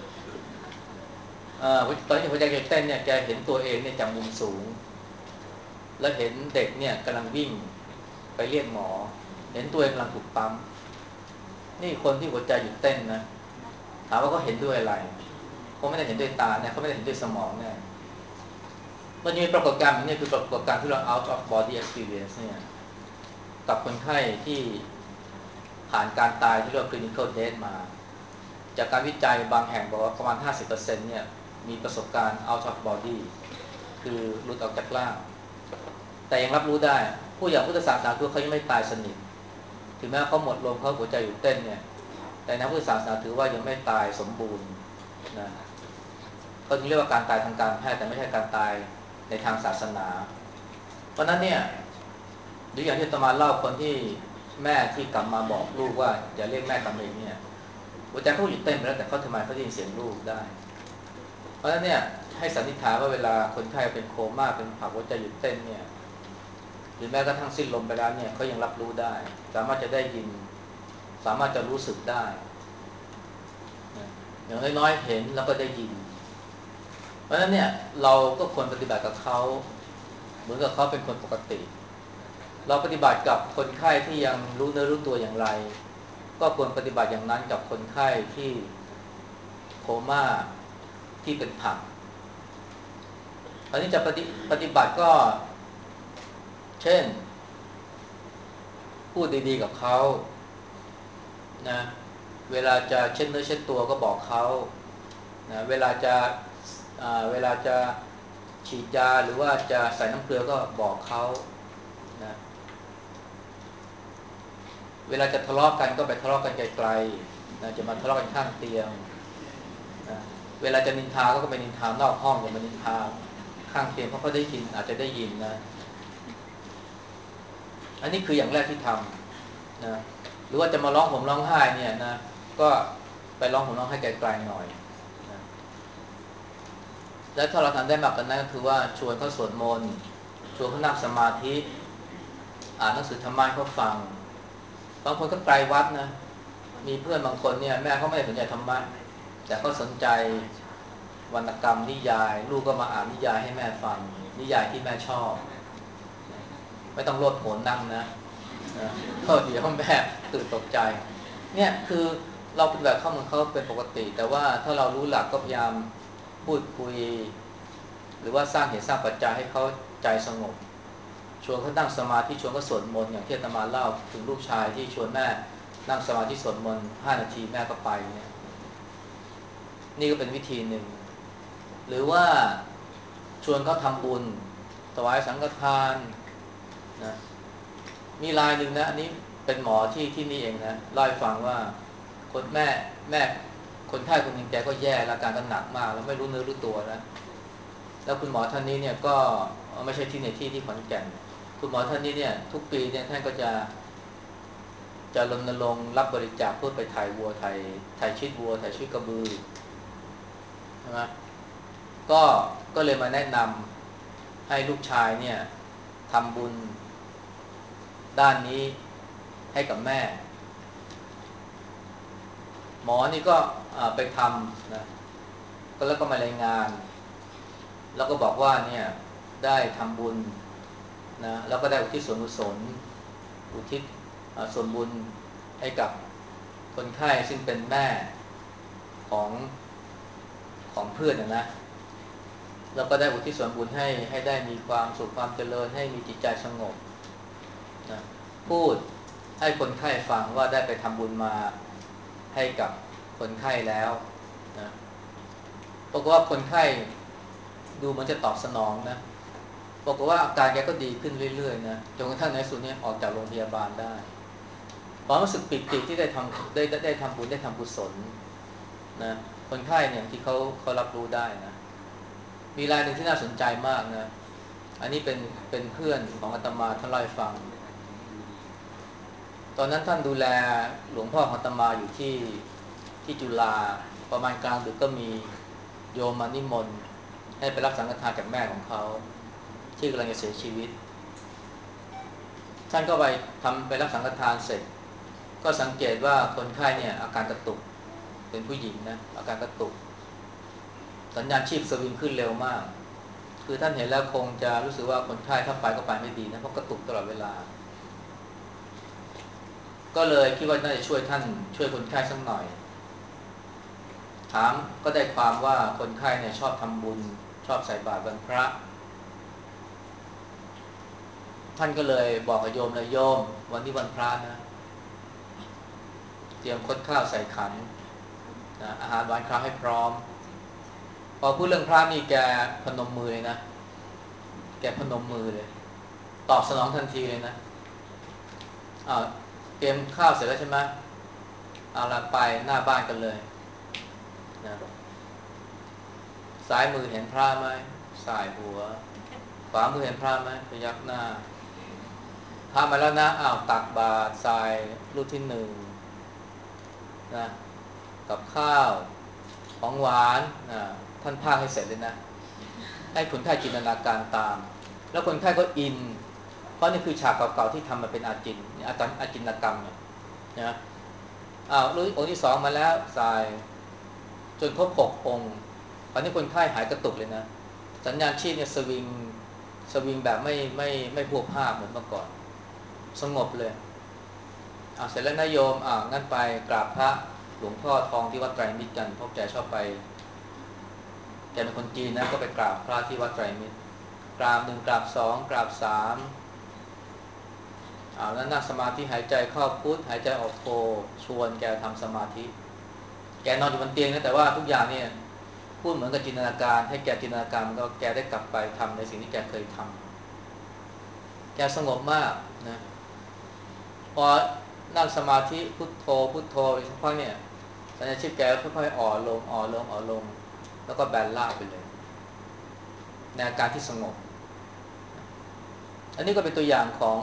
ตอนที่หัวใจหยุดเต้นเนี่ยแกเห็นตัวเองเนี่ยจากมุมสูงแล้วเห็นเด็กเนี่ยกำลังวิ่งไปเรียกหมอเห็นตัวเองกำลังถูกปั๊มนี่คนที่หัวใจหยุดเต้นนะถามว่าเขาเห็นด้วยอะไรเขาไม่ได้เห็นด้วยตาเนี่ยเขาไม่ได้เห็นด้วยสมองเนี่ยมันมีปรากฏการณ์แบบนี้คือปรากฏการณ์ที่เรา out of body experience เนี่ยกับคนไข้ที่ผ่านการตายที่เรียกว่า clinical death มาจากการวิจัยบางแห่งบอกว่าประมาณ 50% เนี่ยมีประสบการณ์ out of body คือหลุดออกจากร่างแต่ยังรับรู้ได้ผู้อย่างพุทธศาสนาคือเขายังไม่ตายสนิทถึงแม้เขาหมดลมเขาหัวใจหยุดเต้นเนี่ยแต่นักพุทธศาสนาถือว่ายังไม่ตายสมบูรณ์นะเขาถึงเรียกว่าการตายทางการแพทย์แต่ไม่ใช่การตายในทางศาสนาเพราะนั้นเนี่ยหรืออย่างที่อาตมาเล่าคนที่แม่ที่กลับมาบอกลูกว่าอย่าเรียกแม่กลับมาอีกเนี่ยหัวใจเขาหยุดเต้นไปแล้วแต่เขาทำไมเขาได้ยินเสียงลูกได้เพราะฉะนั้นเนี่ยให้สันนิษฐานว่าเวลาคนไข้เป็นโคม่าเป็นผักหัวใจหยุดเต้นเนี่ยหรือแม้กระทั่งสิ้นลมไปแล้วเนี่ยเขายังรับรู้ได้สามารถจะได้ยินสามารถจะรู้สึกได้อย่างน้อยๆเห็นแล้วก็ได้ยินเพราะฉะนั้นเนี่ยเราก็ควรปฏิบัติกับเขาเหมือนกับเขาเป็นคนปกติเราปฏิบัติกับคนไข้ที่ยังรู้เนื้อรู้ตัวอย่างไรก็ควรปฏิบัติอย่างนั้นกับคนไข้ที่โคม่าที่เป็นผักอันนี้จะปฏิบัติก็เช่นพูดดีๆกับเขานะเวลาจะเช็ดเนื้อเช็ดตัวก็บอกเขานะเวลาจะฉีดยาหรือว่าจะใส่น้ำเกลือก็บอกเขานะเวลาจะทะเลาะกันก็ไปทะเลาะกันไกลๆนะจะมาทะเลาะกันข้างเตียงนะเวลาจะนินทาก็ไปนินทานอกห้องอย่ามานินทาข้างเตียงเพราะเขาได้ยินอาจจะได้ยินนะอันนี้คืออย่างแรกที่ทำนะหรือว่าจะมาร้องห่มร้องไห้เนี่ยนะก็ไปร้องห่มร้องไห้ไกลๆหน่อยนะแล้วถ้าเราทำได้มากกว่านั้นก็คือว่าชวนเขาสวดมนต์ชวนเขานั่งสมาธิอ่านหนังสือธรรมะให้เขาฟังบางคนก็ไกลวัดนะมีเพื่อนบางคนเนี่ยแม่เขาไม่ได้สนใจธรรมะแต่เขาสนใจวรรณกรรมนิยายลูกก็มาอ่านนิยายให้แม่ฟังนิยายที่แม่ชอบไม่ต้องโลดโผนนั่งนะก็เดี๋ยวแม่ตื่นตกใจเนี่ยคือเราเป็นแบบเขาเหมือนเขาเป็นปกติแต่ว่าถ้าเรารู้หลักก็พยายามพูดคุยหรือว่าสร้างเหตุสร้างปัจจัยให้เขาใจสงบชวนเขานั่งสมาธิชวนเขาสวดมนต์อย่างที่อาตมาเล่าถึงลูกชายที่ชวนแม่นั่งสมาธิสวดมนต์5 นาทีแม่ก็ไปเนี่ยนี่ก็เป็นวิธีหนึ่งหรือว่าชวนเขาทำบุญถวายสังฆทานนะมีรายหนึ่งนะอันนี้เป็นหมอที่นี่เองนะเล่าให้ฟังว่าคนแม่คนไข้คนหนึ่งแกก็แย่แล้วอาการก็หนักมากแล้วไม่รู้เนื้อรู้ตัวแล้วคุณหมอท่านนี้เนี่ยก็ไม่ใช่ที่ในที่ขอนแก่นคุณหมอท่านนี้เนี่ยทุกปีเนี่ยท่านก็จะรณรงค์รับบริจาคเพื่อไปถ่ายวัวถ่ายชีวิตวัวถ่ายชีวิตกระบือใช่ไหมก็ก็เลยมาแนะนำให้ลูกชายเนี่ยทำบุญด้านนี้ให้กับแม่หมอนี่ก็ไปทำนะก็แล้วก็มารายงานแล้วก็บอกว่าเนี่ยได้ทำบุญนะแล้วก็ได้อุทิศส่วนกุศลอุทิศส่วนบุญให้กับคนไข้ซึ่งเป็นแม่ของของเพื่อนนะแล้วก็ได้อุทิศส่วนบุญให้ได้มีความสุขความเจริญให้มีจิตใจสงบนะพูดให้คนไข้ฟังว่าได้ไปทำบุญมาให้กับคนไข้แล้วนะปรากฏว่าคนไข้ดูมันจะตอบสนองนะบอกว่าอาการแกก็ดีขึ้นเรื่อยๆนะจนกระทั่งในสุดเนี่ยออกจากโรงพยาบาลได้ความรู้สึกปิติที่ได้ทำได้ทำบุญได้ทำกุศลนะคนไข้เนี่ยที่เขารับรู้ได้นะมีรายหนึ่งที่น่าสนใจมากนะอันนี้เป็นเพื่อนของอาตมาท่านเล่าให้ฟังตอนนั้นท่านดูแลหลวงพ่อของอาตมาอยู่ที่จุฬาประมาณกลางดึกก็มีโยมมานิมนต์ให้ไปรับสังฆทานจากแม่ของเขาที่กำลังจะเสียชีวิตท่านก็ไปรับสังฆทานเสร็จก็สังเกตว่าคนไข้เนี่ยอาการกระตุกเป็นผู้หญิงนะอาการกระตุกสัญญาณชีพสวิงขึ้นเร็วมากคือท่านเห็นแล้วคงจะรู้สึกว่าคนไข้ถ้าไปก็ไปไม่ดีนะเพราะกระตุกตลอดเวลาก็เลยคิดว่าน่าจะช่วยคนไข้สักหน่อยถามก็ได้ความว่าคนไข้เนี่ยชอบทำบุญชอบใส่บาตรวันพระท่านก็เลยบอกกับโยมเลยโยมวันนี้วันพระนะเตรียมคดข้าวใส่ขันนะอาหารหวานข้าวให้พร้อมพอพูดเรื่องพระนี่แกพนมมือเลยนะแกพนมมือเลยตอบสนองทันทีเลยนะเตรียมข้าวเสร็จแล้วใช่ไหมเอาละไปหน้าบ้านกันเลยนะซ้ายมือเห็นพระไหมสายหัวขวามือเห็นพระไหมพยักหน้าพระมาแล้วนะตักบาตรทรายรูปที่หนึ่งนะกับข้าวของหวานท่านพากให้เสร็จเลยนะให้คนไข้จินตนาการตามแล้วคนไข้ก็อินเพราะนี่คือฉากเก่าๆที่ทำมาเป็นอาจินกรรมเนี่ยนะรูปองค์ที่สองมาแล้วทรายจนครบ6 องค์ตอนนี้คนไข้หายกระตุกเลยนะสัญญาณชีพเนี่ยสวิงแบบไม่พวกภาพเหมือนเมื่อก่อนสงบเลยเสร็จแล้วนายโยมงั้นไปกราบพระหลวงพ่อทองที่วัดไตรมิตรกันเพราะแกชอบไปแกเป็นคนจีนนะก็ไปกราบพระที่วัดไตรมิตรกราบหนึ่งกราบสองกราบสามแล้วนั่งสมาธิหายใจเข้าพุทหายใจออกโทชวนแกทำสมาธิแกนอนอยู่บนเตียงนะแต่ว่าทุกอย่างเนี่ยพูดเหมือนกับจินตนาการให้แกจินตนาการมันก็แกได้กลับไปทำในสิ่งที่แกเคยทำแกสงบมากนะพอนั่งสมาธิพุทโธพุทโธไปสักพักเนี่ยสัญญาชีพแกค่อยๆอ่อนลงแล้วก็แบนราบไปเลยในอาการที่สงบอันนี้ก็เป็นตัวอย่างของ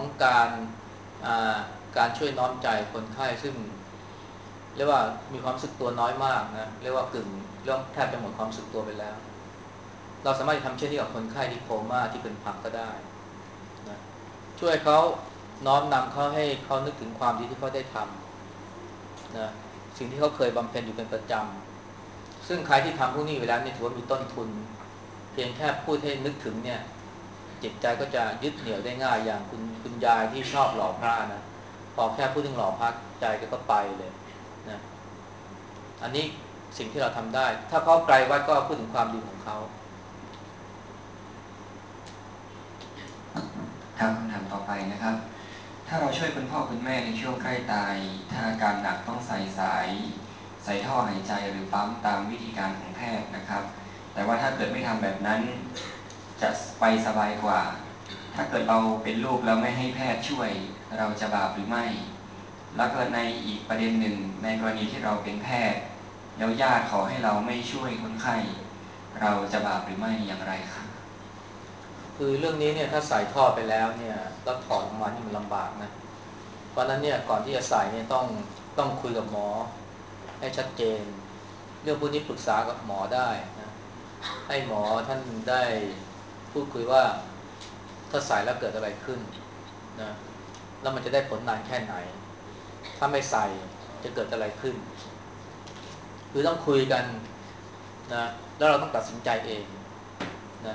การช่วยน้อมใจคนไข้ซึ่งเรียกว่ามีความสึกตัวน้อยมากนะเรียกว่ากึ่งเรื่องแทบจะหมดความสึกตัวไปแล้วเราสามารถทำเช่นนี้กับคนไข้ที่โคม่าที่เป็นผักก็ได้นะช่วยเขาน้อมนำเขาให้เขานึกถึงความดีที่เขาได้ทำนะสิ่งที่เขาเคยบำเพ็ญอยู่เป็นประจำซึ่งใครที่ทำพวกนี้อยู่แล้วนี่ถือว่ามีต้นทุนเพียงแค่พูดให้นึกถึงเนี่ยจิตใจก็จะยึดเหนี่ยวได้ง่ายอย่างคุณยายที่ชอบหล่อพระนะพอแค่พูดถึงหล่อพระใจก็ไปเลยนะอันนี้สิ่งที่เราทำได้ถ้าเขาไกลวัดก็พูดถึงความดีของเขาครับคำถามต่อไปนะครับถ้าเราช่วยคุณพ่อคุณแม่ในช่วงใกล้ตายถ้าอาการหนักต้องใส่ท่อหายใจหรือปั๊มตามวิธีการของแพทย์นะครับแต่ว่าถ้าเกิดไม่ทำแบบนั้นจะไปสบายกว่าถ้าเกิดเราเป็นลูกแล้วไม่ให้แพทย์ช่วยเราจะบาปหรือไม่แล้วก็ในอีกประเด็นหนึ่งในกรณีที่เราเป็นแพทย์แล้วญาติขอให้เราไม่ช่วยคนไข้เราจะบาปหรือไม่อย่างไรครับคือเรื่องนี้เนี่ยถ้าใส่ท่อไปแล้วเนี่ยแล้วถอดออกมานี่มันลำบากนะเพราะนั้นเนี่ยก่อนที่จะใส่เนี่ยต้องคุยกับหมอให้ชัดเจนเรื่องพวกนี้ปรึกษากับหมอได้นะให้หมอท่านได้พูดคุยว่าถ้าใส่แล้วเกิดอะไรขึ้นนะแล้วมันจะได้ผลนานแค่ไหนถ้าไม่ใส่จะเกิดอะไรขึ้นคือต้องคุยกันนะแล้วเราต้องตัดสินใจเองนะ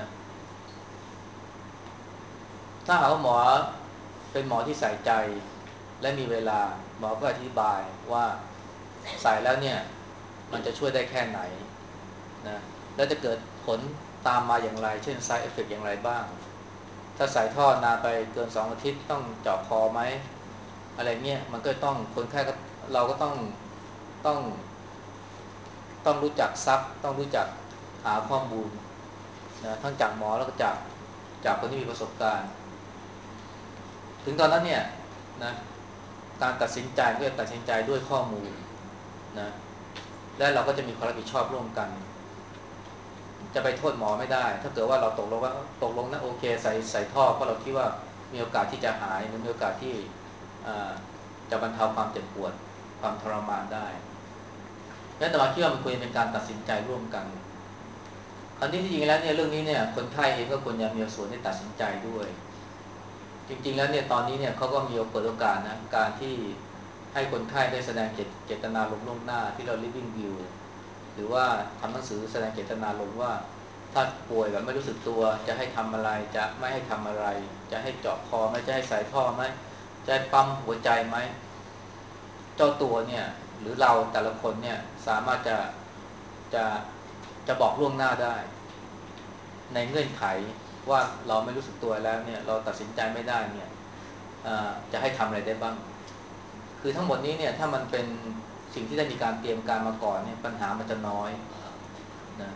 ถ้าหากว่าหมอเป็นหมอที่ใส่ใจและมีเวลาหมอก็อธิบายว่าใส่แล้วเนี่ยมันจะช่วยได้แค่ไหนนะแล้วจะเกิดผลตามมาอย่างไรเช่น side effect อย่างไรบ้างถ้าใส่ท่อนานไปเกิน2 อาทิตย์ต้องเจาะคอไหมอะไรเงี้ยมันก็ต้องคนไข้ก็เราก็ต้องต้องรู้จักซักต้องรู้จักหาข้อมูลนะทั้งจากหมอแล้วก็จากคนที่มีประสบการณ์ถึงตอนนั้นเนี่ยนะการตัดสินใจก็จะตัดสินใจด้วยข้อมูลนะและเราก็จะมีความรับผิดชอบร่วมกันจะไปโทษหมอไม่ได้ถ้าเกิดว่าเราตกลงนะโอเคใส่ท่อเพราะเราคิดว่ามีโอกาสที่จะหายหรือมีโอกาสที่จะบรรเทาความเจ็บปวดความทรมานได้และแต่ว่าคิดว่ามันควรจะเป็นการตัดสินใจร่วมกันคราวนี้ที่จริงแล้วเนี่ยเรื่องนี้เนี่ยคนไข้เองก็ควรจะมีส่วนในตัดสินใจด้วยจริงๆแล้วเนี่ยตอนนี้เนี่ยเขาก็มีเปิดโอกาสนะการที่ให้คนไข้ได้แสดงเจตนาลมณ์ล่วงหน้าที่เรา living will หรือว่าทำหนังสือแสดงเจตนาลมณ์ว่าถ้าป่วยแบบไม่รู้สึกตัวจะให้ทำอะไรจะไม่ให้ทำอะไรจะให้เจาะคอไหมจะให้ใส่ท่อไหมจะให้ปั๊มหัวใจไหมเจ้าตัวเนี่ยหรือเราแต่ละคนเนี่ยสามารถจะจะบอกล่วงหน้าได้ในเงื่อนไขว่าเราไม่รู้สึกตัวแล้วเนี่ยเราตัดสินใจไม่ได้เนี่ยจะให้ทำอะไรได้บ้างคือทั้งหมดนี้เนี่ยถ้ามันเป็นสิ่งที่ได้มีการเตรียมการมาก่อนเนี่ยปัญหามันจะน้อยนะ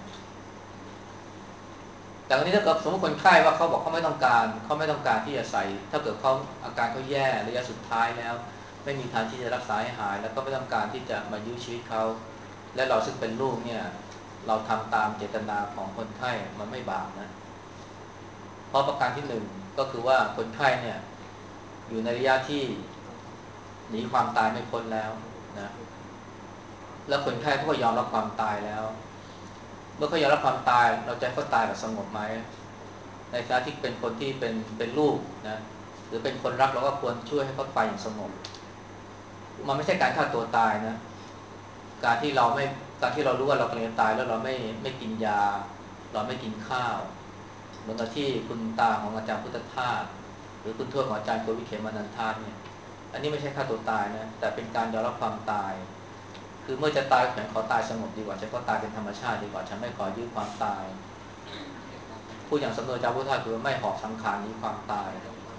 แต่วันนี้ถ้าเกิดสมมติคนไข้ว่าเขาบอกเขาไม่ต้องการที่จะใส่ถ้าเกิดเขาอาการเขาแย่ระยะสุดท้ายแล้วไม่มีทางที่จะรักษาให้หายแล้วก็ไม่ต้องการที่จะมายื้อชีวิตเขาและเราซึ่งเป็นลูกเนี่ยเราทำตามเจตนาของคนไข้มันไม่บาปนะเพราะประการที่หนึ่งก็คือว่าคนไข้เนี่ยอยู่ในระยะที่หนีความตายไม่พ้นแล้วนะแล้วคนไข้เขาก็ยอมรับความตายแล้วเมื่อเขายอมรับความตายเราจะให้เขาตายแบบสงบไหม ในฐานะที่เป็นคนที่เป็นลูกนะหรือเป็นคนรักเราก็ควรช่วยให้เขาไปอย่างสงบมันไม่ใช่การฆ่าตัวตายนะการที่เราไม่การที่เรารู้ว่าเรากำลังจะตายแล้วเราไม่กินยาเราไม่กินข้าวเหมือนกับที่คุณตาของอาจารย์พุทธทาสหรือคุณทวดของอาจารย์โกวิเขมานันทาสเนี่ยอันนี้ไม่ใช่ฆ่าตัวตายนะแต่เป็นการยอมรับความตายคือเมื่อจะตายฉันขอตายสงบดีกว่าฉันก็ตายเป็นธรรมชาติดีกว่าฉันไม่ขอยื้อความตายพูดอย่างสำนวนอาจารย์พุทธทาสคือไม่หอบสังขารนี้ความตาย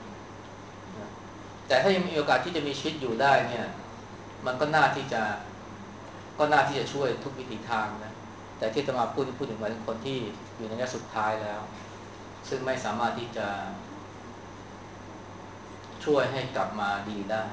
แต่ถ้ายังมีโอกาสที่จะมีชีวิตอยู่ได้เนี่ยมันก็น่าที่จะช่วยทุกวิถีทางนะแต่ที่จะมาพูดถึงหมายถึงคนที่อยู่ในระยะสุดท้ายแล้วซึ่งไม่สามารถที่จะช่วยให้กลับมาดีได้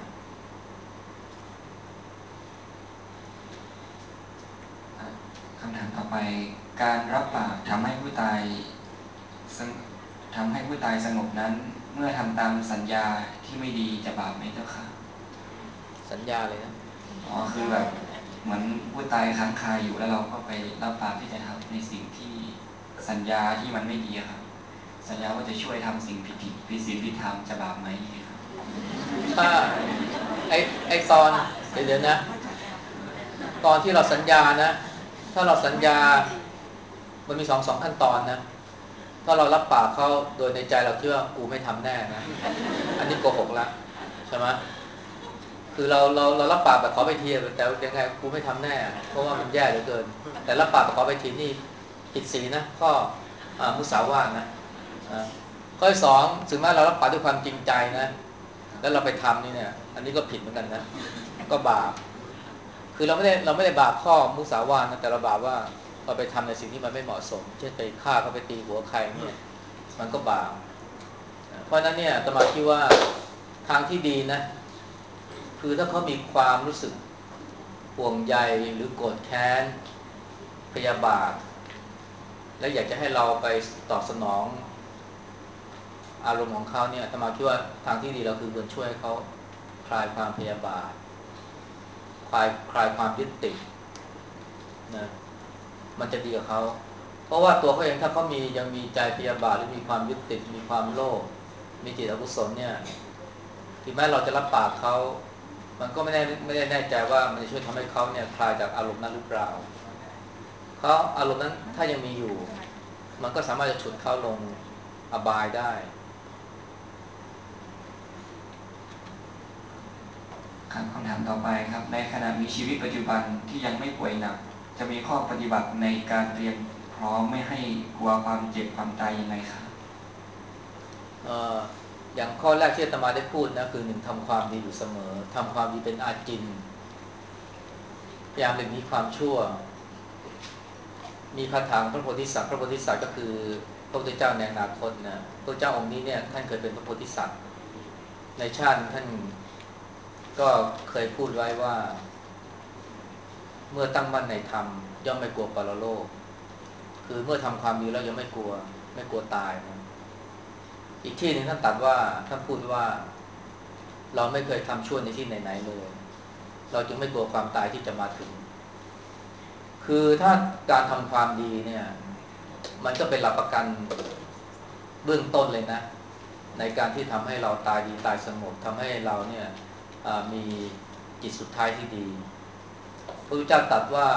คำถามต่อไปการรับปากทำให้ผู้ตายสงทำให้ผู้ตายสงบนั้นเมื่อทำตามสัญญาที่ไม่ดีจะบาปไหมเจ้าค่ะสัญญาเลยนะอ๋อคือแบบเหมือนผู้ตายค้างคาอยู่แล้วเราก็ไปรับปากที่จะทำในสิ่งที่สัญญาที่มันไม่ดีอะครับสัญญาว่าจะช่วยทำสิ่งผิดศีลผิดธรรมจะบาปไหมครับถ้าไอไอตอนเดี๋ยวนะตอนที่เราสัญญานะถ้าเราสัญญามันมีสองขั้นตอนนะถ้าเรารับปากเขาโดยในใจเราคิดว่ากูไม่ทำแน่นะอันนี้โกหกละใช่ไหม คือเรารับปากแบบขอไปทีแต่ยังไงกูไม่ทำแน่เพราะว่ามันแย่เหลือเกินแต่รับปากแบบขอไปทีนี่ผิดศีลนะข้อมุสาวาทนะข้อที่สองถึงแม้เรารับปากด้วยความจริงใจนะแล้วเราไปทำนี่เนี่ยอันนี้ก็ผิดเหมือนกันนะก็บาปคือเราไม่ได้บาปข้อมุสาวาทนะแต่เราบาปว่าเราไปทำในสิ่งที่มันไม่เหมาะสมเช่นไปฆ่าเขาไปตีหัวใครเนี่ยมันก็บาปเพราะนั้นเนี่ยอาตมาคิดว่าทางที่ดีนะคือถ้าเขามีความรู้สึกห่วงใยหรือโกรธแค้นพยาบาทและอยากจะให้เราไปตอบสนองอารมณ์ของเขาเนี่ยอาตมาคิดว่าทางที่ดีเราคือควรช่วยเขาคลายความพยาบาทคลายความยึดติดนะมันจะดีกับเขาเพราะว่าตัวเขาเองถ้าเขายังมีใจพยาบาทหรือมีความยึดติดมีความโลภมีจิตอกุศลเนี่ยถึงแม้เราจะรับปากเขามันก็ไม่ได้แน่ใจว่ามันจะช่วยทำให้เขาเนี่ยคลายจากอารมณ์นั้นหรือเปล่าเขาอารมณ์นั้นถ้ายังมีอยู่มันก็สามารถจะฉุดเขาลงอบายได้ครับคำถามต่อไปครับในขณะมีชีวิตปัจจุบันที่ยังไม่ป่วยหนักจะมีข้อปฏิบัติในการเตรียมพร้อมไม่ให้กลัวความเจ็บความตายยังไงครับอย่างข้อแรกที่อาตมาได้พูดนะคือหนึ่งทำความดีอยู่เสมอทำความดีเป็นอาจินพยายามหลีกหนีความชั่วมีคาถาพระโพธิสัตว์พระโพธิสัตว์ก็คือพระพุทธเจ้าในอนาคตนะพระเจ้าองค์นี้เนี่ยท่านเคยเป็นพระโพธิสัตว์ในชาติท่านก็เคยพูดไว้ว่าเมื่อตั้งมั่นในธรรมย่อมไม่กลัวปรโลกคือเมื่อทำความดีแล้วย่อมไม่กลัวตายนะอีกที่หนึ่งท่านตรัสว่าท่านพูดว่าเราไม่เคยทำชั่วในที่ไหนๆเลยเราจึงไม่กลัวความตายที่จะมาถึงคือถ้าการทำความดีเนี่ยมันก็เป็นหลักประกันเบื้องต้นเลยนะในการที่ทำให้เราตายดีตายสงบทำให้เราเนี่ยมีจิตสุดท้ายที่ดีพระพุทธเจ้าตรัสว่า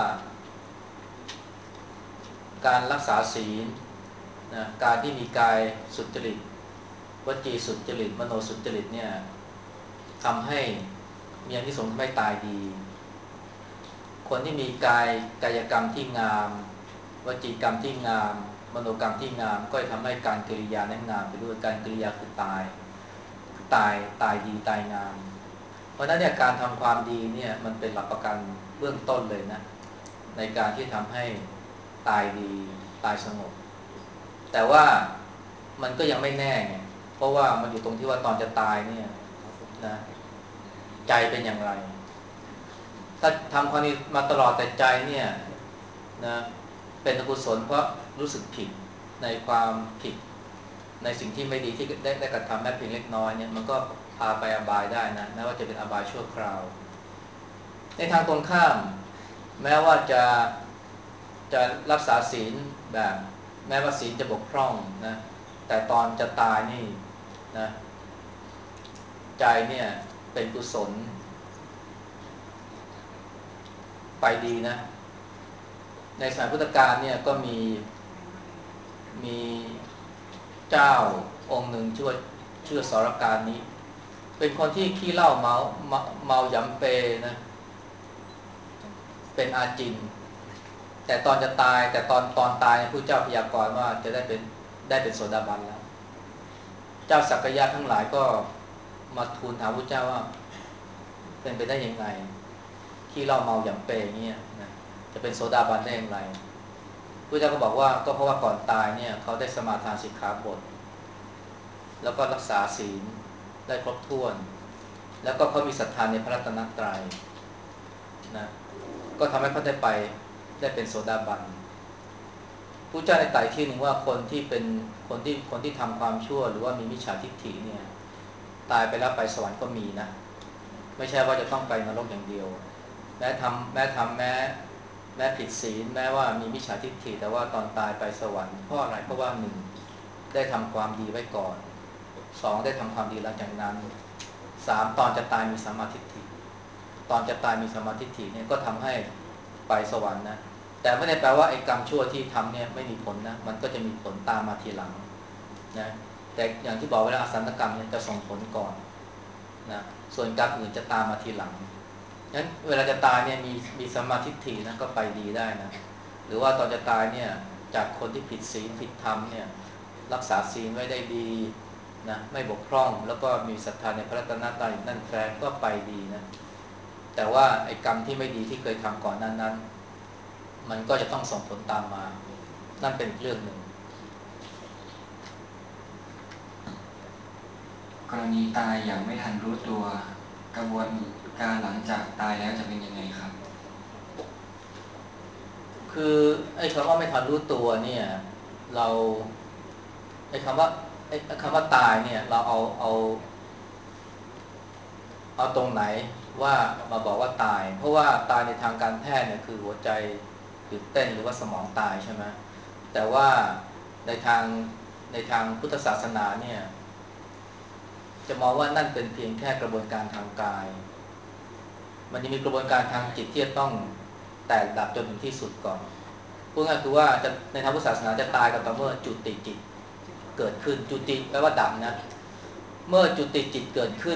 การรักษาศีลนะการที่มีกายสุจริตวจีสุจริตมโนสุจริตเนี่ยทำให้มีอานิสงส์ไม่ตายดีคนที่มีกายกรรมที่งามวจีกรรมที่งามมโนกรรมที่งามก็จะทำให้การกริยานั้นงามไปด้วยการกริยาคือตายดีตายงามเพราะฉะนั้นเนี่ยการทำความดีเนี่ยมันเป็นหลักประกันเบื้องต้นเลยนะในการที่ทำให้ตายดีตายสงบแต่ว่ามันก็ยังไม่แน่ไงเพราะว่ามันอยู่ตรงที่ว่าตอนจะตายเนี่ยนะใจเป็นอย่างไรถ้าทำความดีมาตลอดแต่ใจเนี่ยนะเป็นอกุศลเพราะรู้สึกผิดในความผิดในสิ่งที่ไม่ดีที่ได้กระทำแม้เพียงเล็กน้อยเนี่ยมันก็พาไปอบายได้นะแม้ว่าจะเป็นอบายชั่วคราวในทางตรงข้ามแม้ว่าจะรักษาศีลแบบแม้ว่าศีลจะบกพร่องนะแต่ตอนจะตายนี่นะใจเนี่ยเป็นกุศลไปดีนะในสมัยพุทธกาลเนี่ยก็มีเจ้าองค์หนึ่งชื่อสรการนี้เป็นคนที่ขี้เหล้าเมาหยำเปนะเป็นอาจินแต่ตอนจะตายแต่ตอนตายผู้เจ้าพยากรณ์ว่าจะได้เป็นโสดาบันแล้วเจ้าสักยะทั้งหลายก็มาทูลถามพระเจ้าว่าเป็นไปได้ยังไงขี้เหล้าเมาหยำเปเงี้ยนะจะเป็นโสดาบันได้อย่างไรพระเจ้าก็บอกว่าก็เพราะว่าก่อนตายเนี่ยเขาได้สมาทานสิกขาบทแล้วก็รักษาศีลได้ครบถ้วนแล้วก็เขามีศรัทธาในพระรัตนตรัยนะก็ทำให้เขาได้เป็นโสดาบันพระเจ้าในไต่ที่หนึ่งว่าคนที่ทำความชั่วหรือว่ามีมิจฉาทิฏฐิเนี่ยตายไปแล้วไปสวรรค์ก็มีนะไม่ใช่ว่าจะต้องไปนรกอย่างเดียวแม้ผิดศีลแม้ว่ามีมิจฉาทิฏฐิแต่ว่าตอนตายไปสวรรค์เพราะอะไรเพราะว่าหนึ่งได้ทำความดีไว้ก่อนสองได้ทำความดีหลังจากนั้นสามตอนจะตายมีสัมมาทิฏฐิตอนจะตายมีสัมมาทิฏฐิเนี่ยก็ทำให้ไปสวรรค์นะแต่ไม่ได้แปลว่าไอ้กรรมชั่วที่ทำเนี่ยไม่มีผลนะมันก็จะมีผลตามมาทีหลังนะแต่อย่างที่บอกเวลาอสันตกรรมเนี่ยจะส่งผลก่อนนะส่วนกรรมอื่นจะตามมาทีหลังงั้นเวลาจะตายเนี่ยมีสัมมาทิฏฐินะก็ไปดีได้นะหรือว่าตอนจะตายเนี่ยจากคนที่ผิดศีลผิดธรรมเนี่ยรักษาศีลไว้ได้ดีนะไม่บกพร่องแล้วก็มีศรัทธาในพระรัตนตรัยนั่นแฟนก็ไปดีนะแต่ว่าไอ้กรรมที่ไม่ดีที่เคยทำก่อนนั้นมันก็จะต้องส่งผลตามมานั่นเป็นอีกเรื่องหนึ่งกรณีตายอย่างไม่ทันรู้ตัวกระบวนการหลังจากตายแล้วจะเป็นยังไงครับคือไอ้คำว่าไม่ทันรู้ตัวเนี่ยเราไอ้คำว่าคำว่าตายเนี่ยเราเอาตรงไหนว่ามาบอกว่าตายเพราะว่าตายในทางการแพทย์เนี่ยคือหัวใจหยุดเต้นหรือว่าสมองตายใช่ไหมแต่ว่าในทางในทางพุทธศาสนาเนี่ยจะมองว่านั่นเป็นเพียงแค่กระบวนการทางกายมันยังมีกระบวนการทางจิตที่จะต้องแตกดับจนถึงที่สุดก่อนพูดง่ายๆคือว่าในทางพุทธศาสนาจะตายกับต่อเมื่อจุติจิตเกิดขึ้นจุติแปลว่าดับนะเมื่อจุติจิตเกิดขึ้น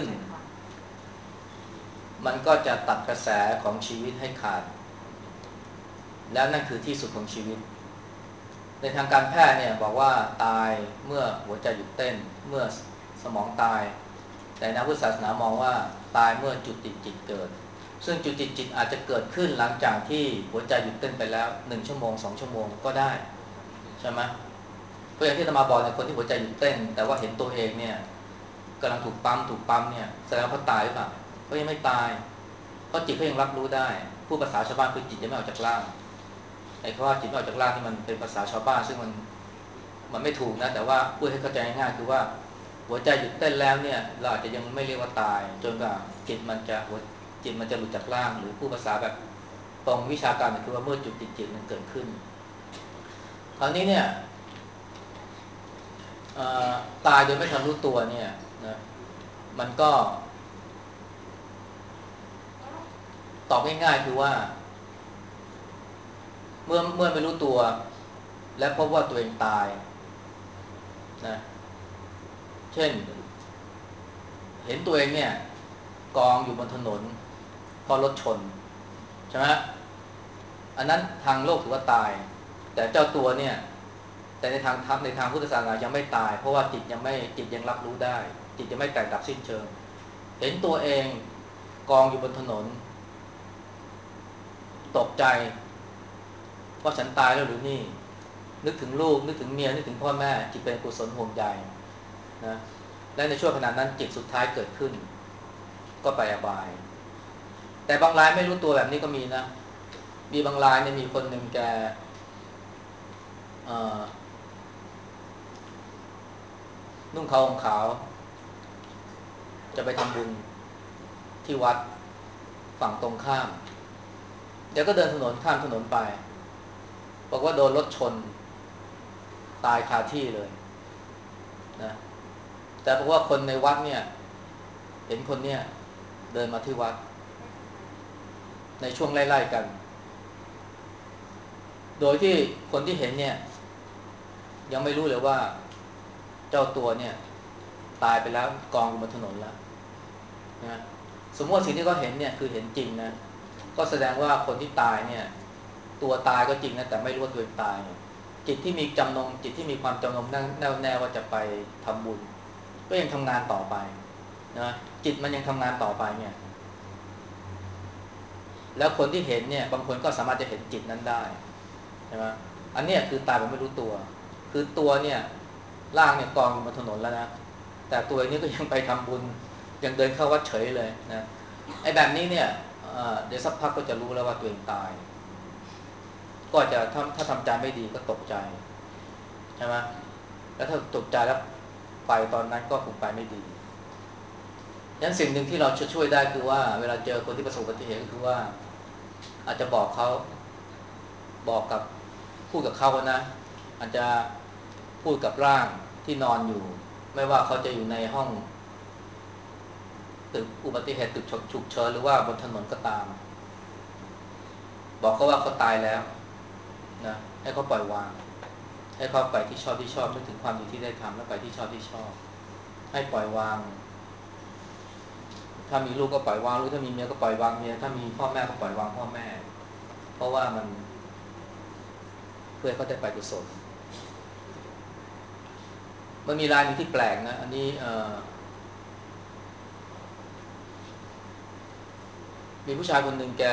มันก็จะตัดกระแสของชีวิตให้ขาดแล้วนั่นคือที่สุดของชีวิตในทางการแพทย์เนี่ยบอกว่าตายเมื่อหัวใจหยุดเต้นเมื่อสมองตายแต่นักพุทธศาสนามองว่าตายเมื่อจุติจิตเกิดซึ่งจุติจิตอาจจะเกิดขึ้นหลังจากที่หัวใจหยุดเต้นไปแล้ว1 ชั่วโมง2 ชั่วโมงก็ได้ใช่ไหมก็อย่างที่อาตมาบอกในคนที่หัวใจหยุดเต้นแต่ว่าเห็นตัวเองเนี่ยกำลังถูกปั๊มเนี่ยแสดงว่าเขาตายหรือเปล่าเขายังไม่ตายเพราะจิตเขายังรับรู้ได้ผู้ภาษาชาวบ้านคือจิตยังไม่ออกจากร่างไอ้คำว่าจิตไม่ออกจากร่างนี่มันเป็นภาษาชาวบ้านซึ่งมันไม่ถูกนะแต่ว่าพูดให้เข้าใจง่ายๆคือว่าหัวใจหยุดเต้นแล้วเนี่ยเราอาจจะยังไม่เรียกว่าตายจนกว่าจิตมันจะหลุดจากร่างหรือผู้ภาษาแบบตรงวิชาการคือว่าเมื่อจุดจิตมันเกิดขึ้นคราวนี้เนี่ยตายโดยไม่ทันรู้ตัวเนี่ยนะมันก็ตอบง่ายๆคือว่าเมื่อไม่รู้ตัวและพบว่าตัวเองตายนะเช่นเห็นตัวเองเนี่ยกองอยู่บนถนนเพราะรถชนใช่ไหมอันนั้นทางโลกถือว่าตายแต่เจ้าตัวเนี่ยแต่ในทางพุทธศาสนายังไม่ตายเพราะว่าจิตยังรับรู้ได้จิตยังไม่แตกดับสิ้นเชิงเห็นตัวเองกองอยู่บนถนนตกใจว่าฉันตายแล้วหรือนี่นึกถึงลูกนึกถึงเมียนึกถึงพ่อแม่จิตเป็นกุศลห่วงใยนะและในช่วงขณะนั้นจิตสุดท้ายเกิดขึ้นก็ไปอบายแต่บางรายไม่รู้ตัวแบบนี้ก็มีนะมีบางรายเนี่ยมีคนหนึ่งแกเอ่อนุ่งขาวห่มขาวจะไปทำบุญที่วัดฝั่งตรงข้ามเดี๋ยวก็เดินถนนข้ามถนนไปบอกว่าโดนรถชนตายคาที่เลยนะแต่เพราะว่าคนในวัดเนี่ยเห็นคนเนี่ยเดินมาที่วัดในช่วงไล่ๆกันโดยที่คนที่เห็นเนี่ยยังไม่รู้เลยว่าเจ้าตัวเนี่ยตายไปแล้วกองอยู่บนถนนแล้วนะสมมติสิ่งที่เขาเห็นเนี่ยคือเห็นจริงนะก็แสดงว่าคนที่ตายเนี่ยตัวตายก็จริงนะแต่ไม่รู้ว่าตัวเองตายจิตที่มีจำนงจิตที่มีความจำนงแน่วแน่ว่าจะไปทำบุญก็ยังทำงานต่อไปนะจิตมันยังทำงานต่อไปเนี่ยแล้วคนที่เห็นเนี่ยบางคนก็สามารถจะเห็นจิตนั้นได้ใช่ไหมอันเนี้ยคือตายแบบไม่รู้ตัวคือตัวเนี่ยร่างเนี่ยกองอยู่บนถนนแล้วนะแต่ตัวนี้ก็ยังไปทำบุญยังเดินเข้าวัดเฉยเลยนะไอ้แบบนี้เนี่ยเดี๋ยวสักพักก็จะรู้แล้วว่าตัวเองตายก็จะถ้าทำใจไม่ดีก็ตกใจใช่ไหมแล้วถ้าตกใจแล้วไปตอนนั้นก็คงไปไม่ดีฉะนั้นสิ่งหนึ่งที่เราจะช่วยได้คือว่าเวลาเจอคนที่ประสบอุบัติเหตุก็คือว่าอาจจะบอกเขาบอกกับพูดกับเขานะอาจจะพูดกับร่างที่นอนอยู่ไม่ว่าเขาจะอยู่ในห้องตึกอุบัติเหตุตึกฉุกเฉินหรือว่าบนถนนก็ตามบอกเขาว่าเขาตายแล้วนะให้เขาปล่อยวางให้เขาไปที่ชอบนึกถึงความดีที่ได้ทำแล้วไปที่ชอบให้ปล่อยวางถ้ามีลูกก็ปล่อยวางลูกถ้ามีเมียก็ปล่อยวางเมียถ้ามีพ่อแม่ก็ปล่อยวางพ่อแม่เพราะว่ามันเพื่อเขาได้ไปกุศลมันมีรายหนึ่งที่แปลกนะอันนี้มีผู้ชายคนหนึ่งแก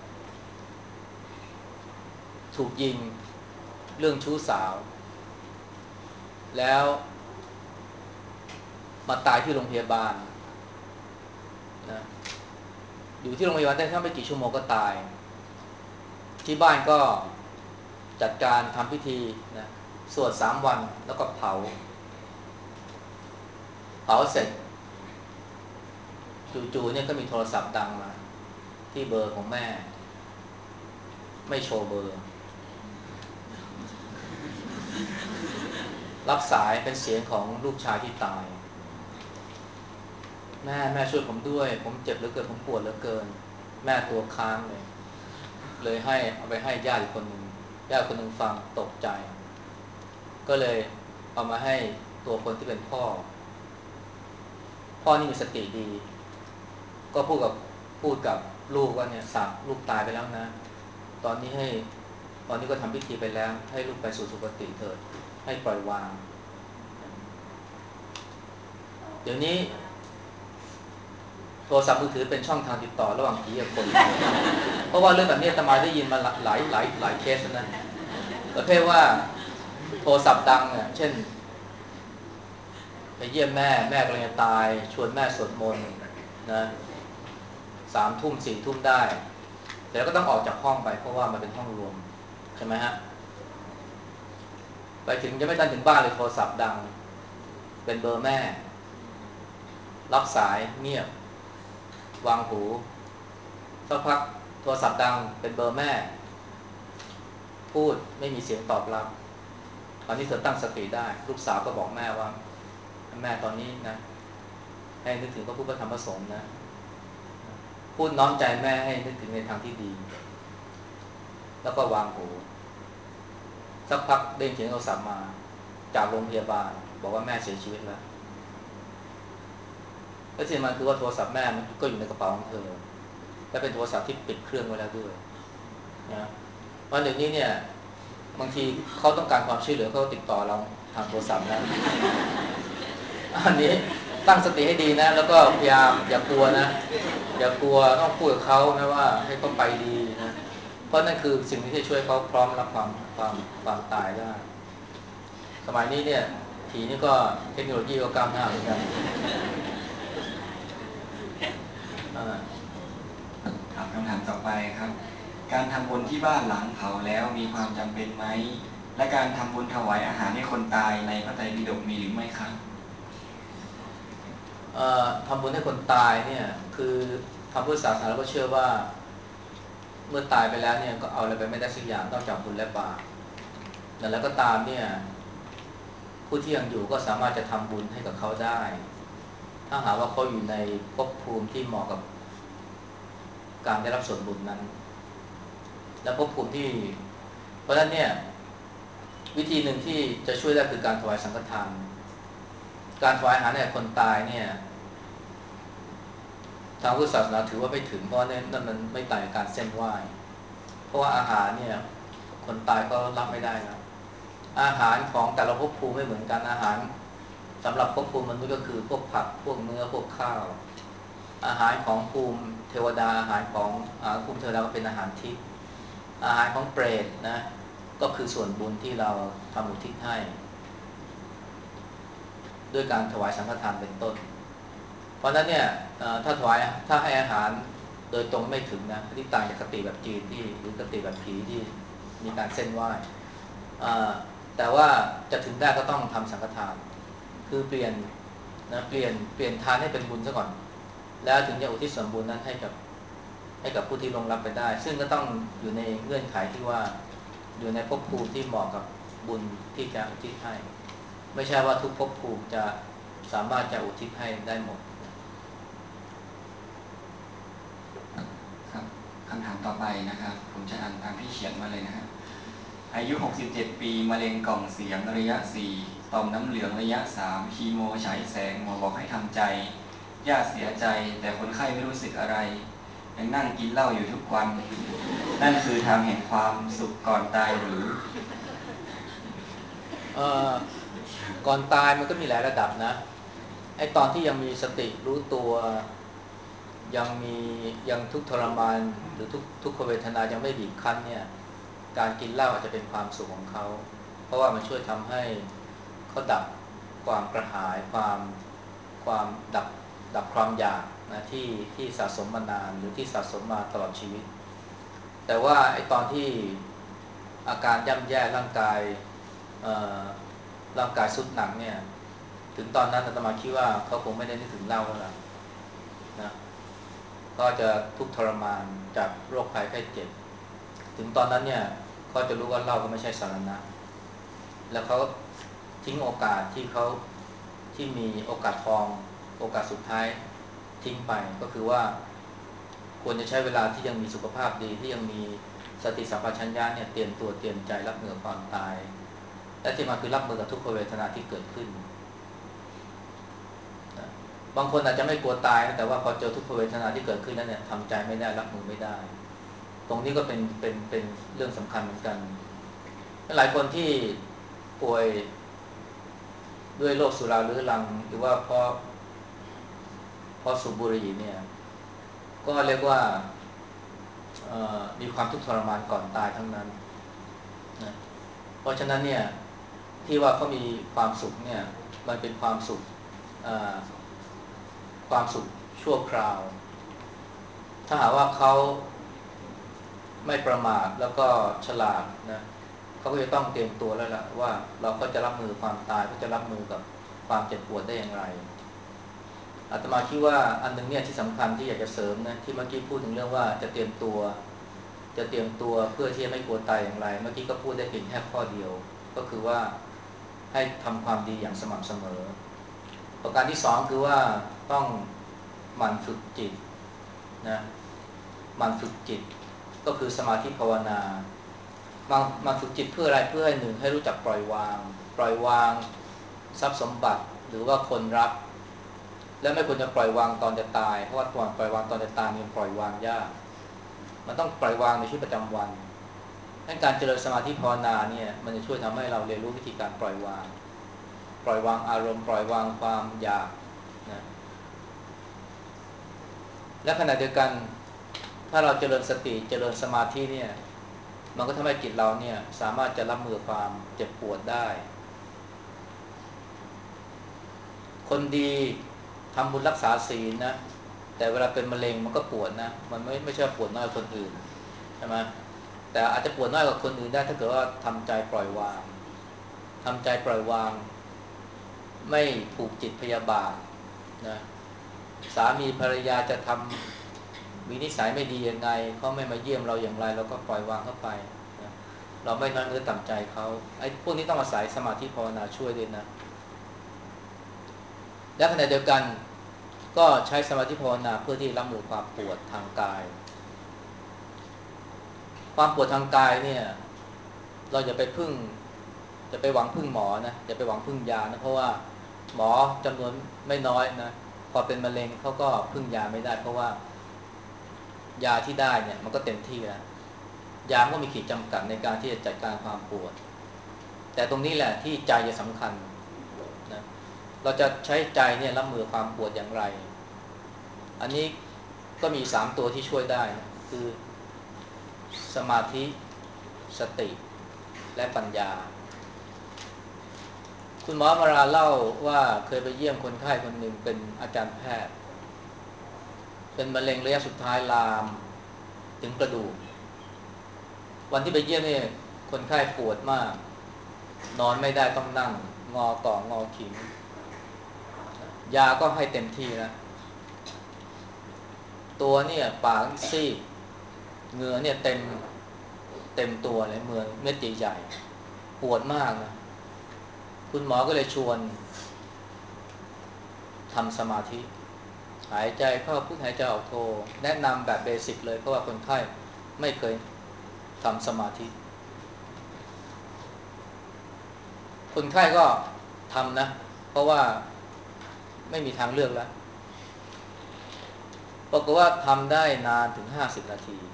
ถูกยิงเรื่องชู้สาวแล้วมาตายที่โรงพยาบาลนะอยู่ที่โรงพยาบาลได้แค่ไม่กี่ชั่วโมงก็ตายที่บ้านก็จัดการทำพิธีนะสวด3 วันแล้วก็เผาเสร็จจู่ๆเนี่ยก็มีโทรศัพท์ดังมาที่เบอร์ของแม่ไม่โชว์เบอร์รับสายเป็นเสียงของลูกชายที่ตายแม่ช่วยผมด้วยผมเจ็บเหลือเกินผมปวดเหลือเกินแม่ตัวค้างเลยให้เอาไปให้ญาติคนหนึ่งญาติคนหนึ่งฟังตกใจก็เลยเอามาให้ตัวคนที่เป็นพ่อนี่มีสติดีก็พูดกับลูกว่าเนี่ยสักลูกตายไปแล้วนะตอนนี้ก็ทำพิธีไปแล้วให้ลูกไปสู่สุคติเถิดให้ปล่อยวางเดี๋ยวนี้โทรศัพท์มือถือเป็นช่องทางติดต่อระหว่างผีกับคนเพราะว่าเรื่องแบบนี้อาตมาได้ยินมาหลายเคสนะประเภทว่าโทรศัพท์ดังเนี่ยเช่นไปเยี่ยมแม่กำลังจะตายชวนแม่สวดมนต์นะ3 ทุ่ม4 ทุ่มได้แต่แล้วก็ต้องออกจากห้องไปเพราะว่ามันเป็นห้องรวมใช่ไหมฮะไปถึงยังไม่ทันถึงบ้านเลยโทรศัพท์ดังเป็นเบอร์แม่รับสายเงียบวางหูสักพักโทรศัพท์ดังเป็นเบอร์แม่พูดไม่มีเสียงตอบรับตอนนี้เธอตั้งสติได้ลูกสาวก็บอกแม่ว่าแม่ตอนนี้นะให้นึกถึงพระพุทธพระธรรมพระสงฆ์นะพูดน้อมใจแม่ให้นึกถึงในทางที่ดีแล้วก็วางหูสักพักได้ยินเสียงโทรศัพท์มาจากโรงพยาบาลบอกว่าแม่เสียชีวิตแล้วและที่มันคือว่าโทรศัพท์แม่มันก็อยู่ในกระเป๋าของเธอและเป็นโทรศัพท์ที่ปิดเครื่องไว้แล้วด้วยนะวันเดี๋ยวนี้เนี่ยบางทีเขาต้องการความช่วยเหลือเขาติดต่อเราทางโทรศัพท์นะอันนี้ตั้งสติให้ดีนะแล้วก็พยายามอย่ากลัวนะอย่ากลัวต้องพูดกับเขานะว่าให้เขาไปดีนะเพราะนั่นคือสิ่งที่จะช่วยเขาพร้อมรับความตายได้สมัยนี้เนี่ยผีนี่ก็เทคโนโลยีก็ก้าวหน้าเหมือนกันครับคำถามต่อไปครับการทำบุญที่บ้านหลังเผาแล้วมีความจำเป็นไหมและการทำบุญถวายอาหารให้คนตายในพระไตรปิฎกมีหรือไม่ครับทำบุญให้คนตายเนี่ยคือทำพุทธศาสนาเราก็เชื่อว่าเมื่อตายไปแล้วเนี่ยก็เอาอะไรไปไม่ได้สักอย่างนอกจากบุญและบาปแต่แล้วก็ตามเนี่ยผู้ที่ยังอยู่ก็สามารถจะทำบุญให้กับเขาได้ถ้าหากว่าเขาอยู่ในภพภูมิที่เหมาะกับการได้รับส่วนบุญนั้นและภพภูมิที่เพราะฉะนั้นเนี่ยวิธีหนึ่งที่จะช่วยได้คือการถวายสังฆทานการถวายอาหารให้คนตายเนี่ยทางพุทธศาสนาถือว่าไม่ถึงเพราะนั่นมันไม่ต่างจากการเส้นไหว้เพราะว่าอาหารเนี่ยคนตายก็รับไม่ได้นะอาหารของแต่ละภพภูมิไม่เหมือนกันอาหารสำหรับภพภูมิมนุษย์ก็คือพวกผักพวกเนื้อพวกข้าวอาหารของภูมิเทวดาอาหารของภูมิเทวดาก็เป็นอาหารทิพย์อาหารของเปรตนะก็คือส่วนบุญที่เราทำอุทิศให้ด้วยการถวายสังฆทานเป็นต้นเพราะฉะนั้นเนี่ยถ้าให้อาหารโดยตรงไม่ถึงนะที่ต่างจากคติแบบจีนที่หรือคติแบบผีที่มีการเส้นไหว้แต่ว่าจะถึงได้ก็ต้องทำสังฆทานคือเปลี่ยนทานให้เป็นบุญซะก่อนแล้วถึงจะอุทิศส่วนบุญนั้นให้กับผู้ที่ลงรับไปได้ซึ่งก็ต้องอยู่ในเงื่อนไขที่ว่าอยู่ในภพภูมิที่เหมาะกับบุญที่จะอุทิศให้ไม่ใช่ว่าทุกภพภูมิจะสามารถจะอุทิศให้ได้หมดครับคำถามต่อไปนะครับผมจะอ่านตามที่เขียนมาเลยนะครับอายุ67ปีมะเร็งกล่องเสียงระยะ4ต่อมน้ำเหลืองระยะ3คีโมฉายแสงหมอบอกให้ทำใจญาติเสียใจแต่คนไข้ไม่รู้สึกอะไรยังนั่งกินเหล้าอยู่ทุกวันนั่นคือทางแห่งความสุขก่อนตายหรือเอ่อก่อนตายมันก็มีหลายระดับนะไอ้ตอนที่ยังมีสติรู้ตัวยังมียังทุกข์ทรมานหรือทุกขเวทนายังไม่บีบคั้นเนี่ยการกินเหล้าอาจจะเป็นความสุขของเขาเพราะว่ามันช่วยทำให้เขาดับความกระหายความดับความอยากนะที่สะสมมานานหรือที่สะสมมาตลอดชีวิตแต่ว่าไอ้ตอนที่อาการย่ำแย่ร่างกายเอ่อร่างกายทรุดหนักเนี่ยถึงตอนนั้นอาตมาคิดว่าเขาคงไม่ได้นึกถึงเหล้าแล้วล่ะนะก็จะทุกข์ทรมานจากโรคภัยไข้เจ็บถึงตอนนั้นเนี่ยเขาจะรู้ว่าเหล้าก็ไม่ใช่สารณะแล้วเขาทิ้งโอกาสที่มีโอกาสทองโอกาสสุดท้ายทิ้งไปก็คือว่าควรจะใช้เวลาที่ยังมีสุขภาพดีที่ยังมีสติสัมปชัญญะเนี่ยเตรียมตัวเตรียมใจรับมือความตายและที่มาคือรับมือกับทุกขเวทนาที่เกิดขึ้นนะบางคนอาจจะไม่กลัวตายนะแต่ว่าพอเจอทุกขเวทนาที่เกิดขึ้นแล้วเนี่ยทำใจไม่ได้รับมือไม่ได้ตรงนี้ก็เป็นเรื่องสำคัญเหมือนกันหลายคนที่ป่วยด้วยโรคสุราเรื้อรังหรือว่าเพราะสูบบุหรี่เนี่ยก็เรียกว่ามีความทุกข์ทรมานก่อนตายทั้งนั้นนะเพราะฉะนั้นเนี่ยที่ว่าเขามีความสุขเนี่ยมันเป็นความสุขเอ่อความสุขชั่วคราวถ้าหากว่าเขาไม่ประมาทแล้วก็ฉลาดนะเขาก็จะต้องเตรียมตัวแล้วล่ะว่าเราก็จะรับมือความตายก็จะรับมือกับความเจ็บปวดได้อย่างไรอาตมาคิดว่าอันนึงเนี่ยที่สำคัญที่อยากจะเสริมนะที่เมื่อกี้พูดถึงเรื่องว่าจะเตรียมตัวเพื่อที่จะไม่กลัวตายอย่างไรเมื่อกี้ก็พูดได้เพียงแค่ข้อเดียวก็คือว่าให้ทำความดีอย่างสม่ำเสมอประการที่สองคือว่าต้องหมั่นฝึกจิตนะหมั่นฝึกจิตก็คือสมาธิภาวนามาฝึกจิตเพื่ออะไรเพื่อให้หนึ่งให้รู้จักปล่อยวางทรัพย์สมบัติหรือว่าคนรักและไม่ควรจะปล่อยวางตอนจะตายเพราะว่าตอนปล่อยวางตอนจะตายมันปล่อยวางยากมันต้องปล่อยวางในชีวิตประจำวันการเจริญสมาธิภาวนาเนี่ยมันจะช่วยทำให้เราเรียนรู้วิธีการปล่อยวางอารมณ์ปล่อยวางความอยากนะและขณะเดียวกันถ้าเราเจริญสติเจริญสมาธิเนี่ยมันก็ทำให้จิตเราเนี่ยสามารถจะรับมือความเจ็บปวดได้คนดีทำบุญรักษาศีลนะแต่เวลาเป็นมะเร็งมันก็ปวดนะมันไม่ใช่ปวดน้อยกว่าคนอื่นใช่ไหมแต่อาจจะปวดน้อยกว่าคนอื่นได้ถ้าเกิดว่าทำใจปล่อยวางทำใจปล่อยวางไม่ผูกจิตพยาบาทนะสามีภรรยาจะทำมีนิสัยไม่ดียังไงเขาไม่มาเยี่ยมเราอย่างไรเราก็ปล่อยวางเข้าไปนะเราไม่น้อยเนื้อต่ำใจเขาไอ้พวกนี้ต้องอาศัยสมาธิภาวนาช่วยด้วยนะและขณะเดียวกันก็ใช้สมาธิภาวนาเพื่อที่รับมือความปวดทางกายความปวดทางกายเนี่ยเราจะไปหวังพึ่งหมอนะอย่าไปหวังพึ่งยานะเพราะว่าหมอจำนวนไม่น้อยนะพอเป็นมะเร็งเขาก็พึ่งยาไม่ได้เพราะว่ายาที่ได้เนี่ยมันก็เต็มที่แล้วยาก็มีขีดจำกัดในการที่จะจัดการความปวดแต่ตรงนี้แหละที่ใจจะสำคัญนะเราจะใช้ใจเนี่ยรับมือความปวดอย่างไรอันนี้ก็มี3ตัวที่ช่วยได้นะคือสมาธิสติและปัญญาคุณหมอมาราเล่าว่าเคยไปเยี่ยมคนไข้คนหนึ่งเป็นอาจารย์แพทย์เป็นมะเร็งระยะสุดท้ายลามถึงกระดูกวันที่ไปเยี่ยมเนี่ยคนไข้ปวดมากนอนไม่ได้ต้องนั่งงอต่องอขิงยาก็ให้เต็มที่แล้วตัวเนี่ยปากซีดเหงื่อเนี่ยเต็มตัวเลยเหมือนเม็ดใหญ่ๆปวดมากนะคุณหมอก็เลยชวนทำสมาธิหายใจเข้าพุทหายใจออกโทแนะนำแบบเบสิกเลยเพราะว่าคนไข้ไม่เคยทำสมาธิคนไข้ก็ทำนะเพราะว่าไม่มีทางเลือกแล้วปรากฏว่าทำได้นานถึง50นาที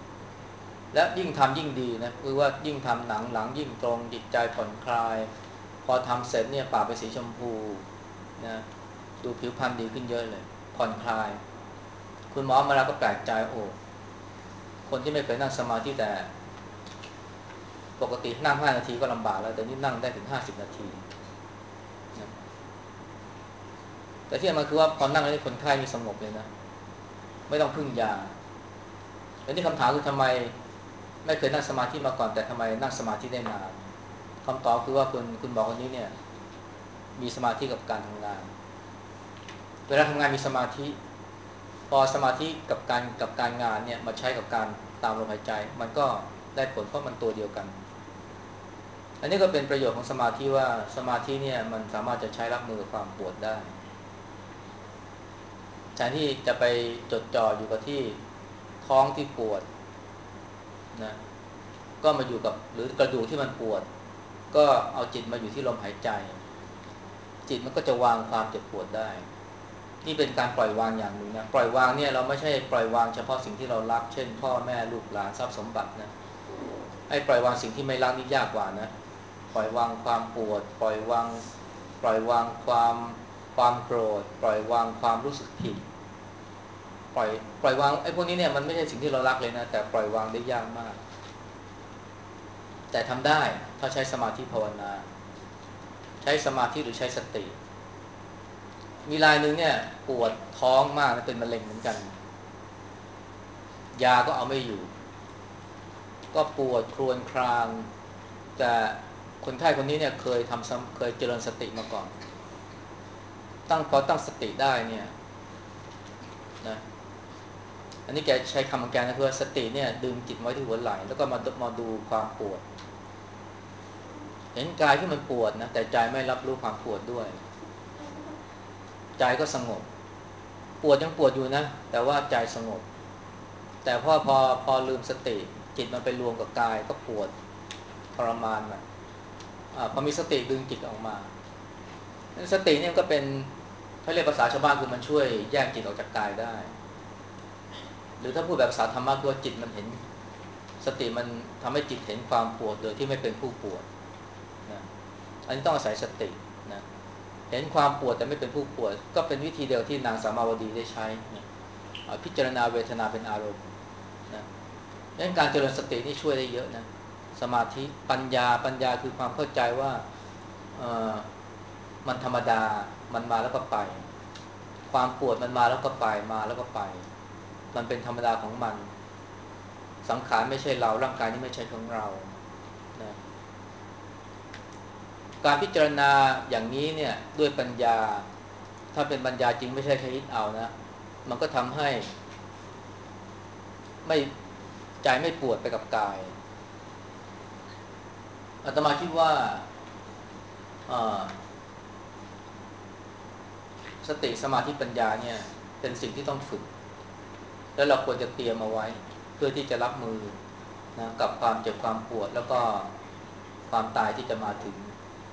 และยิ่งทำยิ่งดีนะคือว่ายิ่งทำหนังหลังยิ่งตรงจิตใจผ่อนคลายพอทำเสร็จเนี่ยปากเป็นสีชมพูนะดูผิวพรรณดีขึ้นเยอะเลยผ่อนคลายคุณหมอมาแล้วก็แปลกใจโอ้คนที่ไม่เคยนั่งสมาธิแต่ปกตินั่ง5 นาทีก็ลำบากแล้วแต่นี่นั่งได้ถึง50 นาทีนะแต่ที่มันคือว่าพอนั่งแล้วคนไข้มีสงบเลยนะไม่ต้องพึ่งยาแล้วนี่คำถามคือทำไมไม่เคยนั่งสมาธิมาก่อนแต่ทำไมนั่งสมาธิได้นานคำตอบคือว่าคุณหมอคนนี้เนี่ยมีสมาธิกับการทำงานเวลาทำงานมีสมาธิพอสมาธิกับการงานเนี่ยมาใช้กับการตามลมหายใจมันก็ได้ผลเพราะมันตัวเดียวกันอันนี้ก็เป็นประโยชน์ของสมาธิว่าสมาธิเนี่ยมันสามารถจะใช้รับมือกับความปวดได้แทนที่จะไปจดจ่ออยู่กับที่ท้องที่ปวดนะก็มาอยู่กับหรือกระดูกที่มันปวดก็เอาจิตมาอยู่ที่ลมหายใจจิตมันก็จะวางความเจ็บปวดได้นี่เป็นการปล่อยวางอย่างหนึ่งนะปล่อยวางเนี่ยเราไม่ใช่ปล่อยวางเฉพาะสิ่งที่เรารักเช่นพ่อแม่ลูกหลานทรัพย์สมบัตินะให้ปล่อยวางสิ่งที่ไม่รักนี่ยากกว่านะปล่อยวางความปวดปล่อยวางความโกรธปล่อยวางความรู้สึกผิดปล่อยปล่อยวางไอ้พวกนี้เนี่ยมันไม่ใช่สิ่งที่เรารักเลยนะแต่ปล่อยวางได้ยากมากแต่ทำได้ถ้าใช้สมาธิภาวนาใช้สมาธิหรือใช้สติมีรายหนึ่งเนี่ยปวดท้องมากนะเป็นมะเร็งเหมือนกันยาก็เอาไม่อยู่ก็ปวดครวญครางแต่คนไข้คนนี้เนี่ยเคยเจริญสติมาก่อนพอตั้งสติได้เนี่ยนะอันนี้แกใช้คำของแกนะคือว่าสติเนี่ยดึงจิตไว้ที่หัวไหล่แล้วก็มาดูความปวดเห็นกายที่มันปวดนะแต่ใจไม่รับรู้ความปวดด้วยใจก็สงบปวดยังปวดอยู่นะแต่ว่าใจสงบแต่พอลืมสติจิตมันไปรวมกับกายก็ปวดทรมานมันพอมีสติดึงจิตออกมาสติเนี่ยก็เป็นเขาเรียกภาษาชาวบ้านคือมันช่วยแยกจิตออกจากกายได้หรือถ้าพูดแบบภาษาธรรมะคือว่าจิตมันเห็นสติมันทำให้จิตเห็นความปวดโดยที่ไม่เป็นผู้ปวดนะอันนี้ต้องอาศัยสตินะเห็นความปวดแต่ไม่เป็นผู้ปวดก็เป็นวิธีเดียวที่นางสามาวดีได้ใช้นะพิจารณาเวทนาเป็นอารมณ์นะดังนั้นการเจริญสตินี่ช่วยได้เยอะนะสมาธิปัญญาคือความเข้าใจว่าเอ่อมันธรรมดามันมาแล้วก็ไปความปวดมันมาแล้วก็ไปมาแล้วก็ไปมันเป็นธรรมดาของมันสังขารไม่ใช่เราร่างกายนี้ไม่ใช่ของเรานะการพิจารณาอย่างนี้เนี่ยด้วยปัญญาถ้าเป็นปัญญาจริงไม่ใช่แค่คิดเอานะมันก็ทำให้ไม่ใจไม่ปวดไปกับกายอาตมาคิดว่าเอ่อสติสมาธิปัญญาเนี่ยเป็นสิ่งที่ต้องฝึกแล้วเราควรจะเตรียมเอาไว้เพื่อที่จะรับมือนะกับความเจ็บความปวดแล้วก็ความตายที่จะมาถึง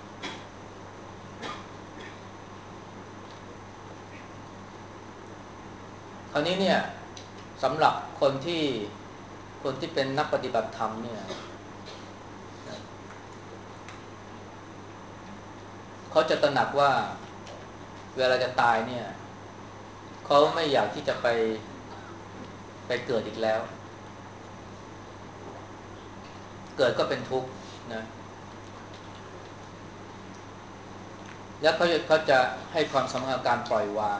คราวนี้เนี่ยสำหรับคนที่เป็นนักปฏิบัติธรรมเนี่ยเขาจะตระหนักว่าเวลาจะตายเนี่ยเขาไม่อยากที่จะไปเกิดอีกแล้วเกิดก็เป็นทุกข์นะแล้วเขาจะให้ความสำคัญกับการปล่อยวาง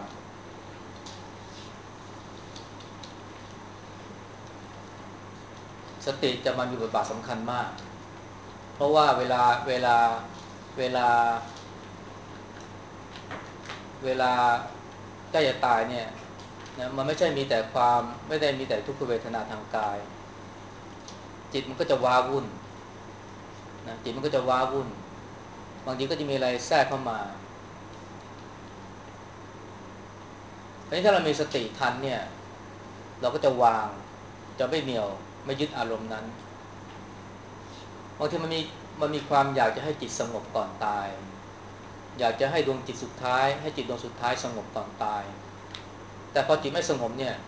สติจะมามีบทบาทสำคัญมากเพราะว่าเวลาเวลาใกล้จะตายเนี่ยนะมันไม่ได้มีแต่ทุกขเวทนาทางกายจิตมันก็จะว้าวุ่นนะจิตมันก็จะว้าวุ่นบางทีก็จะมีอะไรแทรกเข้ามาทีนี้ถ้าเรามีสติทันเนี่ยเราก็จะวางจะไม่เหนี่ยวไม่ยึดอารมณ์นั้นบางทีมันมีความอยากจะให้จิตสงบก่อนตายอยากจะให้ดวงจิตสุดท้ายให้จิตดวงสุดท้ายสงบก่อนตายแต่พอจิตไม่สงบเนี่ย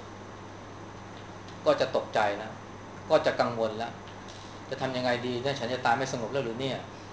ก็จะตกใจแล้วก็จะกังวลแล้วจะทำยังไงดีเนี่ยฉันจะตายไม่สงบแล้วหรือเนี่ย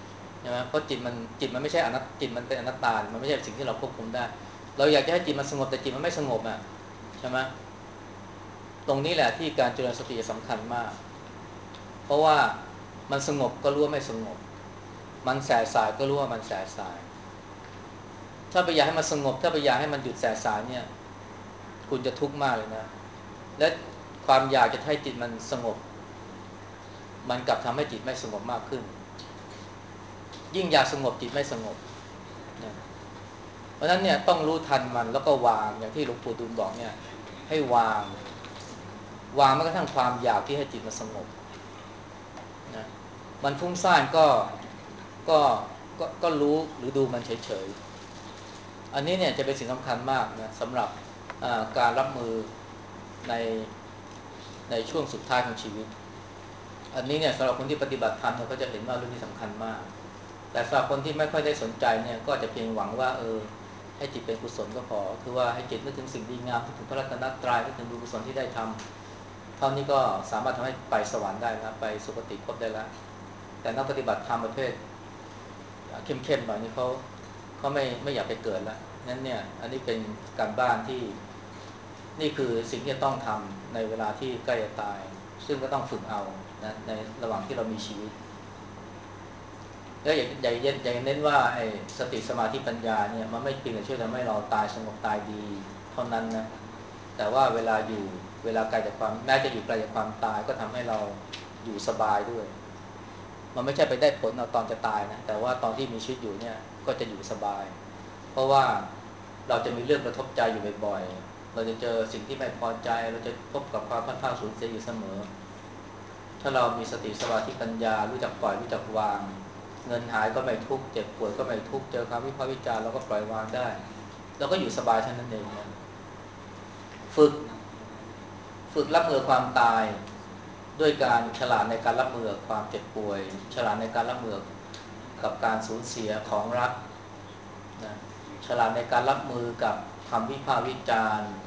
ช่ไหมเพราะจิตมันไม่ใช่อนัตจิตมันเป็นอนัตตามันไม่ใช่สิ่งที่เราควบคุมได้เราอยากจะให้จิตมันสงบแต่จิตมันไม่สงบอ่ะใช่ไหมตรงนี้แหละที่การเจริญสติสำคัญมากเพราะว่ามันสงบก็รู้ว่าไม่สงบมันแสสายก็รู้ว่ามันแสสายถ้าไปอยากให้มันสงบถ้าไปอยากให้มันหยุดแสสายเนี่ยคุณจะทุกข์มากเลยนะและความอยากจะให้จิตมันสงบมันกลับทำให้จิตไม่สงบมากขึ้นยิ่งอยากสงบจิตไม่สงบนะเพราะฉะนั้นเนี่ยต้องรู้ทันมันแล้วก็วางอย่างที่หลวงปู่ดูลบอกเนี่ยให้วางแม้กระทั่งความอยากที่ให้จิตมันสงบนะมันฟุ้งซ่านก็ก็รู้หรือดูมันเฉยๆอันนี้เนี่ยจะเป็นสิ่งสำคัญมากนะสำหรับการรับมือในในช่วงสุดท้ายของชีวิตอันนี้เนี่ยสำหรับคนที่ปฏิบัติธรรมเนี่ยก็จะเห็นว่าเรื่องนี้สำคัญมากแต่สำหรับคนที่ไม่ค่อยได้สนใจเนี่ยก็จะเพียงหวังว่าให้จิตเป็นกุศลก็พอคือว่าให้จิตนึกถึงสิ่งดีงามนึกถึงพระรัตนตรัยนึกถึงบุญกุศลที่ได้ทำเท่านี้ก็สามารถทำให้ไปสวรรค์ได้นะไปสุคติภพได้แล้วแต่นักปฏิบัติธรรมประเภทเข้มๆหน่อยนี่เขาไม่อยากไปเกิดแล้วงั้นเนี่ยอันนี้เป็นการบ้านที่นี่คือสิ่งที่จะต้องทำในเวลาที่ใกล้จะตายซึ่งก็ต้องฝึกเอานะในระหว่างที่เรามีชีวิตแล้วอย่างเน้นว่าไอ้สติสมาธิปัญญาเนี่ยมันไม่เพียงแต่ช่วยทำให้เราตายสงบตายดีเท่านั้นนะแต่ว่าเวลาไกลจากความแม้จะอยู่ไกลจากความตายก็ทำให้เราอยู่สบายด้วยมันไม่ใช่ไปได้ผลเอาตอนจะตายนะแต่ว่าตอนที่มีชีวิตอยู่เนี่ยก็จะอยู่สบายเพราะว่าเราจะมีเรื่องกระทบใจอยู่บ่อยๆเราจะเจอสิ่งที่ไม่พอใจเราจะพบกับความพัดพลาดสูญเสียอยู่เสมอถ้าเรามีสติสมาธิปัญญารู้จักปล่อยรู้จักวางเงินหายก็ไม่ทุกข์เจ็บป่วยก็ไม่ทุกข์เจอความวิพากษ์วิจารณ์เราก็ปล่อยวางได้เราก็อยู่สบายเท่านั้นเองนะฝึกรับมือความตายด้วยการฉลาดในการรับมือความเจ็บป่วยฉลาดในการรับมือกับการสูญเสียของรักนะฉลาดในการรับมือกับคำวิพากษ์วิจารณ์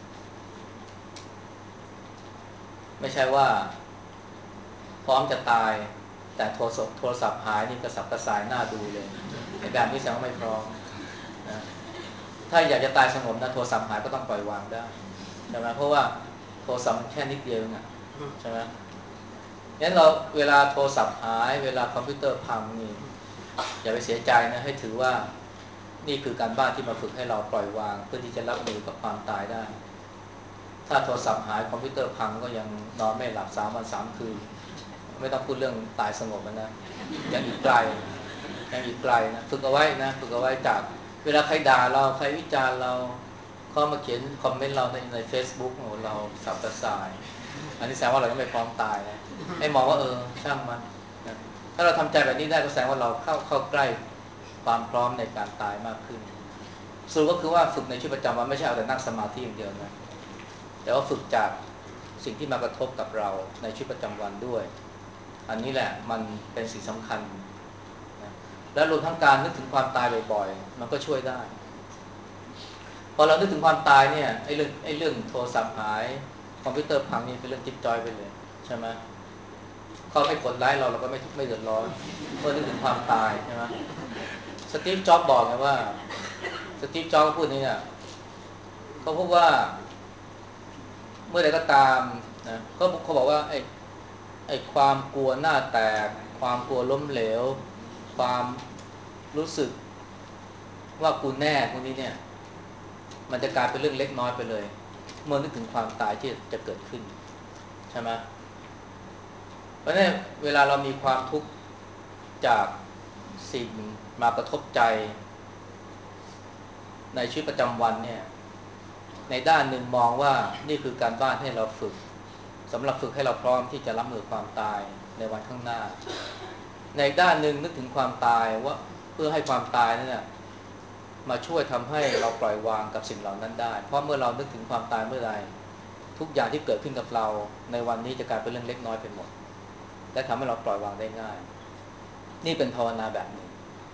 ไม่ใช่ว่าพร้อมจะตายแต่โทรศัพท์หายนี่กระสับกระส่ายหน้าดูเลยในแบบนี้แสดงว่าไม่พร้อมนะถ้าอยากจะตายสงบนะโทรศัพท์หายก็ต้องปล่อยวางได้ใช่ไหมเพราะว่าโทรศัพท์มันแค่นิดเดียวนะใช่ไหมงั้นเราเวลาโทรศัพท์หายเวลาคอมพิวเตอร์พังนี่อย่าไปเสียใจนะให้ถือว่านี่คือการบ้านที่มาฝึกให้เราปล่อยวางเพื่อที่จะรับมือกับความตายได้ถ้าโทรศัพท์หายคอมพิวเตอร์พังก็ยังนอนไม่หลับ3 วัน 3 คืนไม่ต้องพูดเรื่องตายสงบนะยังอีกไกลนะฝึกเอาไว้นะฝึกเอาไว้จากเวลาใครด่าเราใครวิจารณ์เราเขามาเขียนคอมเมนต์เราใน Facebook โอ้เราสับกระส่ายอันนี้แสดงว่าเรายังไม่พร้อมตายนะให้มองว่าช่างมันนะถ้าเราทำใจแบบนี้ได้ก็แสดงว่าเราเข้าใกล้ความพร้อมในการตายมากขึ้นสรุปก็คือว่าฝึกในชีวิตประจำวันไม่ใช่เอาแต่นั่งสมาธิอย่างเดียวนะแต่ว่าฝึกจากสิ่งที่มากระทบกับเราในชีวิตประจำวันด้วยอันนี้แหละมันเป็นสิ่งสำคัญนะและรวมทั้งการนึกถึงความตายบ่อยๆมันก็ช่วยได้พอเรานึกถึงความตายเนี่ยไอ้เรื่องโทรศัพท์หายคอมพิวเตอร์พังนี่เป็นเรื่องจิ๊บจอยไปเลยใช่ไหมเขาไม่กดไลค์เราก็ไม่เดือดร้อนเมื่อนึกถึงความตายใช่ไหมสตีฟจ็อบส์บอกไงว่าสตีฟจ็อบส์พูดนี่เนี่ยเขาพูดว่าเมื่อใดก็ตามนะเขาบอกว่าไอ้ความกลัวหน้าแตกความกลัวล้มเหลวความรู้สึกว่ากูแน่พวกนี้เนี่ยมันจะกลายเป็นเรื่องเล็กน้อยไปเลยเมื่อนึกถึงความตายที่จะเกิดขึ้นใช่ไหมเพราะนั้นเวลาเรามีความทุกข์จากสิ่งมากระทบใจในชีวิตประจำวันเนี่ยในด้านหนึ่งมองว่านี่คือการบ้านให้เราฝึกสำหรับฝึกให้เราพร้อมที่จะรับมือความตายในวันข้างหน้าในด้านหนึ่งนึกถึงความตายว่าเพื่อให้ความตายนั่นน่ะมาช่วยทำให้เราปล่อยวางกับสิ่งเหล่านั้นได้เพราะเมื่อเรานึกถึงความตายเมื่อใดทุกอย่างที่เกิดขึ้นกับเราในวันนี้จะกลายเป็นเรื่องเล็กน้อยไปหมดและทำให้เราปล่อยวางได้ง่ายนี่เป็นภาวนาแบบหนึ่ง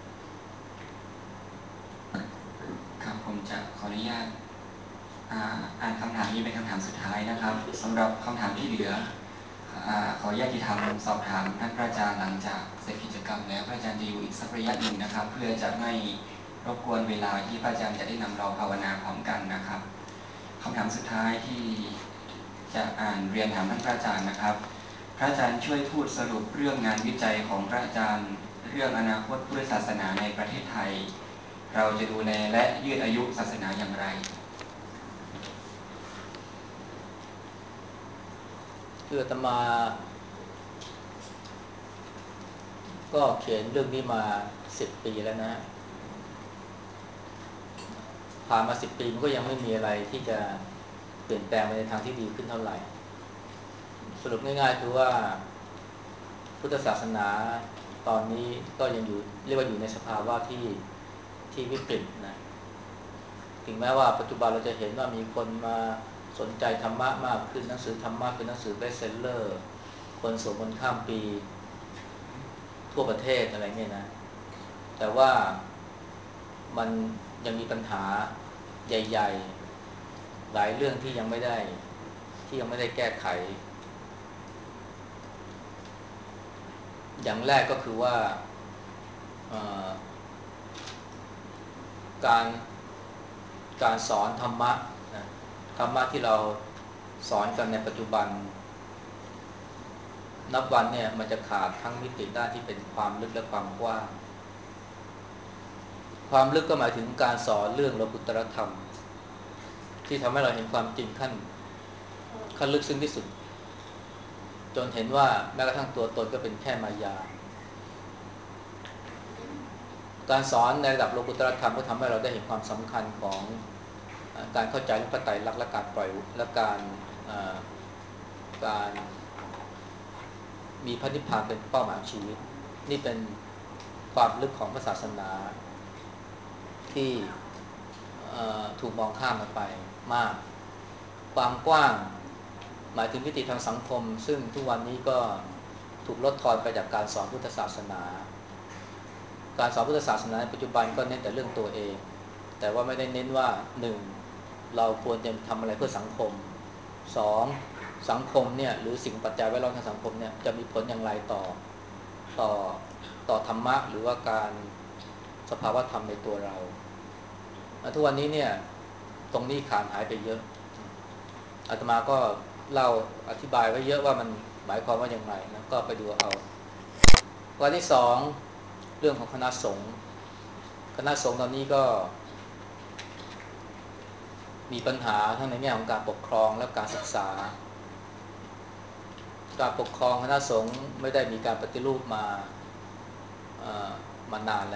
ครับผมจะขออนุญาตอ่านคำถามนี้เป็นคำถามสุดท้ายนะครับสำหรับคำถามที่เหลือขออนุญาตที่ทำสอบถามท่านพระอาจารย์หลังจากเสร็จกิจจกรรมแล้วพระอาจารย์จะอยู่อีกสักระยะหนึ่งนะครับเพื่อจะไม่รบกวนเวลาที่พระอาจารย์จะได้นำเราภาวนาพร้อมกันนะครับคำถามสุดท้ายที่จะอ่านเรียนถามท่านพระอาจารย์นะครับพระอาจารย์ช่วยพูดสรุปเรื่องงานวิจัยของพระอาจารย์เรื่องอนาคตพุทธศาสนาในประเทศไทยเราจะดูแลและยืดอายุศาสนาอย่างไรคืออาตมาก็เขียนเรื่องนี้มา10 ปีแล้วนะฮะผ่านมา10 ปีมันก็ยังไม่มีอะไรที่จะเปลี่ยนแปลงไปในทางที่ดีขึ้นเท่าไหร่สรุปง่ายๆคือว่าพุทธศาสนาตอนนี้ก็ยังอยู่เรียกว่าอยู่ในสภาวะที่วิกฤตนะถึงแม้ว่าปัจจุบันเราจะเห็นว่ามีคนมาสนใจธรรมะมากขึ้นหนังสือธรรมะเป็นหนังสือเบสเซลเลอร์คนสวดมนต์ข้ามปีทั่วประเทศอะไรเงี้ยนะแต่ว่ามันยังมีปัญหาใหญ่ๆหลายเรื่องที่ยังไม่ได้แก้ไขอย่างแรกก็คือว่าการการสอนธรรมะนะธรรมะที่เราสอนกันในปัจจุบันนับวันเนี่ยมันจะขาดทั้งมิติด้านที่เป็นความลึกและความกว้างความลึกก็หมายถึงการสอนเรื่องโลกุตตรธรรมที่ทำให้เราเห็นความจริงขั้นลึกซึ้งที่สุดจนเห็นว่าแม้กระทั่งตัวตนก็เป็นแค่มายาการสอนในระดับโลกุตตรธรรมก็ทำให้เราได้เห็นความสำคัญของการเข้าใจเรื่องพระไตรลักษณ์และการปล่อยและการมีพระนิพพานเป็นเป้าหมายชีวิตนี่เป็นความลึกของศาสนาที่ถูกมองข้ามไปมากความกว้างหมายถึงมิติทางสังคมซึ่งทุกวันนี้ก็ถูกลดทอนไปจากการสอนพุทธศาสนาการสอนพุทธศาสนาในปัจจุบันก็เน้นแต่เรื่องตัวเองแต่ว่าไม่ได้เน้นว่า1เราควรจะทำอะไรเพื่อสังคม2สังคมเนี่ยหรือสิ่งปัจจัยแวดล้อมทางสังคมเนี่ยจะมีผลอย่างไรต่อต่อธรรมะหรือว่าการสภาวะธรรมในตัวเราทุกวันนี้เนี่ยตรงนี้ขาดหายไปเยอะอาตมาก็เล่าอธิบายไว้เยอะว่ามันหมายความว่าอย่างไรนะก็ไปดูเอาวันที่2เรื่องของคณะสงฆ์ตอนนี้ก็มีปัญหาทั้งในแง่ของการปกครองและการศึกษาการปกครองคณะสงฆ์ไม่ได้มีการปฏิรูปมานาน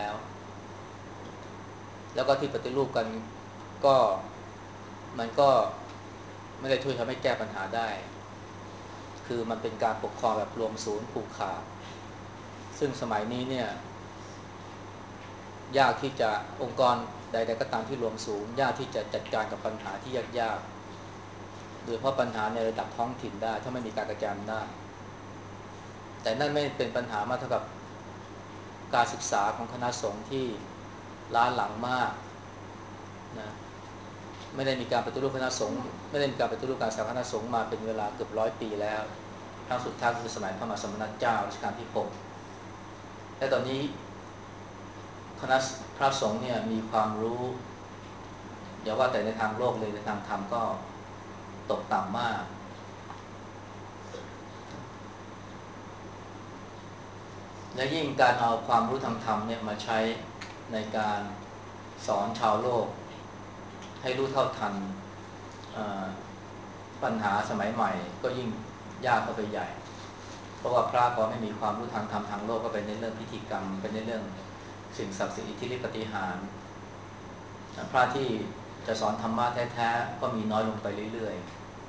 แล้วก็ที่ปฏิรูปกันก็มันก็ไม่ได้ช่วยทำให้แก้ปัญหาได้คือมันเป็นการปกครองแบบรวมศูนย์ผูกขาดซึ่งสมัยนี้เนี่ยยากที่จะองค์กรใดๆก็ตามที่รวมศูนย์ยากที่จะจัดการกับปัญหาที่ยากๆโดยเฉพาะปัญหาในระดับท้องถิ่นได้ถ้าไม่มีการกระจายอำนาจแต่นั่นไม่เป็นปัญหามากเท่ากับการศึกษาของคณะสงฆ์ที่ล้าหลังมากนะไม่ได้มีการปฏิรูปคณะสงฆ์ไม่ได้มีการปฏิรูปการศึกษาคณะสงฆ์มาเป็นเวลาเกือบ100 ปีแล้วครั้งสุดท้ายคือสมัยพระมหาสมณเจ้ารัชกาลที่6และตอนนี้คณะพระสงฆ์เนี่ยมีความรู้อย่าว่าแต่ในทางโลกเลยในทางธรรมก็ตกต่ำมากและยิ่งการเอาความรู้ทางธรรมเนี่ยมาใช้ในการสอนชาวโลกให้รู้เท่าทันปัญหาสมัยใหม่ก็ยิ่งยากเข้าไปใหญ่เพราะว่าพระพอไม่มีความรู้ทางธรรมทางโลกก็เป็นในเรื่องพิธีกรรมเป็นในเรื่องสิ่งศักดิ์สิทธิ์อิทธิฤทธิปาฏิหาริย์พระที่จะสอนธรรมะแท้ๆก็มีน้อยลงไปเรื่อย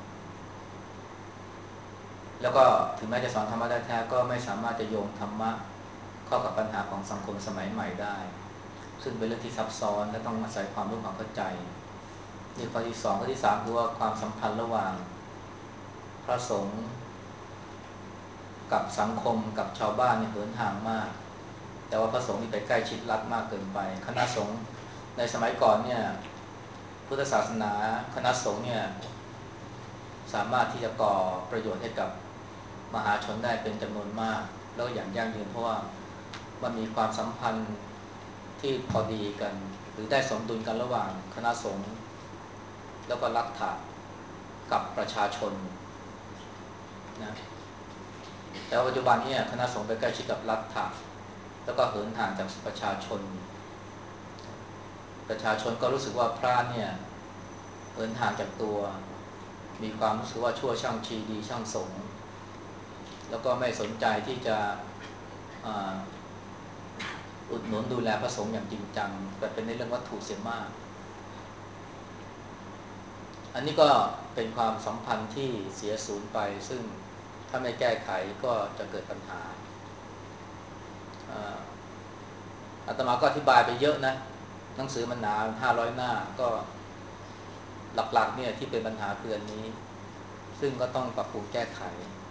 ๆแล้วก็ถึงแม้จะสอนธรรมะแท้ๆก็ไม่สามารถจะโยงธรรมะเข้ากับปัญหาของสังคมสมัยใหม่ได้ซึ่งเป็นเรื่องที่ซับซ้อนและต้องอาศัยความรู้ความเข้าใจนี่ข้อที่2ข้อที่3คือว่าความสัมพันธ์ระหว่างพระสงฆ์กับสังคมกับชาวบ้านเนี่ยเหินห่างมากแต่ว่าพระสงฆ์นี่ไปใกล้ชิดรัฐมากเกินไปคณะสงฆ์ในสมัยก่อนเนี่ยพุทธศาสนาคณะสงฆ์เนี่ยสามารถที่จะก่อประโยชน์ให้กับมหาชนได้เป็นจำนวนมากแล้วอย่างยั่งยืนเพราะว่ามันมีความสัมพันธ์ที่พอดีกันหรือได้สมดุลกันระหว่างคณะสงฆ์แล้วก็รัฐะกับประชาชนนะแต่ปัจจุบันนี้คณะสงฆ์ไปใกล้ชิดกับรัฐะแล้วก็เหินห่างจากประชาชนก็รู้สึกว่าพระเนี่ยเหินห่างจากตัวมีความรู้สึกว่าชั่วช่างชีดีช่างสงฆ์แล้วก็ไม่สนใจที่จะอุดหนุนดูแลพระสงฆ์อย่างจริงจังแต่เป็นในเรื่องวัตถุเสียมากอันนี้ก็เป็นความสัมพันธ์ที่เสียสูญไปซึ่งถ้าไม่แก้ไขก็จะเกิดปัญหาอาตมาก็อธิบายไปเยอะนะหนังสือมันหนา500 หน้าก็หลักๆเนี่ยที่เป็นปัญหาคืออันนี้ซึ่งก็ต้องปรับปรุงแก้ไข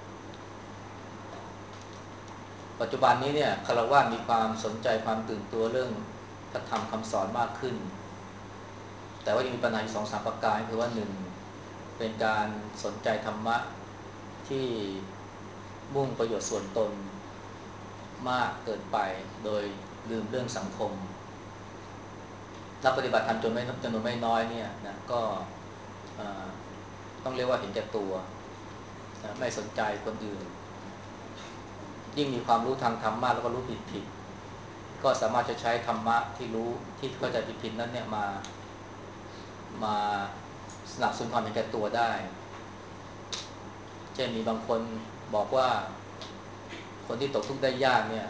ปัจจุบันนี้เนี่ยฆราวาสมีความสนใจความตื่นตัวเรื่องพระธรรมคำสอนมากขึ้นแต่ว่ายังมีปัญหาสองสามประการคือว่าหนึ่งเป็นการสนใจธรรมะที่มุ่งประโยชน์ส่วนตนมากเกินไปโดยลืมเรื่องสังคมนักปฏิบัติธรรมจำนวนไม่น้อยเนี่ยนะก็ต้องเรียกว่าเห็นแก่ตัวนะไม่สนใจคนอื่นยิ่งมีความรู้ทางธรรมะแล้วก็รู้ผิดก็สามารถจะใช้ธรรมะที่รู้ที่เข้าใจผิดนั้นเนี่ยมาสนับสนุนความเห็นแก่ตัวได้เช่นมีบางคนบอกว่าคนที่ตกทุกข์ได้ยากเนี่ย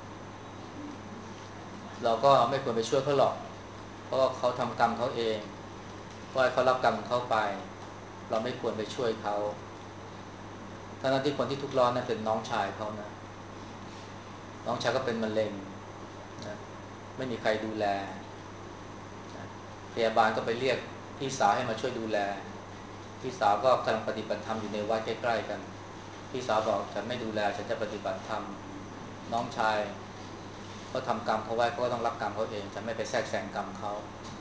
เราก็ไม่ควรไปช่วยเขาหรอกเพราะว่าเขาทำกรรมเขาเองก็ให้เขารับกรรมของเขาไปเราไม่ควรไปช่วยเขาทั้งที่คนที่ทุกข์ร้อนนั้นเป็นน้องชายเขานะน้องชายก็เป็นมะเร็งนะไม่มีใครดูแลนะพยาบาลก็ไปเรียกพี่สาวให้มาช่วยดูแลพี่สาวก็กำลังปฏิบัติธรรมอยู่ในวัดใกล้ๆกันพี่สาวบอกฉันไม่ดูแลฉันจะปฏิบัติธรรมน้องชายเขาทำกรรมเขาไว้เขาก็ต้องรับกรรมเขาเองฉันไม่ไปแทรกแซงกรรมเขา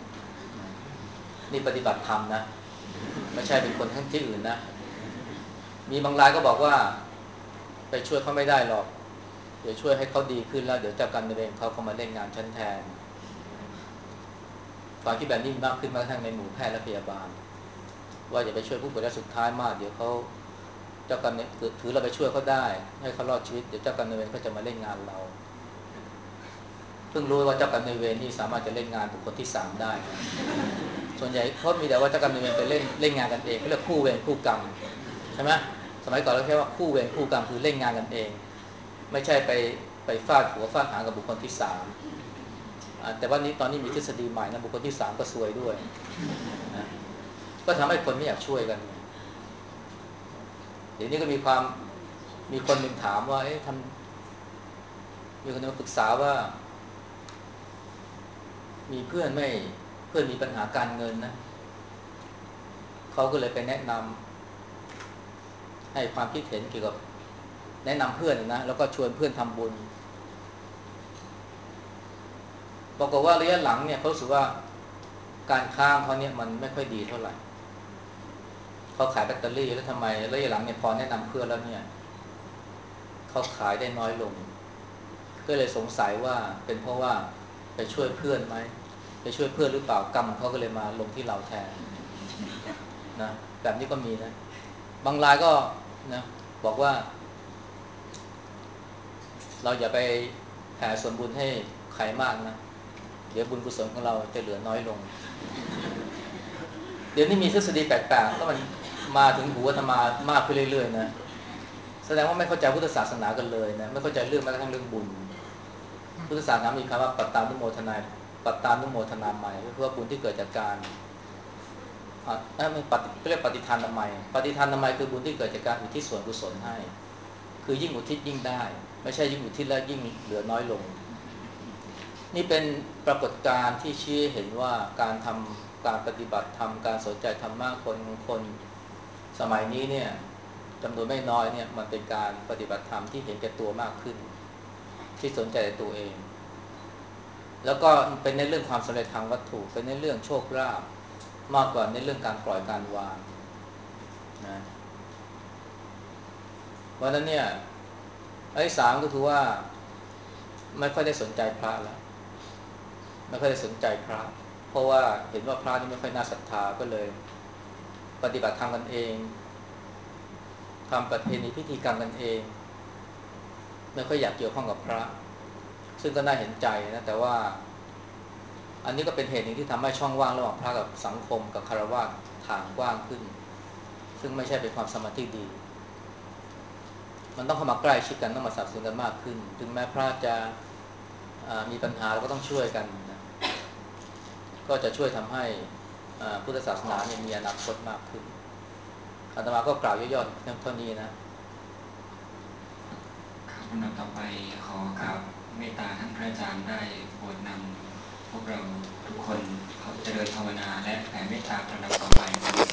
นี่ปฏิบัติธรรมนะไม่ใช่เป็นคนทั้งที่อื่นนะมีบางรายก็บอกว่าไปช่วยเขาไม่ได้หรอกเดี๋ยวช่วยให้เขาดีขึ้นแล้วเดี๋ยวเจ้ากรรมนายเวรเขามาเล่นงานฉันแทนความคิดแบบนี้มากขึ้นมากทั้งในหมู่แพทย์และพยาบาลว่าอย่าไปช่วยผู้ป่วยรายสุดท้ายมากเดี๋ยวเขาเจ้ากรรมถือเราไปช่วยเขาได้ให้เขารอดชีวิตเดี๋ยวเจ้ากรรมนายเวรเขาจะมาเล่นงานเราเพิ่งรู้ว่าเจ้ากรรมนายเวรนี่สามารถจะเล่นงานบุคคลที่3ได้ส่วนใหญ่เขามีแต่ว่าเจ้ากรรมนายเวรไปเล่นงานกันเองเขาเรียกคู่เวรคู่กรรมใช่ไหมสมัยก่อนเราแค่ว่าคู่เวรคู่กรรมคือเล่นงานกันเองไม่ใช่ไปฟาดหัวฟาดหางกับบุคคลที่3แต่ว่านี้ตอนนี้มีทฤษฎีใหม่นะบุคคลที่3ก็ซวยด้วยนะก็ทำให้คนไม่อยากช่วยกันเดี๋ยวนี้ก็มีคนหนึ่งถามว่ามีคนหนึ่งปรึกษาว่ามีเพื่อนมีปัญหาการเงินนะเขาก็เลยไปแนะนำให้ความคิดเห็นเกี่ยวกับแนะนำเพื่อนนะแล้วก็ชวนเพื่อนทำบุญบอกว่าระยะหลังเนี่ยเขารู้สึกว่าการค้าของเขาเนี่ยมันไม่ค่อยดีเท่าไหร่เขาขายแบตเตอรี่แล้วทำไมระยะหลังเนี่ยพอแนะนำเพื่อนแล้วเนี่ยเขาขายได้น้อยลงก็เลยสงสัยว่าเป็นเพราะว่าไปช่วยเพื่อนไหมไปช่วยเพื่อนหรือเปล่ากรรมเขาก็เลยมาลงที่เราแทนนะแบบนี้ก็มีนะบางรายก็นะบอกว่าเราอย่าไปแผ่ส่วนบุญให้ใครมากนะเดี๋ยวบุญกุศลของเราจะเหลือน้อยลงเดี๋ยวนี้มีทฤษฎีแปลกๆก็มันมาถึงหูอาตมามากขึ้นเรื่อยๆนะแสดงว่าไม่เข้าใจพุทธศาสนากันเลยนะไม่เข้าใจเรื่องแม้กระทั่งเรื่องบุญพุทธศาสนามีคำว่าปัตตานุโมทนาใหม่ก็คือว่าบุญที่เกิดจากการไม่เรียกปฏิทานนามัยปฏิทานนามัยคือบุญที่เกิดจากการอุทิศส่วนกุศลให้คือยิ่งอุทิศยิ่งได้ไม่ใช่ยิ่งอุทิศแล้วยิ่งเหลือน้อยลงนี่เป็นปรากฏการณ์ที่ชี้เห็นว่าการปฏิบัติธรรมการสนใจธรรมะคนสมัยนี้เนี่ยจำนวนไม่น้อยเนี่ยมันเป็นการปฏิบัติธรรมที่เห็นแก่ตัวมากขึ้นที่สนใจแต่ตัวเองแล้วก็เป็นในเรื่องความสำเร็จทางวัตถุเป็นในเรื่องโชคลาภมากกว่าในเรื่องการปล่อยการวางนะเพราะฉะนั้นเนี่ยไอ้สามก็คือว่าไม่ค่อยได้สนใจพระแล้วไม่ค่อยได้สนใจพระเพราะว่าเห็นว่าพระนี่ไม่ค่อยน่าศรัทธาก็เลยปฏิบัติธรรมกันเองทำประเพณีพิธีกรรมกันเองไม่ค่อยอยากเกี่ยวข้องกับพระซึ่งก็น่าเห็นใจนะแต่ว่าอันนี้ก็เป็นเหตุหนึ่งที่ทำให้ช่องว่างระหว่างพระกับสังคมกับคฤหัสถ์ห่างกว้างขึ้นซึ่งไม่ใช่เป็นความสัมพันธ์ที่ดีมันต้องเข้ามาใกล้ชิดกันต้องมาสนับสนุนกันมากขึ้นถึงแม้พระจะมีปัญหาเราก็ต้องช่วยกันนะก็จะช่วยทำให้พุทธศาสนาเนี่ยมีอนาคตมากขึ้นอาตมาก็กล่าวย่อๆเท่านี้นะครับลำดับต่อไปขอกราบเมตตาท่านพระอาจารย์ได้โปรดนำพวกเราทุกคนเขาเจริญภาวนาและแผ่เมตตาลำดับต่อไป